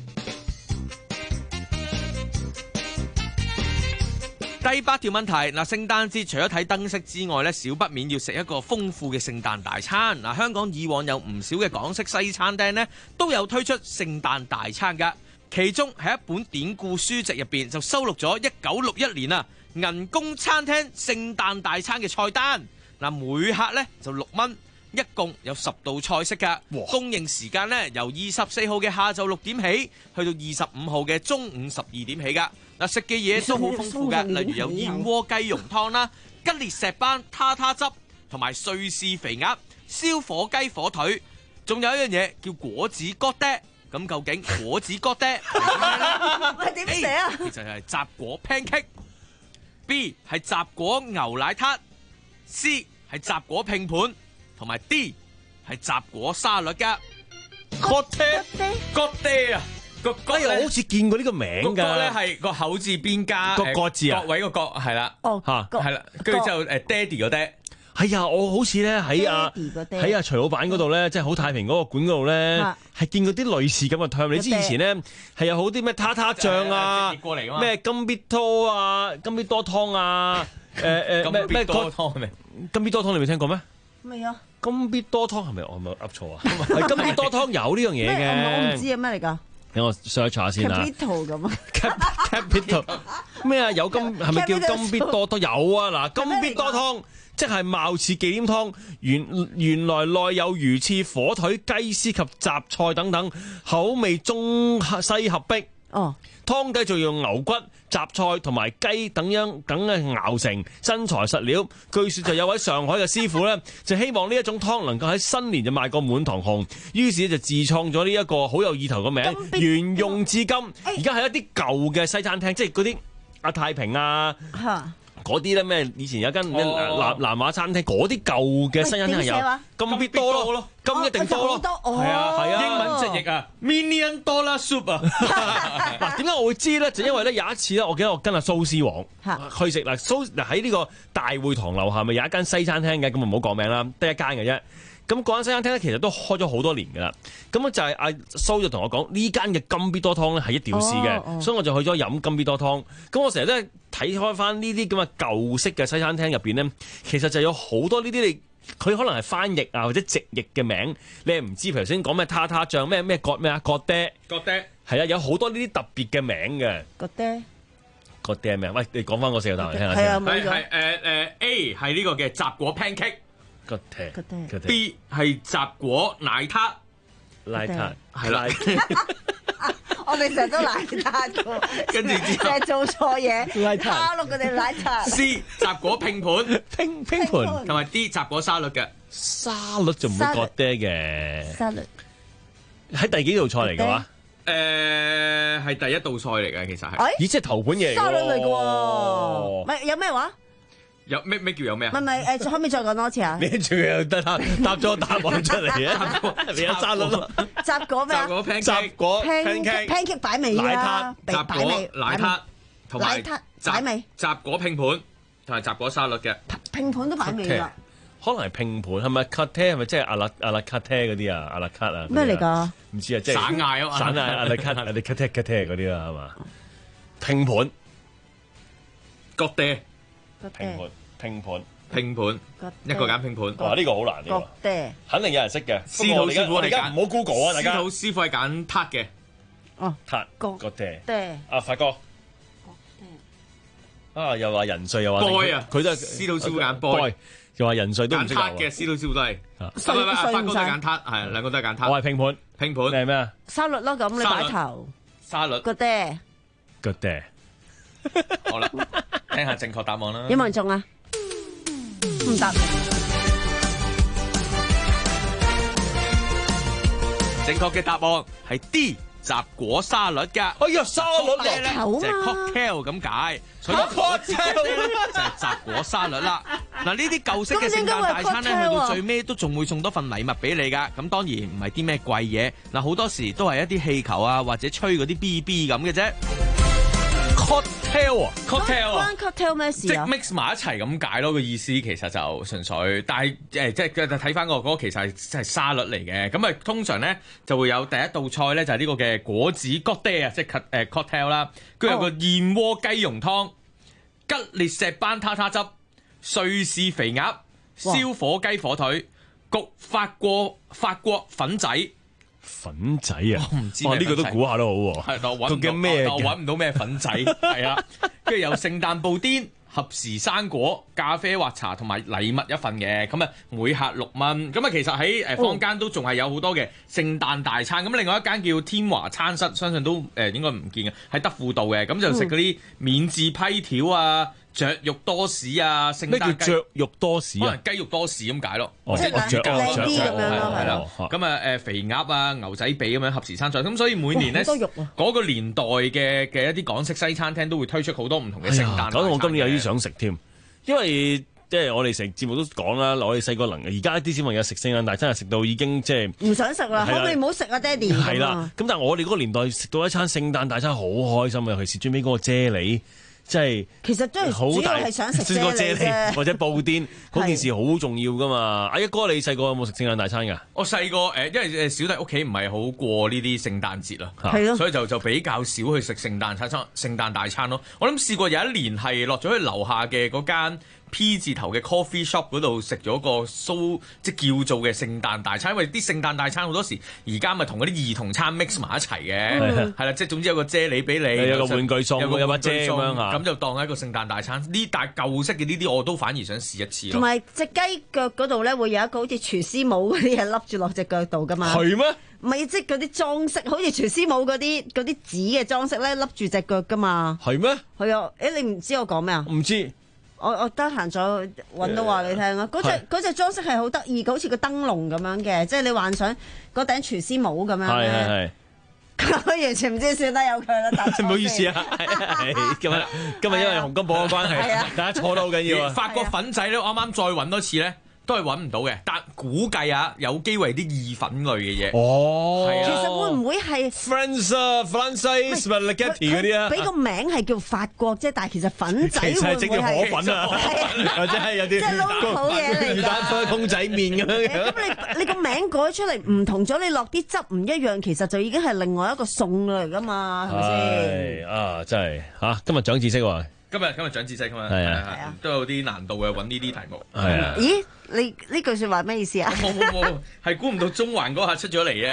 第八條問題。嗱，聖誕節除咗睇燈飾之外咧，少不免要食一個豐富嘅聖誕大餐。嗱，香港以往有唔少嘅港式西餐廳咧，都有推出聖誕大餐噶。其中喺一本典故書籍入邊就收錄咗一九六一年啊銀宮餐廳聖誕大餐嘅菜單。嗱，每客咧就六蚊，一共有十道菜式噶。供應時間咧由二十四號嘅下晝六點起，去到二十五號嘅中午十二點起噶。嗱，食嘅嘢都好豐富嘅，例如有燕窩雞蓉湯啦、吉列石斑他他汁同埋瑞士肥鴨、燒火雞火腿，仲有一樣嘢叫果子哥爹。咁究竟果子哥爹係點寫啊？ 其實係雜果 pancake。B 係雜果牛奶撻。C 係雜果拼盤，同埋 D 係雜果沙律噶。哥爹哥爹啊！個哎呀，我好似見過呢個名個㗎。 哥咧係個口字邊加個角字啊， 各位個角係啦。 哦， 嚇係啦，跟住之後誒爹哋個爹。 係啊，我好似咧喺阿喺阿徐老闆嗰度咧，即係好太平嗰個館嗰度咧，係見過啲類似咁嘅湯。你知以前咧係有好啲咩塔塔醬啊，咩金必多啊，金必多湯啊，誒誒咩咩多湯係咪？ 金必多湯你未聽過咩？ 未啊？ 金必多湯係咪我係咪噏錯啊？係金必多湯有呢樣嘢嘅。 我唔知係咩嚟㗎。 等我 search 下先啦。 Capital 咁啊 Capital 咩啊？有金係咪叫金必多湯？有啊，嗱，金必多湯。即係貌似忌廉湯，原原來內有魚翅、火腿、雞絲及雜菜等等，口味中西合璧。 哦， 湯底就用牛骨、雜菜同埋雞等樣等嘅熬成，真材實料。據說就有位上海嘅師傅呢，就希望呢一種湯能夠喺新年就賣個滿堂紅，於是就自創咗呢一個好有意頭嘅名，沿用至今。而家係一啲舊嘅西餐廳，即係嗰啲阿太平啊。嗰嗰啲咧咩？以前有間咩南南華餐廳，嗰啲舊嘅西餐廳係有金必多咯，金一定多咯，係啊係啊， 英文直譯啊 ，Million Dollar Soup 啊。 嗱，點解我會知咧？就因為咧有一次咧，我記得我跟阿蘇絲黃去食嗱，蘇嗱喺呢個大會堂樓下咪有一間西餐廳嘅，咁啊唔好講名啦，得一間嘅啫。咁嗰間西餐廳咧，其實都開咗好多年㗎啦。咁就係阿蘇就同我講，呢間嘅金必多湯咧係一定要試嘅，哦哦、所以我就去咗飲金必多湯。咁我成日都睇開翻呢啲咁嘅舊式嘅西餐廳入邊咧，其實就有好多呢啲你佢可能係翻譯啊或者直譯嘅名，你係唔知。頭先講咩塔塔醬咩咩葛咩啊葛爹， 葛爹係啊，有好多呢啲特別嘅名嘅。 葛爹葛爹咩？喂，你講翻個四個答案聽下先。 係啊，係係誒誒 A 係呢個嘅雜果 pancake。 個爹 B 係雜果奶撻， 奶撻係啦。 我哋成日都奶撻嘅， 跟住之後成日做錯嘢，卡落佢哋奶撻。 C 雜果拼盤， 拼拼盤， 同埋 D 雜果沙律嘅沙律就唔會割爹嘅。 沙律喺第幾道菜嚟嘅話？ 誒係第一道菜嚟嘅，其實係。 咦，即係頭盤嘢嚟嘅喎。 沙律嚟嘅喎，咪有咩話？ 有咩咩叫有咩啊？ 唔係唔係誒，可唔可以再講多次啊？ 你仲有得答答咗答案出嚟啊？你有沙律咯？ 雜果咩啊？ 雜果 pancake， 雜果 pancake 擺尾啦， 雜果奶撻同埋擺尾， 雜果拼盤同埋雜果沙律嘅拼盤都擺尾啦。 可能係拼盤，係咪 cut 係咪即係阿拉阿拉 cut 嗰啲啊？阿拉 cut 啊？ 咩嚟㗎？ 唔知啊，即係散嗌啊嘛， 散嗌阿拉 cut 阿拉 cut cut 嗰啲啦，係嘛？拼盤， 割爹， 拼盤，拼盤。 拼盤，一個揀拼盤。 哇！呢個好難呢個，肯定有人識嘅。 司徒師傅我哋而家唔好 Google 啊，大家。 司徒師傅係揀撻嘅。 哦， 撻個爹。 阿發哥。啊！又話人瑞又話。 boy 啊！ 佢都係司徒師傅揀 boy。 又話人瑞都唔識揀撻嘅，司徒師傅都係。唔係唔係，發哥都係揀撻，係兩個都係揀撻。 我係拼盤。 拼盤。 你係咩啊？ 沙律咯，咁你擺頭。 沙律。 個爹。 個爹。 好啦，聽下正確答案啦。 有冇人中啊？唔答。 正確嘅答案係 D 雜果沙律㗎。 哎呀，沙律嚟咧就係 cocktail 咁解，所以我知道咧就係雜果沙律啦。嗱，呢啲舊式嘅聖誕大餐咧，去到最尾都仲會送多份禮物俾你㗎。咁當然唔係啲咩貴嘢，嗱好多時都係一啲氣球啊，或者吹嗰啲 B B 咁嘅啫。 cocktail 啊 ，cocktail 啊， 關 cocktail 咩事啊？ 即 mix 埋一齊咁解咯，個意思其實就純粹，但係誒即係睇翻個嗰個其實係係沙律嚟嘅，咁啊通常咧就會有第一道菜咧就係呢個嘅果子 cocktail 啊，即係誒 cocktail 啦，跟住有個燕窩雞蓉湯、吉列石斑塔塔汁、瑞士肥鴨、燒火雞火腿、焗法國法國粉仔。 粉仔啊！ 我唔知哇，呢個都估下都好喎。 係，我揾唔到咩，我揾唔到咩粉仔。係啊，跟住有聖誕布甸、合時生果、咖啡或茶同埋禮物一份嘅，咁啊每客六蚊。咁啊其實喺誒坊間都仲係有好多嘅聖誕大餐。咁另外一間叫天華餐室，相信都誒應該唔見嘅，喺德輔道嘅。咁就食嗰啲免治批條啊。雀肉多士啊，聖誕雞咩叫雀肉多士啊？ 可能雞肉多士咁解咯， 即係靚啲咁樣咯， 係啦。咁啊誒肥鴨啊、牛仔髀咁樣合時餐菜，咁所以每年咧嗰個年代嘅嘅一啲港式西餐廳都會推出好多唔同嘅聖誕。 搞到我今年有啲想食添，因為即係我哋成節目都講啦，我哋細個能，而家啲小朋友食聖誕大餐係食到已經即係唔想食啦，可唔可以唔好食啊，爹哋？ 係啦，咁但係我哋嗰個年代食到一餐聖誕大餐好開心啊，尤其是最尾嗰個啫喱。即係其實都係主要係想食啫喱或者布甸嗰件事好重要噶嘛。阿一哥，你細個有冇食聖誕大餐㗎？ 我細個誒，因為誒小弟屋企唔係好過呢啲聖誕節啦， 係咯， 所以就就比較少去食聖誕餐、聖誕大餐咯。我諗試過有一年係落咗去樓下嘅嗰間 P 字頭嘅 coffee shop 嗰度食咗個蘇即叫做嘅聖誕大餐，因為啲聖誕大餐好多時而家咪同嗰啲兒童餐 mix 埋一齊嘅，係啦、嗯，即係總之有個啫喱俾你， 有個玩具餸，有個把遮咁樣嚇， 咁就當係一個聖誕大餐。呢但係舊式嘅呢啲我都反而想試一次。 同埋隻雞腳嗰度咧會有一個好似廚師帽嗰啲嘢笠住落隻腳度噶嘛？ 係咩？ 唔係即係嗰啲裝飾，好似廚師帽嗰啲嗰啲紙嘅裝飾咧笠住隻腳噶嘛？ 係咩？ 係啊！誒你唔知我講咩啊？ 唔知。 我我得閒再揾到話你聽啊！嗰隻嗰隻裝飾係好得意嘅，好似個燈籠咁樣嘅，即係你幻想嗰頂廚師帽咁樣咧。 我完全唔知，算啦，有佢啦。 唔好意思啊，係今日今日因為洪金寶嘅關係，大家錯得好緊要啊。 法國粉仔咧，我啱啱再揾多次咧。都係揾唔到嘅，但估計啊，有機會啲意粉類嘅嘢。 哦， 係啊， 其實會唔會係 France 啊、Francis、Spaghetti 嗰啲啊？ 俾個名係叫法國啫，但係其實粉仔會唔會係整條河粉啊？或者係有啲即係撈好嘢嚟㗎。 魚蛋粉、公仔麵咁樣。 咁你你個名改出嚟唔同咗，你落啲汁唔一樣，其實就已經係另外一個餸嚟㗎嘛，係咪先？ 啊，真係嚇！今日長知識喎。 今日今日長知識㗎嘛， 係啊， 係啊，都有啲難度嘅揾呢啲題目。 係啊。 咦？你呢句説話咩意思啊？ 冇冇冇，係估唔到中環嗰下出咗嚟嘅。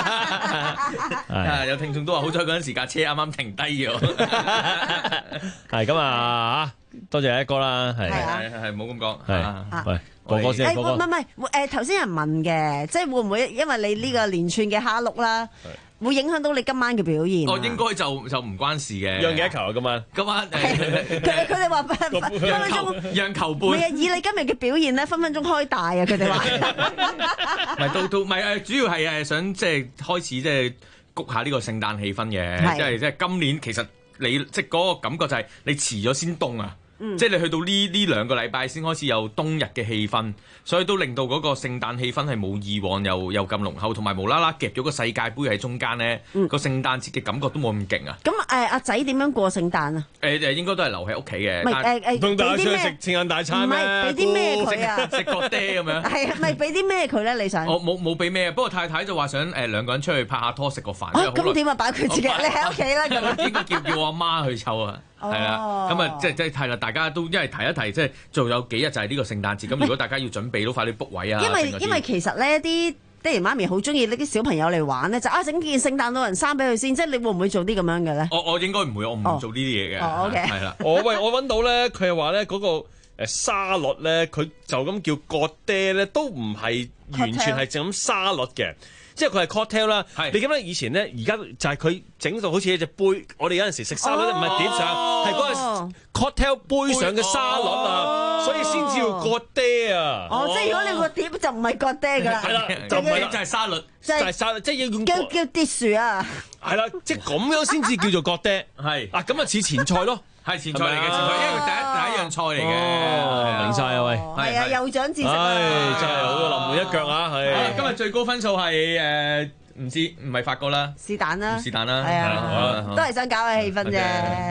啊，有聽眾都話好彩嗰陣時架車啱啱停低咗。 係咁啊嚇，多謝一哥啦，係係係冇咁講。 係，喂，哥哥先，哥哥。 唔係唔係，誒頭先有人問嘅，即係會唔會因為你呢個連串嘅蝦碌啦？會影響到你今晚嘅表現？ 哦，應該就就唔關事嘅。 讓幾多球啊？今晚今晚佢佢哋話分分鐘讓球半。 唔係啊，以你今日嘅表現咧，分分鐘開大啊！佢哋話。 唔係到到唔係誒，主要係誒想即係開始即係谷下呢個聖誕氣氛嘅，即係即係今年其實你即係嗰個感覺就係你遲咗先凍啊！嗯、即係你去到呢呢兩個禮拜先開始有冬日嘅氣氛，所以都令到嗰個聖誕氣氛係冇以往又又咁濃厚，同埋無啦啦夾咗個世界盃喺中間咧，嗯、個聖誕節嘅感覺都冇咁勁啊！ 咁誒阿仔點樣過聖誕啊？ 誒誒、呃、應該都係留喺屋企嘅。 唔係誒誒， 同大家出去俾啲咩食聖誕大餐咩？ 唔係俾啲咩佢啊？ 食個爹咁樣。係啊，咪俾啲咩佢咧？你想？ 我冇冇俾咩，不過太太就話想誒兩個人出去拍下拖食個飯。 咁點啊？擺佢自己，你喺屋企啦咁。 應該叫叫我阿媽去湊啊。係啦，咁啊，即係即係係啦，大家都因為提一提，即係仲有幾日就係呢個聖誕節，咁如果大家要準備都快啲 book 位啊。 因為因為其實咧，啲爹哋媽咪好中意呢啲小朋友嚟玩咧，就啊整件聖誕老人衫俾佢先，即係你會唔會做啲咁樣嘅咧？ 我我應該唔會，我唔會做呢啲嘢嘅。 哦，OK， 係啦。 我喂，我揾到咧，佢係話咧嗰個誒沙律咧，佢就咁叫割爹咧，都唔係完全係淨咁沙律嘅。即係佢係 cocktail 啦，你記得以前咧，而家就係佢整到好似一隻杯，我哋有陣時食沙律咧，唔係碟上，係嗰個 cocktail 杯上嘅沙律啊，所以先至要割爹啊。 哦，即係如果你個碟就唔係割爹㗎啦， 係啦，就唔係就係沙律， 就係沙律，即係要用叫叫 dish 啊。 係啦，即係咁樣先至叫做割爹。 係啊，咁啊似前菜咯。 係前菜嚟嘅，前菜，因為第一第一樣菜嚟嘅， 明晒啊喂， 係啊，又長知識， 唉，真係好臨門一腳啊，係。 今日最高分數係誒唔知唔係法國啦， 是但啦， 是但啦， 係啊，都係想搞下氣氛啫。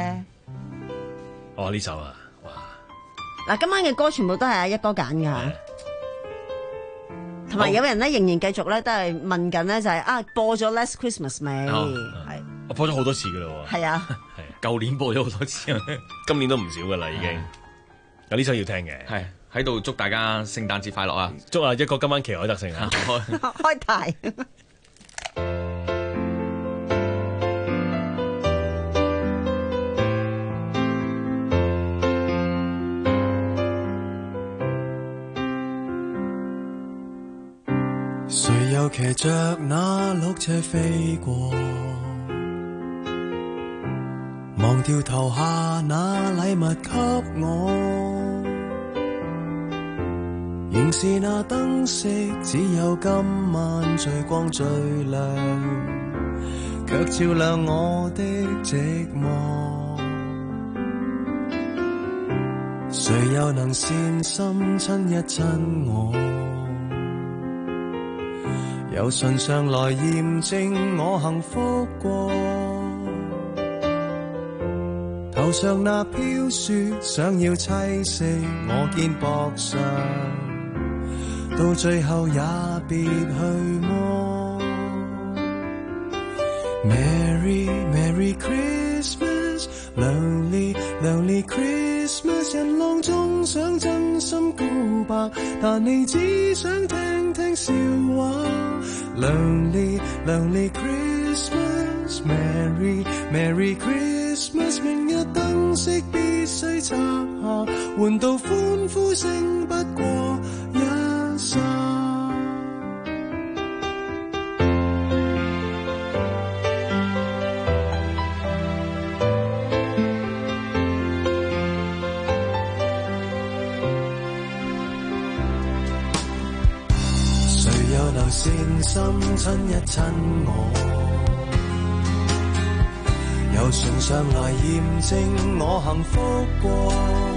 哦，呢首啊，哇！ 嗱，今晚嘅歌全部都係阿一哥揀㗎，同埋有人咧仍然繼續咧都係問緊咧，就係啊播咗 Last Christmas 未？係我播咗好多次㗎啦喎。 係啊。 舊年播咗好多次， 今年都唔少噶啦，已經有呢首要聽嘅。 係喺度祝大家聖誕節快樂啊！ 祝啊一哥今晚旗海得勝啊！ 開大。 誰又騎着那綠車飛過？忘掉投下那禮物給我，仍是那燈飾，只有今晚最光最亮，卻照亮我的寂寞。誰又能善心親一親我？由唇上來驗證我幸福過。頭上那飄雪，想要棲息我肩膊上，到最後也別去麼 Merry Merry Christmas， Lonely Lonely Christmas， 人浪中想真心告白，但你只想聽聽笑話。Lonely Lonely Christmas， Merry Merry Christmas， 明日燈飾必須拆下，換到歡呼聲不過一剎。誰又能善心親一親我？ 由唇上來驗證我幸福過。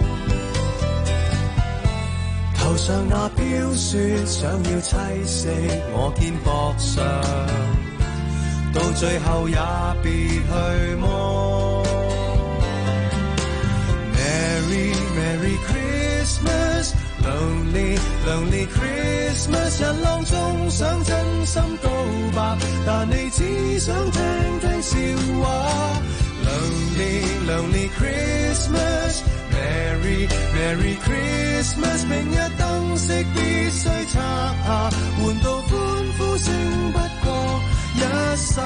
頭上那飄雪想要棲息我肩膊上，到最後也別去摸。Merry Merry Christmas Lonely Lonely Christmas 人浪中想真心告白，但你只想聽聽笑話。Lonely Lonely Christmas Merry Merry Christmas 明日燈飾必須拆下，換到歡呼聲不過一剎。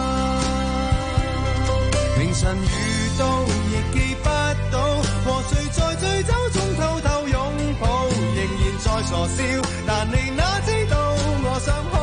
明晨遇到亦記不到，和誰在醉酒中偷偷擁抱，仍然在傻笑，但你哪知道我想好。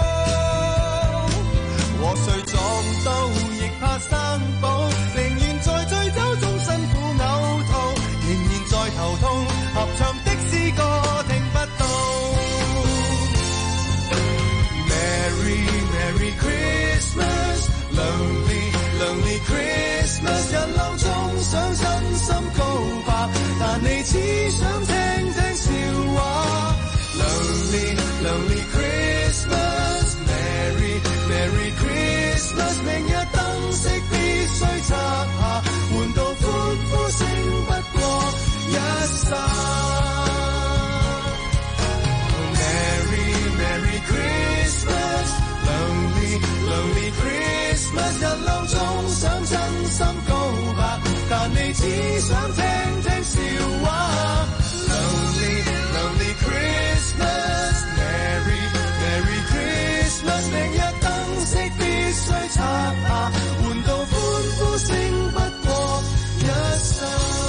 和誰撞到亦怕生保，寧願在醉酒中辛苦嘔吐，仍然在頭痛，合唱的詩歌聽不到。Merry Merry Christmas Lonely Lonely Christmas 人浪中想真心告白，但你只想聽聽笑話。Lonely Lonely Christmas Merry Merry Christmas 明日燈飾必須拆下，換到歡呼聲不過一剎。Merry Merry Christmas Lonely Lonely Christmas 人浪中想真心告白，但你只想聽聽笑話。Lonely Lonely Christmas Merry Merry Christmas 明日燈飾必須拆下，換到歡呼聲不過一剎，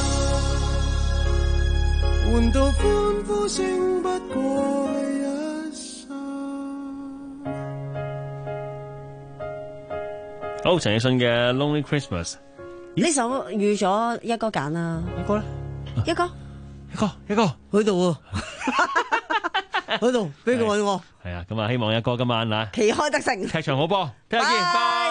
換到歡呼聲不過一剎。 好，陳奕迅嘅 Lonely Christmas 呢首預咗一哥揀啦， 一哥咧， 一哥， 一哥，一哥喺度喎，喺度俾佢揾我。 係啊，咁啊，希望一哥今晚啊， 旗開得勝， 踢場好波，聽日見，拜。